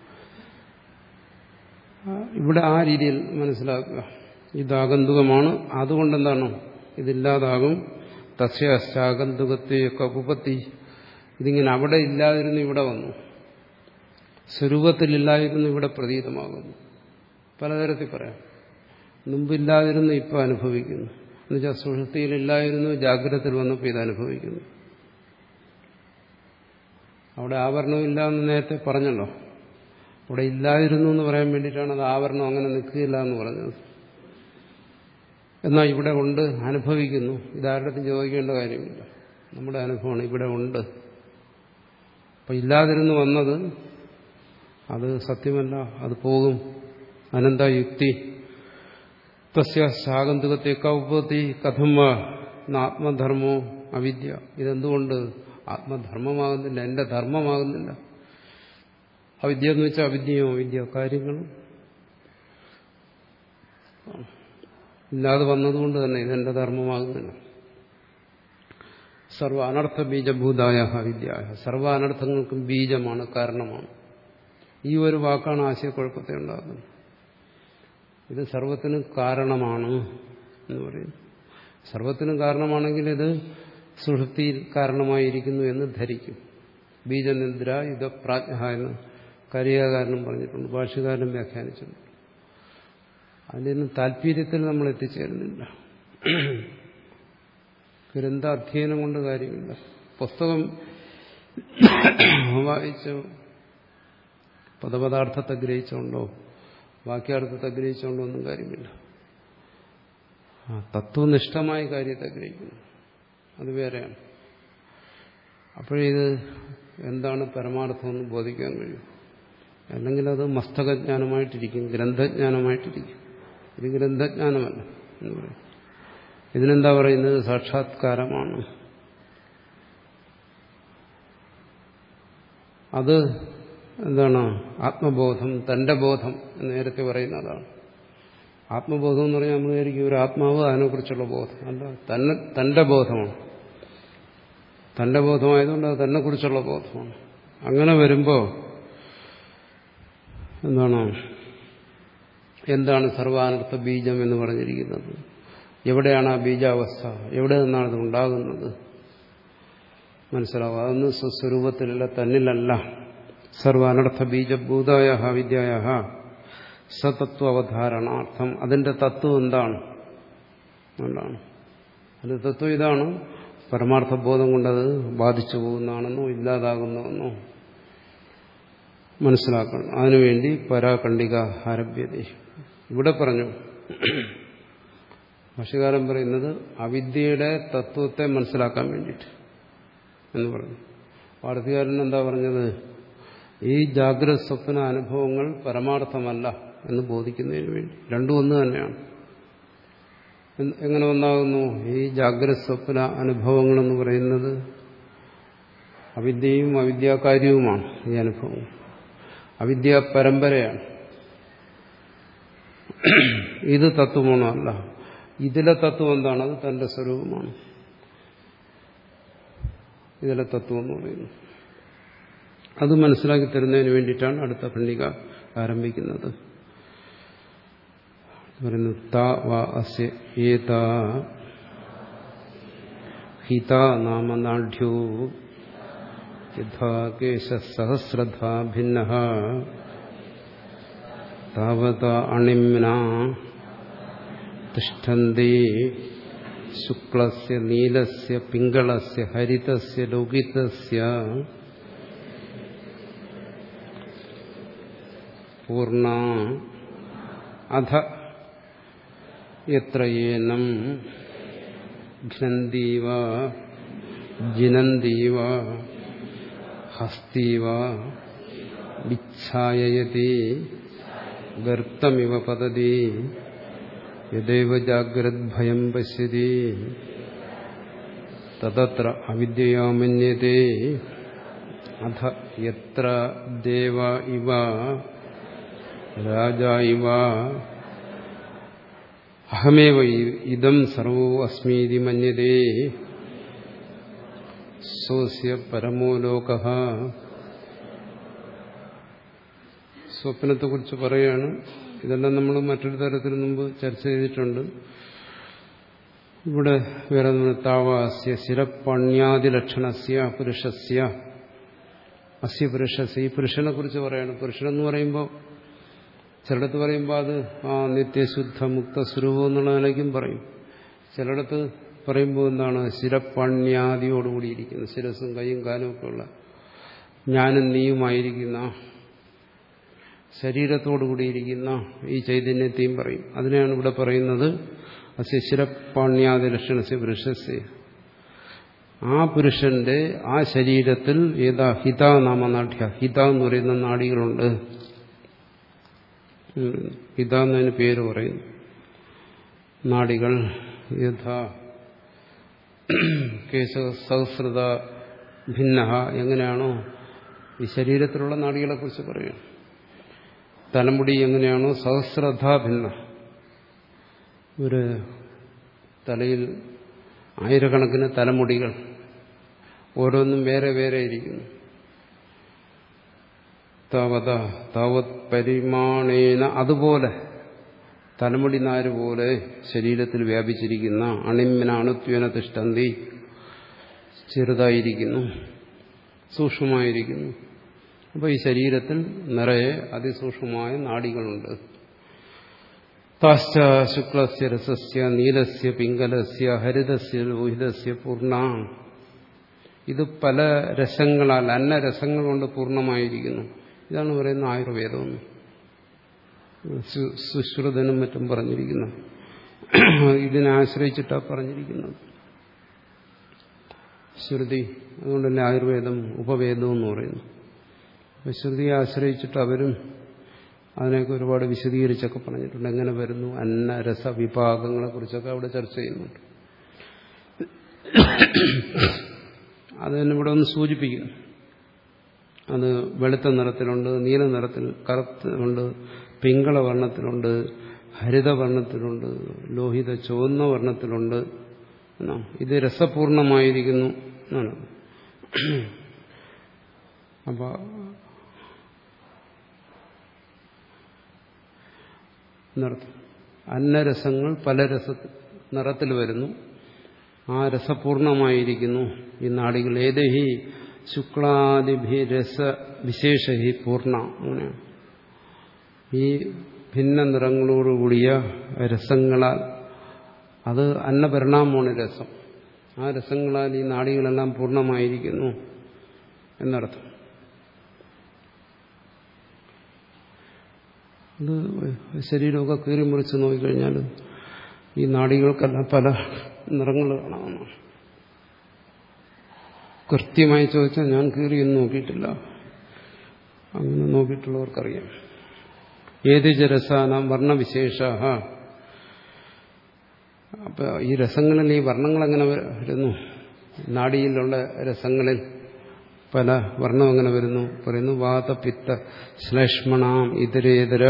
ഇവിടെ ആ രീതിയിൽ മനസ്സിലാക്കുക. ഇതാഗന്തുകമാണ്, അതുകൊണ്ടെന്താണ് ഇതില്ലാതാകും. തസ്യാഗന്തുകത്തെയൊക്കെ ഉപപത്തി. ഇതിങ്ങനെ അവിടെ ഇല്ലാതിരുന്നു ഇവിടെ വന്നു, സ്വരൂപത്തിലില്ലായിരുന്നു ഇവിടെ പ്രതീതമാകുന്നു. പലതരത്തിൽ പറയാം. മുമ്പില്ലാതിരുന്നു ഇപ്പോൾ അനുഭവിക്കുന്നു, എന്നുവെച്ചാൽ സുഷുപ്തിയിലില്ലായിരുന്നു ജാഗ്രതത്തിൽ വന്നപ്പോൾ ഇത് അനുഭവിക്കുന്നു. അവിടെ ആവരണമില്ല എന്ന് നേരത്തെ പറഞ്ഞല്ലോ. അവിടെ ഇല്ലായിരുന്നു എന്ന് പറയാൻ വേണ്ടിയിട്ടാണ് അത് ആവരണം അങ്ങനെ നിൽക്കുകയില്ല എന്ന് പറഞ്ഞത്. എന്നാൽ ഇവിടെ ഉണ്ട്, അനുഭവിക്കുന്നു. ഇതാരുടെ ചോദിക്കേണ്ട കാര്യമില്ല, നമ്മുടെ അനുഭവമാണ്. ഇവിടെ ഉണ്ട്. അപ്പം ഇല്ലാതിരുന്ന് വന്നത് അത് സത്യമല്ല, അത് പോകും. അനന്ത യുക്തി തസ്യാഗന്തുകത്തേക്ക ഉപത്തി കഥം ആത്മധർമ്മോ അവിദ്യ. ഇതെന്തുകൊണ്ട് ആത്മധർമ്മമാകുന്നില്ല, എന്റെ ധർമ്മമാകുന്നില്ല? അവിദ്യ എന്ന് വെച്ചാൽ അവിദ്യയോ അവിദ്യ കാര്യങ്ങളും ഇല്ലാതെ വന്നതുകൊണ്ട് തന്നെ ഇതെന്റെ ധർമ്മമാകുന്നില്ല. സർവ അനർത്ഥ ബീജഭൂതായ അവിദ്യായ. സർവ അനർത്ഥങ്ങൾക്കും ബീജമാണ്, കാരണമാണ്. ഈ ഒരു വാക്കാണ് ആശയക്കുഴപ്പത്തെ ഉണ്ടാകുന്നത്. ഇത് സർവത്തിനും കാരണമാണ് എന്ന് പറയുന്നു. സർവത്തിനും കാരണമാണെങ്കിൽ ഇത് സുഷുപ്തിയിൽ കാരണമായിരിക്കുന്നു എന്ന് ധരിക്കും. ബീജനിദ്ര യുധ പ്രാജ്ഞ എന്ന് കരിയാകാരനും പറഞ്ഞിട്ടുണ്ട്, ഭാഷ്യകാരനും വ്യാഖ്യാനിച്ചിട്ടുണ്ട്. അതിന് താല്പര്യത്തിൽ നമ്മൾ എത്തിച്ചേരുന്നില്ല. ഗ്രന്ഥ അധ്യയനം കൊണ്ട് കാര്യമില്ല. പുസ്തകം വായിച്ചോ, പദപദാർത്ഥത്തെ ഗ്രഹിച്ചുകൊണ്ടോ വാക്യാർത്ഥത്തെ ഗ്രഹിച്ചുകൊണ്ടോ ഒന്നും കാര്യമില്ല. തത്വനിഷ്ഠമായ കാര്യത്തെ ഗ്രഹിക്കുന്നു, അത് വേറെയാണ്. അപ്പോഴിത് എന്താണ് പരമാർത്ഥമെന്ന് ബോധിക്കാൻ കഴിയും. അല്ലെങ്കിൽ അത് മസ്തകജ്ഞാനമായിട്ടിരിക്കും, ഗ്രന്ഥജ്ഞാനമായിട്ടിരിക്കും. ഇത് ഗ്രന്ഥജ്ഞാനമല്ല എന്ന് പറയും. ഇതിനെന്താ പറയുന്നത്? സാക്ഷാത്കാരമാണ്. അത് എന്താണ്? ആത്മബോധം, തന്റെ ബോധം എന്ന് നേരത്തെ പറയുന്ന അതാണ്. ആത്മബോധം എന്ന് പറഞ്ഞാൽ നമ്മൾ വിചാരിക്കും ഒരു ആത്മാവ്, അതിനെക്കുറിച്ചുള്ള ബോധം അല്ല, തന്നെ തന്റെ ബോധമാണ്. തന്റെ ബോധമായതുകൊണ്ട് അത് തന്നെ കുറിച്ചുള്ള ബോധമാണ്. അങ്ങനെ വരുമ്പോൾ എന്താണ് എന്താണ് സർവാനർത്ഥ ബീജം എന്ന് പറഞ്ഞിരിക്കുന്നത്? എവിടെയാണ് ആ ബീജാവസ്ഥ? എവിടെ നിന്നാണ് ഇത് ഉണ്ടാകുന്നത്? മനസ്സിലാവും. അതൊന്നും സ്വസ്വരൂപത്തിലല്ല, തന്നിലല്ല. സർവാനർത്ഥ ബീജഭൂതായ വിദ്യായ സതത്വ അവധാരണാർത്ഥം. അതിന്റെ തത്വം എന്താണ്? എന്താണ് അതിന്റെ തത്വം? ഇതാണ്. പരമാർത്ഥബോധം കൊണ്ടത് ബാധിച്ചു പോകുന്നതാണെന്നോ ഇല്ലാതാകുന്നതെന്നോ മനസ്സിലാക്കണം. അതിനുവേണ്ടി പരാഖണ്ഡിക ആരഭ്യത. ഇവിടെ പറഞ്ഞു, ഭാഷ്യകാരൻ പറയുന്നത് അവിദ്യയുടെ തത്വത്തെ മനസ്സിലാക്കാൻ വേണ്ടിയിട്ട് എന്ന് പറഞ്ഞു. ഭാരതീകാരൻ എന്താ പറഞ്ഞത്? ഈ ജാഗ്രത സ്വപ്ന അനുഭവങ്ങൾ പരമാർത്ഥമല്ല എന്ന് ബോധിക്കുന്നതിന് വേണ്ടി. രണ്ടും ഒന്ന് തന്നെയാണ്. എങ്ങനെ ഒന്നാകുന്നു? ഈ ജാഗ്രത സ്വപ്ന അനുഭവങ്ങളെന്ന് പറയുന്നത് അവിദ്യയും അവിദ്യാകാര്യവുമാണ്. ഈ അനുഭവം അവിദ്യാ പരമ്പരയാണ്. ഇത് തത്വമാണോ? അല്ല. ഇതിലെ തത്വം എന്താണ്? അത് തന്റെ സ്വരൂപമാണ്. ഇതിലെ തത്വം എന്ന് പറയുന്നു. അത് മനസ്സിലാക്കി തരുന്നതിന് വേണ്ടിയിട്ടാണ് അടുത്ത ഖണ്ഡിക ആരംഭിക്കുന്നത്. പറയുന്നു താ വാ അസ്യ ഏതാ ഹിത നാമ നാഢ്യോ യഥാ കേശസഹസ്രധാ ഭിന്നഃ താവത അണിംന തിഷ്ഠന്തി ശുക്ലസ്യ നീലസ്യ പിംഗളസ്യ ഹരിതസ്യ ലൗകിതസ്യ പൂർണ്ണ അധ യത്ര യേനം ഘ്നന്ദീവ ജിനന്ദീവ ഹസ്തീവ വിച്ഛായയതി ഗർത്തമിവ പതതി യദേവ ജാഗ്രദ്ഭയം പശ്യതി തതത്ര അവിദ്യയാ മന്യത്തെ അധ യത്ര ദേവ ഇവ രാജാ ഇവ അഹമേവ ഇദം സർവോ അസ്മീതി മന്യതേ സോസ്യ പരമോ ലോകഃ. സ്വപ്നത്തെക്കുറിച്ച് പറയാണ്. ഇതെല്ലാം നമ്മൾ മറ്റൊരു തരത്തിൽ മുമ്പ് ചർച്ച ചെയ്തിട്ടുണ്ട്. ഇവിടെ വേറെ താവാസ്യ ശിരപ്പണ്യാദിലക്ഷണസ്യ പുരുഷസ്യ അസ്യ പുരുഷസ്യ ഈ പുരുഷനെ കുറിച്ച് പറയാണ്. പുരുഷനെന്ന് പറയുമ്പോൾ ചിലയിടത്ത് പറയുമ്പോൾ അത് ആ നിത്യശുദ്ധ മുക്ത സ്വരൂപം എന്നുള്ള നിലയ്ക്കും പറയും. ചിലയിടത്ത് പറയുമ്പോൾ എന്താണ് ശിരപ്പണ്യാദിയോടുകൂടിയിരിക്കുന്ന ശിരസും കൈയും കാലും ഒക്കെ ഉള്ള ഞാനും നീയുമായിരിക്കുന്ന ശരീരത്തോടുകൂടിയിരിക്കുന്ന ഈ ചൈതന്യത്തെയും പറയും. അതിനെയാണ് ഇവിടെ പറയുന്നത് അസ്യ ശിരപ്പണ്യാദി ലക്ഷണസ്യ പുരുഷസ്യ. ആ പുരുഷന്റെ ആ ശരീരത്തിൽ ഏതാ ഹിത നാമ നാട്യ ഹിത എന്ന് പറയുന്ന നാഡികളുണ്ട്. ഹിത എന്നതിന് പേര് പറയുന്നു. നാഡികൾ യഥാ കേശസഹസ്രത ഭിന്ന എങ്ങനെയാണോ ഈ ശരീരത്തിലുള്ള നാഡികളെ കുറിച്ച് പറയുക. തലമുടി എങ്ങനെയാണോ സഹസ്രധ ഭിന്ന ഒരു തലയിൽ ആയിരക്കണക്കിന് തലമുടികൾ ഓരോന്നും വേറെ വേറെ ഇരിക്കുന്നു. താവത താവത് പരിമാണേന അതുപോലെ തലമുടി നാര് പോലെ ശരീരത്തിൽ വ്യാപിച്ചിരിക്കുന്ന അണിമ്മിന അണുത്വന തിഷ്ഠന്തി ചെറുതായിരിക്കുന്നു, സൂക്ഷ്മമായിരിക്കുന്നു. അപ്പോൾ ഈ ശരീരത്തിൽ നിറയെ അതിസൂക്ഷ്മമായ നാഡികളുണ്ട്. താശ്ച ശുക്ലസ്യ രസസ്യ നീലസ്യ പിംഗലസ്യ ഹരിതസ്യ ലോഹിതസ്യ പൂർണ്ണ. ഇത് പല രസങ്ങളാൽ അന്നരസങ്ങൾ കൊണ്ട് പൂർണ്ണമായിരിക്കുന്നു. ഇതാണ് പറയുന്നത് ആയുർവേദമെന്ന്. സുശ്രുതനും മറ്റും പറഞ്ഞിരിക്കുന്നു. ഇതിനെ ആശ്രയിച്ചിട്ടാണ് പറഞ്ഞിരിക്കുന്നത് ശ്രുതി. അതുകൊണ്ട് തന്നെ ആയുർവേദം ഉപവേദം എന്ന് പറയുന്നു. അപ്പോൾ ശ്രുതിയെ ആശ്രയിച്ചിട്ട് അവരും അതിനെയൊക്കെ ഒരുപാട് വിശദീകരിച്ചൊക്കെ പറഞ്ഞിട്ടുണ്ട്. എങ്ങനെ വരുന്നു അന്നരസ വിഭാഗങ്ങളെ കുറിച്ചൊക്കെ അവിടെ ചർച്ച ചെയ്യുന്നുണ്ട്. അത് തന്നെ ഇവിടെ ഒന്ന് സൂചിപ്പിക്കുന്നു. അത് വെളുത്ത നിറത്തിലുണ്ട്, നീല നിറത്തിൽ കറുത്തിലുണ്ട്, പിങ്കള വർണ്ണത്തിലുണ്ട്, ഹരിതവർണ്ണത്തിലുണ്ട്, ലോഹിത ചുവന്ന വർണ്ണത്തിലുണ്ട്. ഇത് രസപൂർണമായിരിക്കുന്നു എന്നാണ്. അപ്പൊ എന്നർത്ഥം അന്നരസങ്ങൾ പല രസ നിറത്തിൽ വരുന്നു. ആ രസപൂർണമായിരിക്കുന്നു ഈ നാടികൾ. ഏതഹി ശുക്ലാദിഭി രസ വിശേഷ ഹി പൂർണ്ണ. അങ്ങനെയാണ് ഈ ഭിന്ന നിറങ്ങളോടുകൂടിയ രസങ്ങളാൽ, അത് അന്നപരിണാമമാണ് രസം. ആ രസങ്ങളാൽ ഈ നാടികളെല്ലാം പൂർണ്ണമായിരിക്കുന്നു എന്നർത്ഥം. അത് ശരീരമൊക്കെ കീറി മുറിച്ച് നോക്കിക്കഴിഞ്ഞാൽ ഈ നാടികൾക്കെല്ലാം പല നിറങ്ങൾ കാണാമെന്നാണ്. കൃത്യമായി ചോദിച്ചാൽ ഞാൻ കീറിയൊന്നും നോക്കിയിട്ടില്ല. അങ്ങനെ നോക്കിയിട്ടുള്ളവർക്കറിയാം. ഏത് രസാനാം വർണ്ണവിശേഷ. അപ്പൊ ഈ രസങ്ങളിൽ ഈ വർണ്ണങ്ങൾ എങ്ങനെ വരുന്നു? നാഡിയിലുള്ള രസങ്ങളിൽ പല വർണ്ണം എങ്ങനെ വരുന്നു? പറയുന്നു വാതപിത്ത ശ്ലേഷ്മണാം ഇതരേതര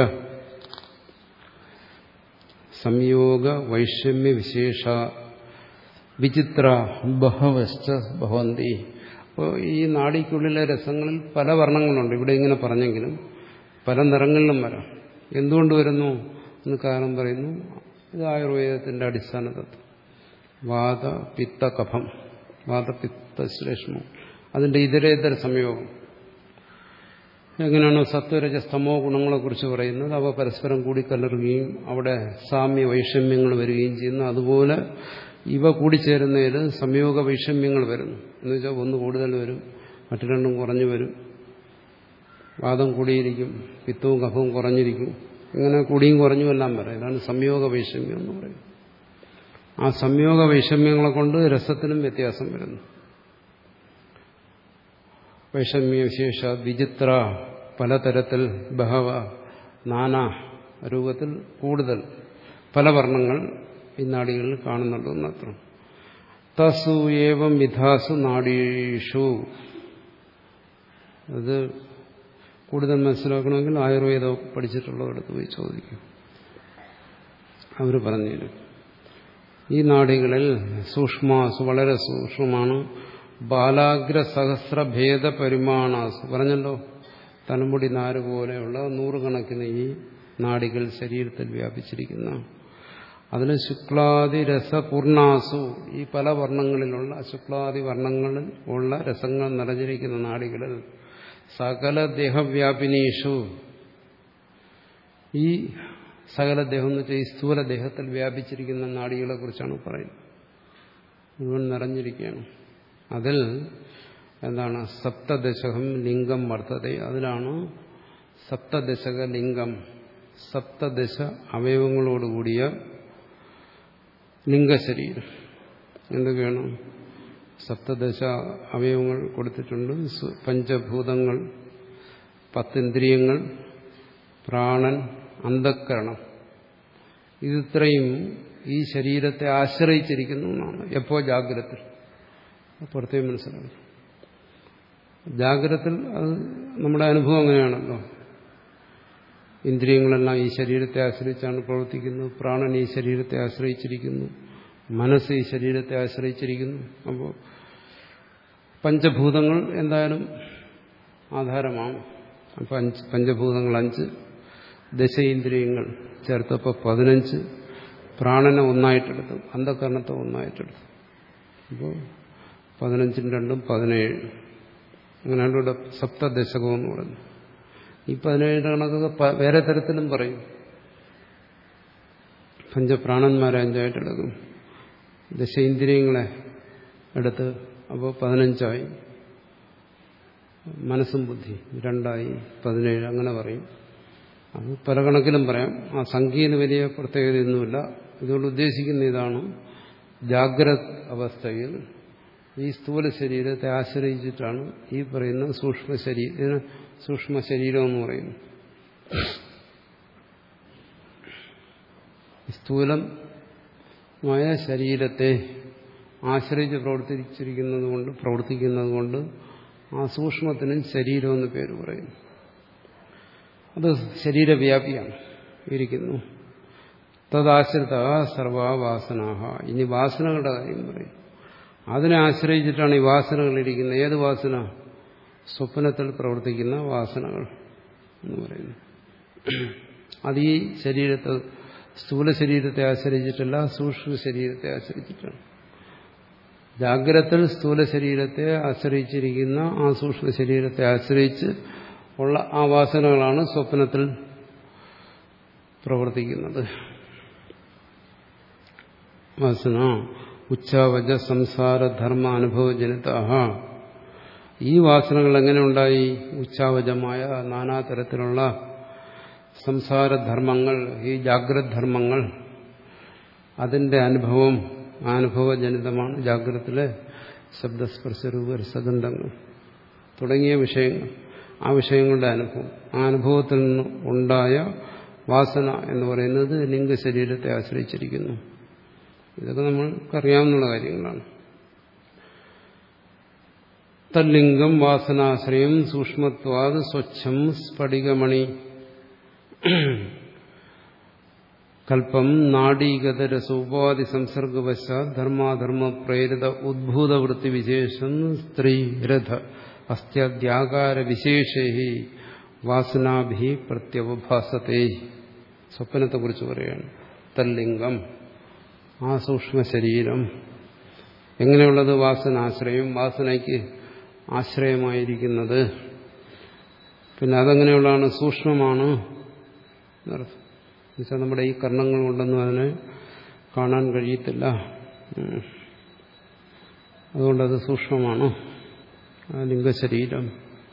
സംയോഗ വൈഷമ്യ വിശേഷ വിചിത്ര ബഹവശ്ച ഭവന്തി. അപ്പോൾ ഈ നാഡിക്കുള്ളിലെ രസങ്ങളിൽ പല വർണ്ണങ്ങളുണ്ട്. ഇവിടെ ഇങ്ങനെ പറഞ്ഞെങ്കിലും പല നിറങ്ങളിലും വരാം. എന്തുകൊണ്ട് വരുന്നു എന്ന് കാരണം പറയുന്നു. ഇത് ആയുർവേദത്തിന്റെ അടിസ്ഥാന തത്വം. വാത പിത്ത കഫം വാതപിത്തശ്ലേഷ്മം. അതിന്റെ ഇതരേതര സംയോഗം. എങ്ങനെയാണോ സത്വരജസ്തമോ ഗുണങ്ങളെക്കുറിച്ച് പറയുന്നത്, അവ പരസ്പരം കൂടിക്കലറുകയും അവിടെ സാമ്യ വൈഷമ്യങ്ങൾ വരികയും ചെയ്യുന്നു. അതുപോലെ ഇവ കൂടിച്ചേരുന്നതിൽ സംയോഗ വൈഷമ്യങ്ങൾ വരുന്നു. എന്ന് വെച്ചാൽ ഒന്ന് കൂടുതൽ വരും, മറ്റു രണ്ടും കുറഞ്ഞു വരും. വാദം കൂടിയിരിക്കും, പിത്തവും കഫവും കുറഞ്ഞിരിക്കും. ഇങ്ങനെ കൂടിയും കുറഞ്ഞും എല്ലാം വരാം. ഇതാണ് സംയോഗ വൈഷമ്യം എന്ന് പറയുന്നത്. ആ സംയോഗ വൈഷമ്യങ്ങളെ കൊണ്ട് രസത്തിനും വ്യത്യാസം വരുന്നു. വൈഷമ്യ വിശേഷ വിചിത്ര, പലതരത്തിൽ, ബഹവ, നാനാ രൂപത്തിൽ, കൂടുതൽ പല വർണ്ണങ്ങൾ ഈ നാഡികളിൽ കാണുന്നുള്ളൂ എന്നർത്ഥം. തസു ഏവം വിധാസു നാഡീഷു. അത് കൂടുതൽ മനസ്സിലാക്കണമെങ്കിൽ ആയുർവേദം പഠിച്ചിട്ടുള്ളവരടുത്ത് പോയി ചോദിക്കും, അവർ പറഞ്ഞുതരും. ഈ നാഡികളിൽ സൂക്ഷ്മാസു, വളരെ സൂക്ഷ്മമാണ്. ബാലാഗ്ര സഹസ്രഭേദ പരിമാണാസു, പറഞ്ഞല്ലോ, തലമുടി നാര് പോലെയുള്ള നൂറുകണക്കിന് ഈ നാഡികൾ ശരീരത്തിൽ വ്യാപിച്ചിരിക്കുന്ന, അതിന് ശുക്ലാദി രസപൂർണാസു, ഈ പല വർണ്ണങ്ങളിലുള്ള ശുക്ലാദി വർണ്ണങ്ങളിൽ ഉള്ള രസങ്ങൾ നിറഞ്ഞിരിക്കുന്ന നാഡികളിൽ, സകല ദേഹവ്യാപിനീഷു, ഈ സകല ദേഹം എന്ന് വെച്ചാൽ ഈ സ്ഥൂല ദേഹത്തിൽ വ്യാപിച്ചിരിക്കുന്ന നാഡികളെ കുറിച്ചാണ് പറയുന്നത്. മുഴുവൻ നിറഞ്ഞിരിക്കുകയാണ്. അതിൽ എന്താണ് സപ്തദശകം ലിംഗം വർത്തത, അതിലാണ് സപ്തദശക ലിംഗം, സപ്തദശ അവയവങ്ങളോടുകൂടിയ ലിംഗശരീരം. എന്തൊക്കെയാണ് സപ്തദശ അവയവങ്ങൾ കൊടുത്തിട്ടുണ്ട്? പഞ്ചഭൂതങ്ങൾ, പത്തിന്ദ്രിയങ്ങൾ, പ്രാണൻ, അന്ധക്കരണം. ഇതിത്രയും ഈ ശരീരത്തെ ആശ്രയിച്ചിരിക്കുന്നു എന്നാണ്. എപ്പോ? ജാഗ്രത. പ്രത്യേകം മനസ്സിലാക്കും. ജാഗ്രതത്തിൽ അത് നമ്മുടെ അനുഭവം അങ്ങനെയാണല്ലോ. ഇന്ദ്രിയങ്ങളെല്ലാം ഈ ശരീരത്തെ ആശ്രയിച്ചാണ് പ്രവർത്തിക്കുന്നത്. പ്രാണൻ ഈ ശരീരത്തെ ആശ്രയിച്ചിരിക്കുന്നു. മനസ്സ് ഈ ശരീരത്തെ ആശ്രയിച്ചിരിക്കുന്നു. അപ്പോൾ പഞ്ചഭൂതങ്ങൾ എന്തായാലും ആധാരമാണ്. അപ്പം അഞ്ച് പഞ്ചഭൂതങ്ങൾ അഞ്ച്, ദശേന്ദ്രിയങ്ങൾ ചേർത്തപ്പോൾ പതിനഞ്ച്, പ്രാണനെ ഒന്നായിട്ടെടുത്തു, അന്ധകരണത്തെ ഒന്നായിട്ടെടുത്തു. അപ്പോൾ പതിനഞ്ചും രണ്ടും പതിനേഴ്. അങ്ങനെയാണ് ഇവിടെ സപ്തദശകം എന്ന് പറയുന്നത്. ഈ പതിനേഴിന്റെ കണക്കൊക്കെ വേറെ തരത്തിലും പറയും. പഞ്ചപ്രാണന്മാരെ അഞ്ചായിട്ടെടുക്കും, ദശേന്ദ്രിയങ്ങളെ എടുത്ത് അപ്പോൾ പതിനഞ്ചായി, മനസ്സും ബുദ്ധി രണ്ടായി, പതിനേഴ്, അങ്ങനെ പറയും. അത് പല കണക്കിലും പറയാം. ആ സംഖ്യയിൽ വലിയ പ്രത്യേകതയൊന്നുമില്ല. ഇതുകൊണ്ട് ഉദ്ദേശിക്കുന്ന ഇതാണ്, ജാഗ്രത അവസ്ഥയിൽ ഈ സ്ഥൂല ശരീരത്തെ ആശ്രയിച്ചിട്ടാണ് ഈ പറയുന്ന സൂക്ഷ്മ ശരീരം സൂക്ഷ്മ ശരീരം എന്ന് പറയുന്നത്. സ്ഥൂലമായ ശരീരത്തെ ആശ്രയിച്ച് പ്രവർത്തിച്ചിരിക്കുന്നത് കൊണ്ട് പ്രവർത്തിക്കുന്നത് കൊണ്ട് ആ സൂക്ഷ്മത്തിനും ശരീരം എന്ന് പേര് പറയുന്നു. അത് ശരീരവ്യാപിയാണ് ഇരിക്കുന്നു. തദാശ്രിത സർവവാസനാഹ. ഇനി വാസനകളുടെ കാര്യം പറയും. അതിനെ ആശ്രയിച്ചിട്ടാണ് ഈ വാസനകൾ ഇരിക്കുന്നത്. ഏത് വാസന? സ്വപ്നത്തിൽ പ്രവർത്തിക്കുന്ന വാസനകൾ എന്ന് പറയുന്നു. അത് ഈ ശരീരത്തെ, സ്ഥൂല ശരീരത്തെ ആശ്രയിച്ചിട്ടല്ല, സൂക്ഷ്മ ശരീരത്തെ ആശ്രയിച്ചിട്ടാണ്. ജാഗ്രതത്തിൽ സ്ഥൂല ശരീരത്തെ ആശ്രയിച്ചിരിക്കുന്ന ആ സൂക്ഷ്മ ശരീരത്തെ ആശ്രയിച്ച് ഉള്ള ആ വാസനകളാണ് സ്വപ്നത്തിൽ പ്രവർത്തിക്കുന്നത്. വാസന ഉച്ചാവജ സംസാരധർമ്മ അനുഭവജനിത. ഈ വാസനകൾ എങ്ങനെ ഉണ്ടായി? ഉച്ചാവജമായ നാനാതരത്തിലുള്ള സംസാരധർമ്മങ്ങൾ, ഈ ജാഗ്രതധർമ്മങ്ങൾ, അതിന്റെ അനുഭവം അനുഭവജനിതമാണ്. ജാഗ്രതത്തിലെ ശബ്ദസ്പർശരൂപ രസഗന്ധങ്ങൾ തുടങ്ങിയ വിഷയങ്ങൾ, ആ വിഷയങ്ങളുടെ അനുഭവം, ആ അനുഭവത്തിൽ നിന്ന് ഉണ്ടായ വാസന എന്ന് പറയുന്നത് ലിംഗശരീരത്തെ ആശ്രയിച്ചിരിക്കുന്നു. ഇതൊക്കെ നമ്മൾക്കറിയാവുന്ന കാര്യങ്ങളാണ്. തല്ലിംഗം വാസനാശ്രയം സൂക്ഷ്മത്വാത് സ്വച്ഛം സ്ഫടികമണി കൽപ്പം നാഡീഗതരസോപാധി സംസർഗവശാത് ധർമാധർമ്മ പ്രേരിത ഉദ്ഭൂതവൃത്തി വിശേഷം സ്ത്രീ രഥ അസ്ത്യാകാര വിശേഷേ വാസനാഭി പ്രത്യവഭാസത്തെ. സ്വപ്നത്തെക്കുറിച്ച് പറയുകയാണ്. തല്ലിംഗം, ആ സൂക്ഷ്മ ശരീരം എങ്ങനെയുള്ളത്? വാസനാശ്രയം, വാസനയ്ക്ക് ആശ്രയമായിരിക്കുന്നത്. പിന്നെ അതെങ്ങനെയുള്ളതാണ്? സൂക്ഷ്മമാണ് എന്നർത്ഥം. എന്നുവെച്ചാൽ നമ്മുടെ ഈ കർണങ്ങൾ കൊണ്ടൊന്നും അതിനെ കാണാൻ കഴിയത്തില്ല. അതുകൊണ്ടത് സൂക്ഷ്മമാണ് ആ ലിംഗശരീരം.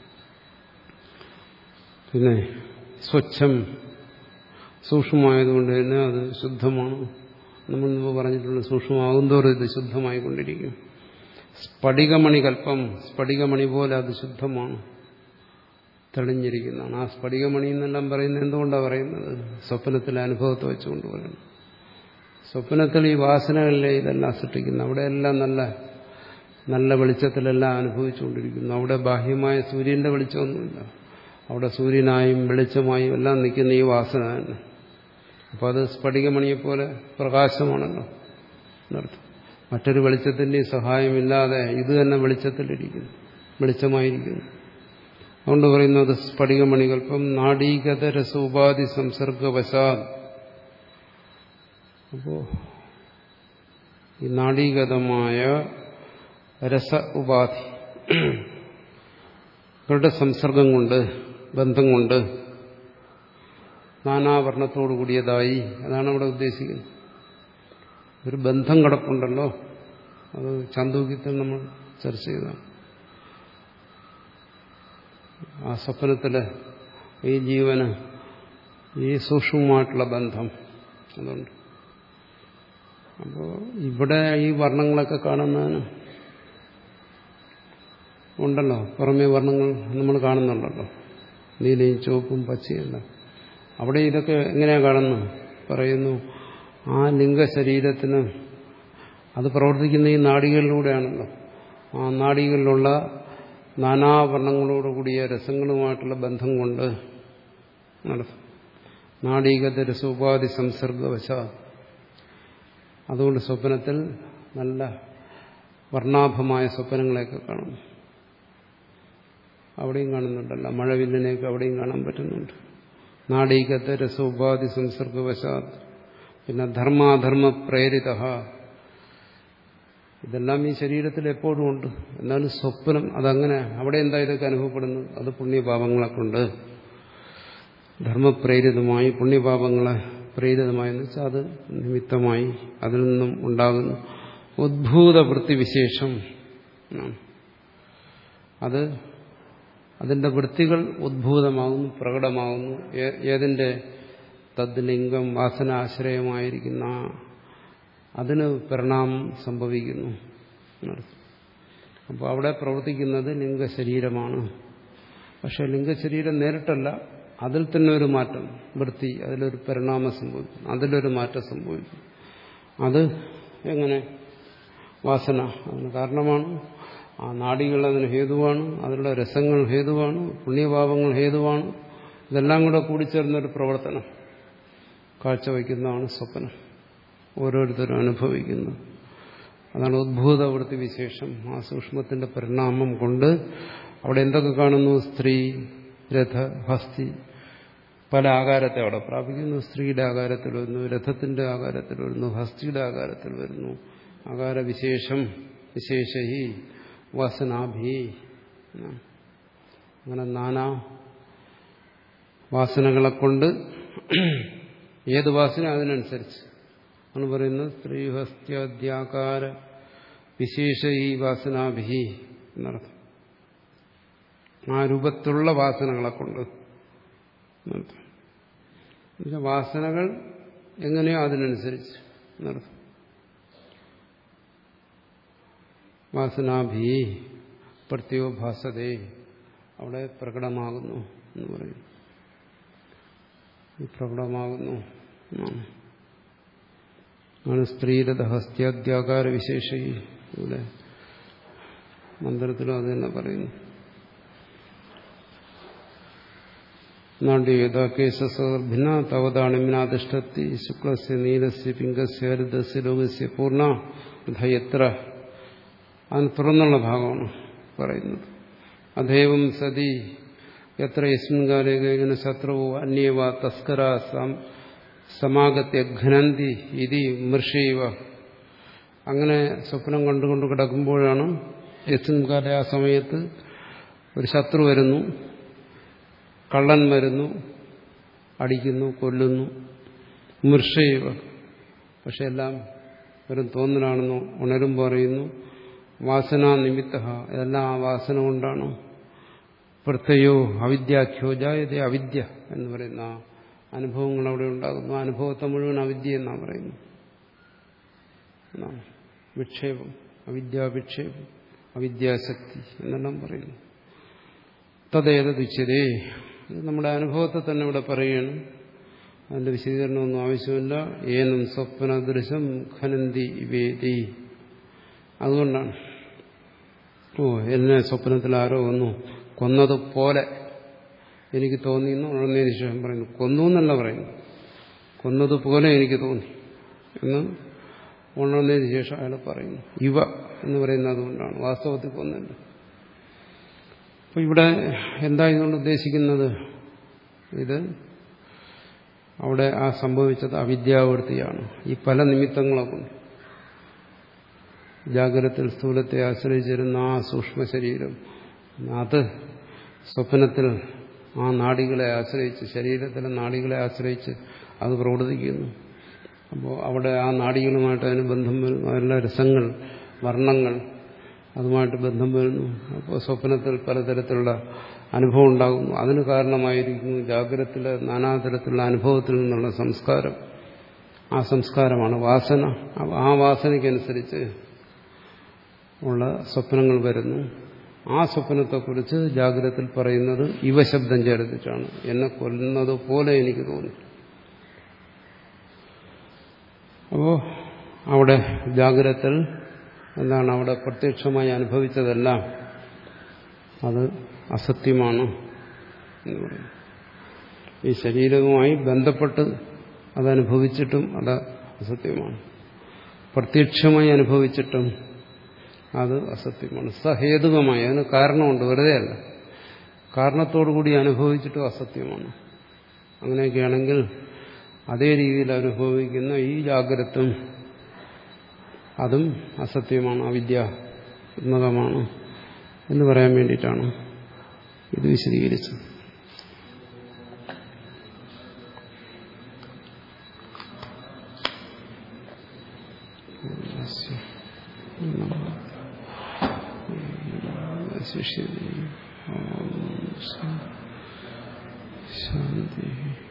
പിന്നെ സ്വച്ഛം, സൂക്ഷ്മമായതുകൊണ്ട് തന്നെ അത് ശുദ്ധമാണ്. നമ്മൾ മുമ്പ് പറഞ്ഞിട്ടുള്ള സൂക്ഷ്മമാകുന്തോറും ഇത് ശുദ്ധമായിക്കൊണ്ടിരിക്കും. സ്ഫടികമണി കൽപ്പം, സ്ഫടികമണി പോലെ അത് ശുദ്ധമാണ്, തെളിഞ്ഞിരിക്കുന്നതാണ്. ആ സ്ഫടികമണി എന്നെല്ലാം പറയുന്നത് എന്തുകൊണ്ടാണ് പറയുന്നത്? സ്വപ്നത്തിലെ അനുഭവത്തെ വെച്ചുകൊണ്ട് പറയുന്നത്. സ്വപ്നത്തിൽ ഈ വാസനകളിലെ ഇതെല്ലാം സൃഷ്ടിക്കുന്നു. അവിടെയെല്ലാം നല്ല നല്ല വെളിച്ചത്തിലെല്ലാം അനുഭവിച്ചുകൊണ്ടിരിക്കുന്നു. അവിടെ ബാഹ്യമായ സൂര്യന്റെ വെളിച്ചമൊന്നുമില്ല. അവിടെ സൂര്യനായും വെളിച്ചമായും എല്ലാം നിൽക്കുന്ന ഈ വാസന തന്നെ. അപ്പം അത് സ്ഫടികമണിയെപ്പോലെ പ്രകാശമാണല്ലോ എന്നർത്ഥം. മറ്റൊരു വെളിച്ചത്തിൻ്റെയും സഹായമില്ലാതെ ഇത് തന്നെ വെളിച്ചത്തിലിരിക്കുന്നു, വെളിച്ചമായിരിക്കുന്നു. അതുകൊണ്ട് പറയുന്നത് സ്ഫടികമണികൾപ്പം നാഡീഗത രസോപാധി സംസർഗവശാൽ. അപ്പോ ഈ നാഡീഗതമായ രസ ഉപാധി അവരുടെ സംസർഗം കൊണ്ട്, ബന്ധം കൊണ്ട് നാനാവർണ്ണത്തോടു കൂടിയതായി, അതാണ് അവിടെ ഉദ്ദേശിക്കുന്നത്. ഒരു ബന്ധം കിടപ്പുണ്ടല്ലോ, അത് ചാന്തോക്യത്തിൽ നമ്മൾ ചർച്ച ചെയ്തതാണ്. ആ സ്വപ്നത്തില് ഈ ജീവന് ഈ സൂക്ഷ്മമായിട്ടുള്ള ബന്ധം അതുണ്ട്. അപ്പോൾ ഇവിടെ ഈ വർണ്ണങ്ങളൊക്കെ കാണുന്നതിന് ഉണ്ടല്ലോ, പുറമേ വർണ്ണങ്ങൾ നമ്മൾ കാണുന്നുണ്ടല്ലോ, നീലയും ചുവപ്പും പച്ചയെല്ലാം. അവിടെ ഇതൊക്കെ എങ്ങനെയാണ് കാണുന്നത്? പറയുന്നു, ആ ലിംഗശരീരത്തിന് അത് പ്രവർത്തിക്കുന്ന ഈ നാഡികളിലൂടെയാണല്ലോ. ആ നാഡികളിലുള്ള നാനാവർണ്ണങ്ങളോടുകൂടിയ രസങ്ങളുമായിട്ടുള്ള ബന്ധം കൊണ്ട് നടത്തും. നാഡീഗത രസോപാധി സംസർഗവശ. അതുകൊണ്ട് സ്വപ്നത്തിൽ നല്ല വർണ്ണാഭമായ സ്വപ്നങ്ങളെയൊക്കെ കാണും. അവിടെയും കാണുന്നുണ്ടല്ലോ, മഴവില്ലിനെയൊക്കെ അവിടെയും കാണാൻ പറ്റുന്നുണ്ട്. നാഡീഗത രസോപാധി സംസർഗവശാത്. പിന്നെ ധർമാധർമ്മ പ്രേരിത, ഇതെല്ലാം ഈ ശരീരത്തിൽ എപ്പോഴും ഉണ്ട്. എന്നാലും സ്വപ്നം അതങ്ങനെ, അവിടെ എന്താ ഇതൊക്കെ അനുഭവപ്പെടുന്നത്? അത് പുണ്യപാപങ്ങളെ കൊണ്ട് ധർമ്മപ്രേരിതമായി, പുണ്യപാപങ്ങളെ പ്രേരിതമായെന്ന് വെച്ചാൽ അത് നിമിത്തമായി അതിൽ നിന്നും ഉണ്ടാകുന്നു ഉദ്ഭൂത വൃത്തിവിശേഷം. അത് അതിന്റെ വൃത്തികൾ ഉദ്ഭൂതമാകുന്നു, പ്രകടമാകുന്നു. ഏതിന്റെ? തദ്ലിംഗം, വാസനാശ്രയമായിരിക്കുന്ന അതിന് പരിണാമം സംഭവിക്കുന്നു. അപ്പോൾ അവിടെ പ്രവർത്തിക്കുന്നത് ലിംഗശരീരമാണ്. പക്ഷെ ലിംഗശരീരം നേരിട്ടല്ല, അതിൽ തന്നെ ഒരു മാറ്റം, വൃത്തി, അതിലൊരു പരിണാമം സംഭവിക്കും, അതിലൊരു മാറ്റം സംഭവിക്കും. അത് എങ്ങനെ? വാസന അതിന് കാരണമാണ്. ആ നാഡികൾ അതിന് ഹേതുവാണ്, അതിലുള്ള രസങ്ങൾ ഹേതുവാണ്, പുണ്യപാപങ്ങൾ ഹേതുവാണ്. ഇതെല്ലാം കൂടെ കൂടിച്ചേർന്നൊരു പ്രവർത്തനം കാഴ്ചവയ്ക്കുന്നതാണ് സ്വപ്നം, ഓരോരുത്തരും അനുഭവിക്കുന്നത്. അതാണ് ഉദ്ഭൂത വൃത്തിവിശേഷം. ആ സൂക്ഷ്മത്തിന്റെ പരിണാമം കൊണ്ട് അവിടെ എന്തൊക്കെ കാണുന്നു? സ്ത്രീ, രഥ, ഹസ്തി, പല ആകാരത്തെ അവിടെ പ്രാപിക്കുന്നു. സ്ത്രീയുടെ ആകാരത്തിൽ വരുന്നു, രഥത്തിന്റെ ആകാരത്തിൽ വരുന്നു, ഹസ്തിയുടെ ആകാരത്തിൽ വരുന്നു. ആകാരവിശേഷം വിശേഷഹി വാസനാഭി. അങ്ങനെ നാനാ വാസനകളെ കൊണ്ട്, ഏത് വാസന അതിനനുസരിച്ച് ആണ് പറയുന്നത്. സ്ത്രീഹസ്ത്യാദ്യാകാര വിശേഷ ഈ വാസനാഭി എന്നർത്ഥം. ആ രൂപത്തിലുള്ള വാസനകളെ കൊണ്ട് എന്നർത്ഥം. വാസനകൾ എങ്ങനെയോ അതിനനുസരിച്ച് എന്നർത്ഥം. വാസനാഭി പ്രത്യോഭാസതേ, അവിടെ പ്രകടമാകുന്നു എന്ന് പറയും. പ്രകടമാകുന്നു ആണ് സ്ത്രീരഥ ഹസ്ത്യാദ്യാകാര വിശേഷ. ഇവിടെ മന്ത്രത്തിലും അത് തന്നെ പറയുന്നു. നാട്യേതാകേശസർഭിന്ന തവതാണിമിനാധിഷ്ഠത്തി ശുക്ലസ്യ നീലസ്യ പിംഗസ്യ ഹരിതസ്യ ലോകസ്യ പൂർണ്ണ യത്ര. അതിന് തുറന്നുള്ള ഭാഗമാണ് പറയുന്നത്. അധേവം സതി എത്ര യസ്മിൻ കാലേ കേന ശത്രുവോ അന്യേവ തസ്കരാ സമാഗത്യ ഘനന്തി ഇതി മൃഷൈവ. അങ്ങനെ സ്വപ്നം കണ്ടുകൊണ്ട് കിടക്കുമ്പോഴാണ് യസ്മിൻ കാലേ ആ സമയത്ത് ഒരു ശത്രു വരുന്നു, കള്ളൻ വരുന്നു, അടിക്കുന്നു, കൊല്ലുന്നു. മൃഷൈവ, പക്ഷെ എല്ലാം വെറും തോന്നലാണെന്ന് ഉണരുമ്പോൾ അറിയുന്നു. വാസനാ നിമിത്ത, ഇതെല്ലാം ആ വാസന കൊണ്ടാണ്. പ്രത്യയോ അവിദ്യാഖ്യോ ജായതേ, അവിദ്യ എന്ന് പറയുന്ന ആ അനുഭവങ്ങൾ അവിടെ ഉണ്ടാകുന്നു. ആ അനുഭവത്തെ മുഴുവൻ അവിദ്യ എന്നാണ് പറയുന്നത്. വിക്ഷേപം, അവിദ്യാവിക്ഷേപം, അവിദ്യാശക്തി എന്നെല്ലാം പറയുന്നു. തദ്ദേതുച്യതേ, ഇത് നമ്മുടെ അനുഭവത്തെ തന്നെ ഇവിടെ പറയുകയാണ്. അതിന്റെ വിശദീകരണമൊന്നും ആവശ്യമില്ല. ഏനം സ്വപ്നദൃശം ഖനന്തി ഇവേദി. അതുകൊണ്ടാണ് ഓ എന്നെ സ്വപ്നത്തിൽ ആരോ വന്നു കൊന്നതുപോലെ എനിക്ക് തോന്നിയെന്ന് ഉണർന്നതിന് ശേഷം പറയുന്നു. കൊന്നു എന്നല്ല പറയുന്നു, കൊന്നതുപോലെ എനിക്ക് തോന്നി എന്ന് ഉണർന്നതിന് ശേഷം അയാൾ പറയുന്നു. ഇവ എന്ന് പറയുന്നത് അതുകൊണ്ടാണ്, വാസ്തവത്തിൽ കൊന്നല്ല. അപ്പൊ ഇവിടെ എന്താ ഇതുകൊണ്ട് ഉദ്ദേശിക്കുന്നത്? ഇത് അവിടെ ആ സംഭവിച്ചത് അവിദ്യാവൃത്തിയാണ്. ഈ പല നിമിത്തങ്ങളെ കൊണ്ട് ജാഗ്രതത്തിൽ സ്ഥൂലത്തെ ആശ്രയിച്ചിരുന്ന ആ സൂക്ഷ്മ ശരീരം, അത് സ്വപ്നത്തിൽ ആ നാഡികളെ ആശ്രയിച്ച്, ശരീരത്തിലെ നാഡികളെ ആശ്രയിച്ച് അത് പ്രവർത്തിക്കുന്നു. അപ്പോൾ അവിടെ ആ നാഡികളുമായിട്ട് അതിന് ബന്ധം വരുന്നു. അതിലുള്ള രസങ്ങൾ, വർണ്ണങ്ങൾ അതുമായിട്ട് ബന്ധം വരുന്നു. അപ്പോൾ സ്വപ്നത്തിൽ പലതരത്തിലുള്ള അനുഭവം ഉണ്ടാകുന്നു. അതിന് കാരണമായിരിക്കുന്നു ജാഗ്രതത്തിലെ നാനാതരത്തിലുള്ള അനുഭവത്തിൽ നിന്നുള്ള സംസ്കാരം. ആ സംസ്കാരമാണ് വാസന. ആ വാസനയ്ക്കനുസരിച്ച് ഉള്ള സ്വപ്നങ്ങൾ വരുന്നു. ആ സ്വപ്നത്തെക്കുറിച്ച് ജാഗ്രതത്തിൽ പറയുന്നത് ഇവ ശബ്ദം ചേർത്തിട്ടാണ്. എന്നെ കൊല്ലുന്നത് പോലെ എനിക്ക് തോന്നി. അപ്പോൾ അവിടെ ജാഗ്രതത്തിൽ എന്താണ്, അവിടെ പ്രത്യക്ഷമായി അനുഭവിച്ചതെല്ലാം അത് അസത്യമാണ് എന്ന് പറയും. ഈ ശരീരവുമായി ബന്ധപ്പെട്ട് അതനുഭവിച്ചിട്ടും അത് അസത്യമാണ്. പ്രത്യക്ഷമായി അനുഭവിച്ചിട്ടും അത് അസത്യമാണ്. സഹേതുകമായി, അതിന് കാരണമുണ്ട്, വെറുതെ അല്ല. കാരണത്തോടുകൂടി അനുഭവിച്ചിട്ടും അസത്യമാണ്. അങ്ങനെയൊക്കെയാണെങ്കിൽ അതേ രീതിയിൽ അനുഭവിക്കുന്ന ഈ ജാഗ്രതം അതും അസത്യമാണ്, അവിദ്യാത്മകമാണ് എന്ന് പറയാൻ വേണ്ടിയിട്ടാണ് ഇത് വിശദീകരിച്ചത്. ശാന്തി.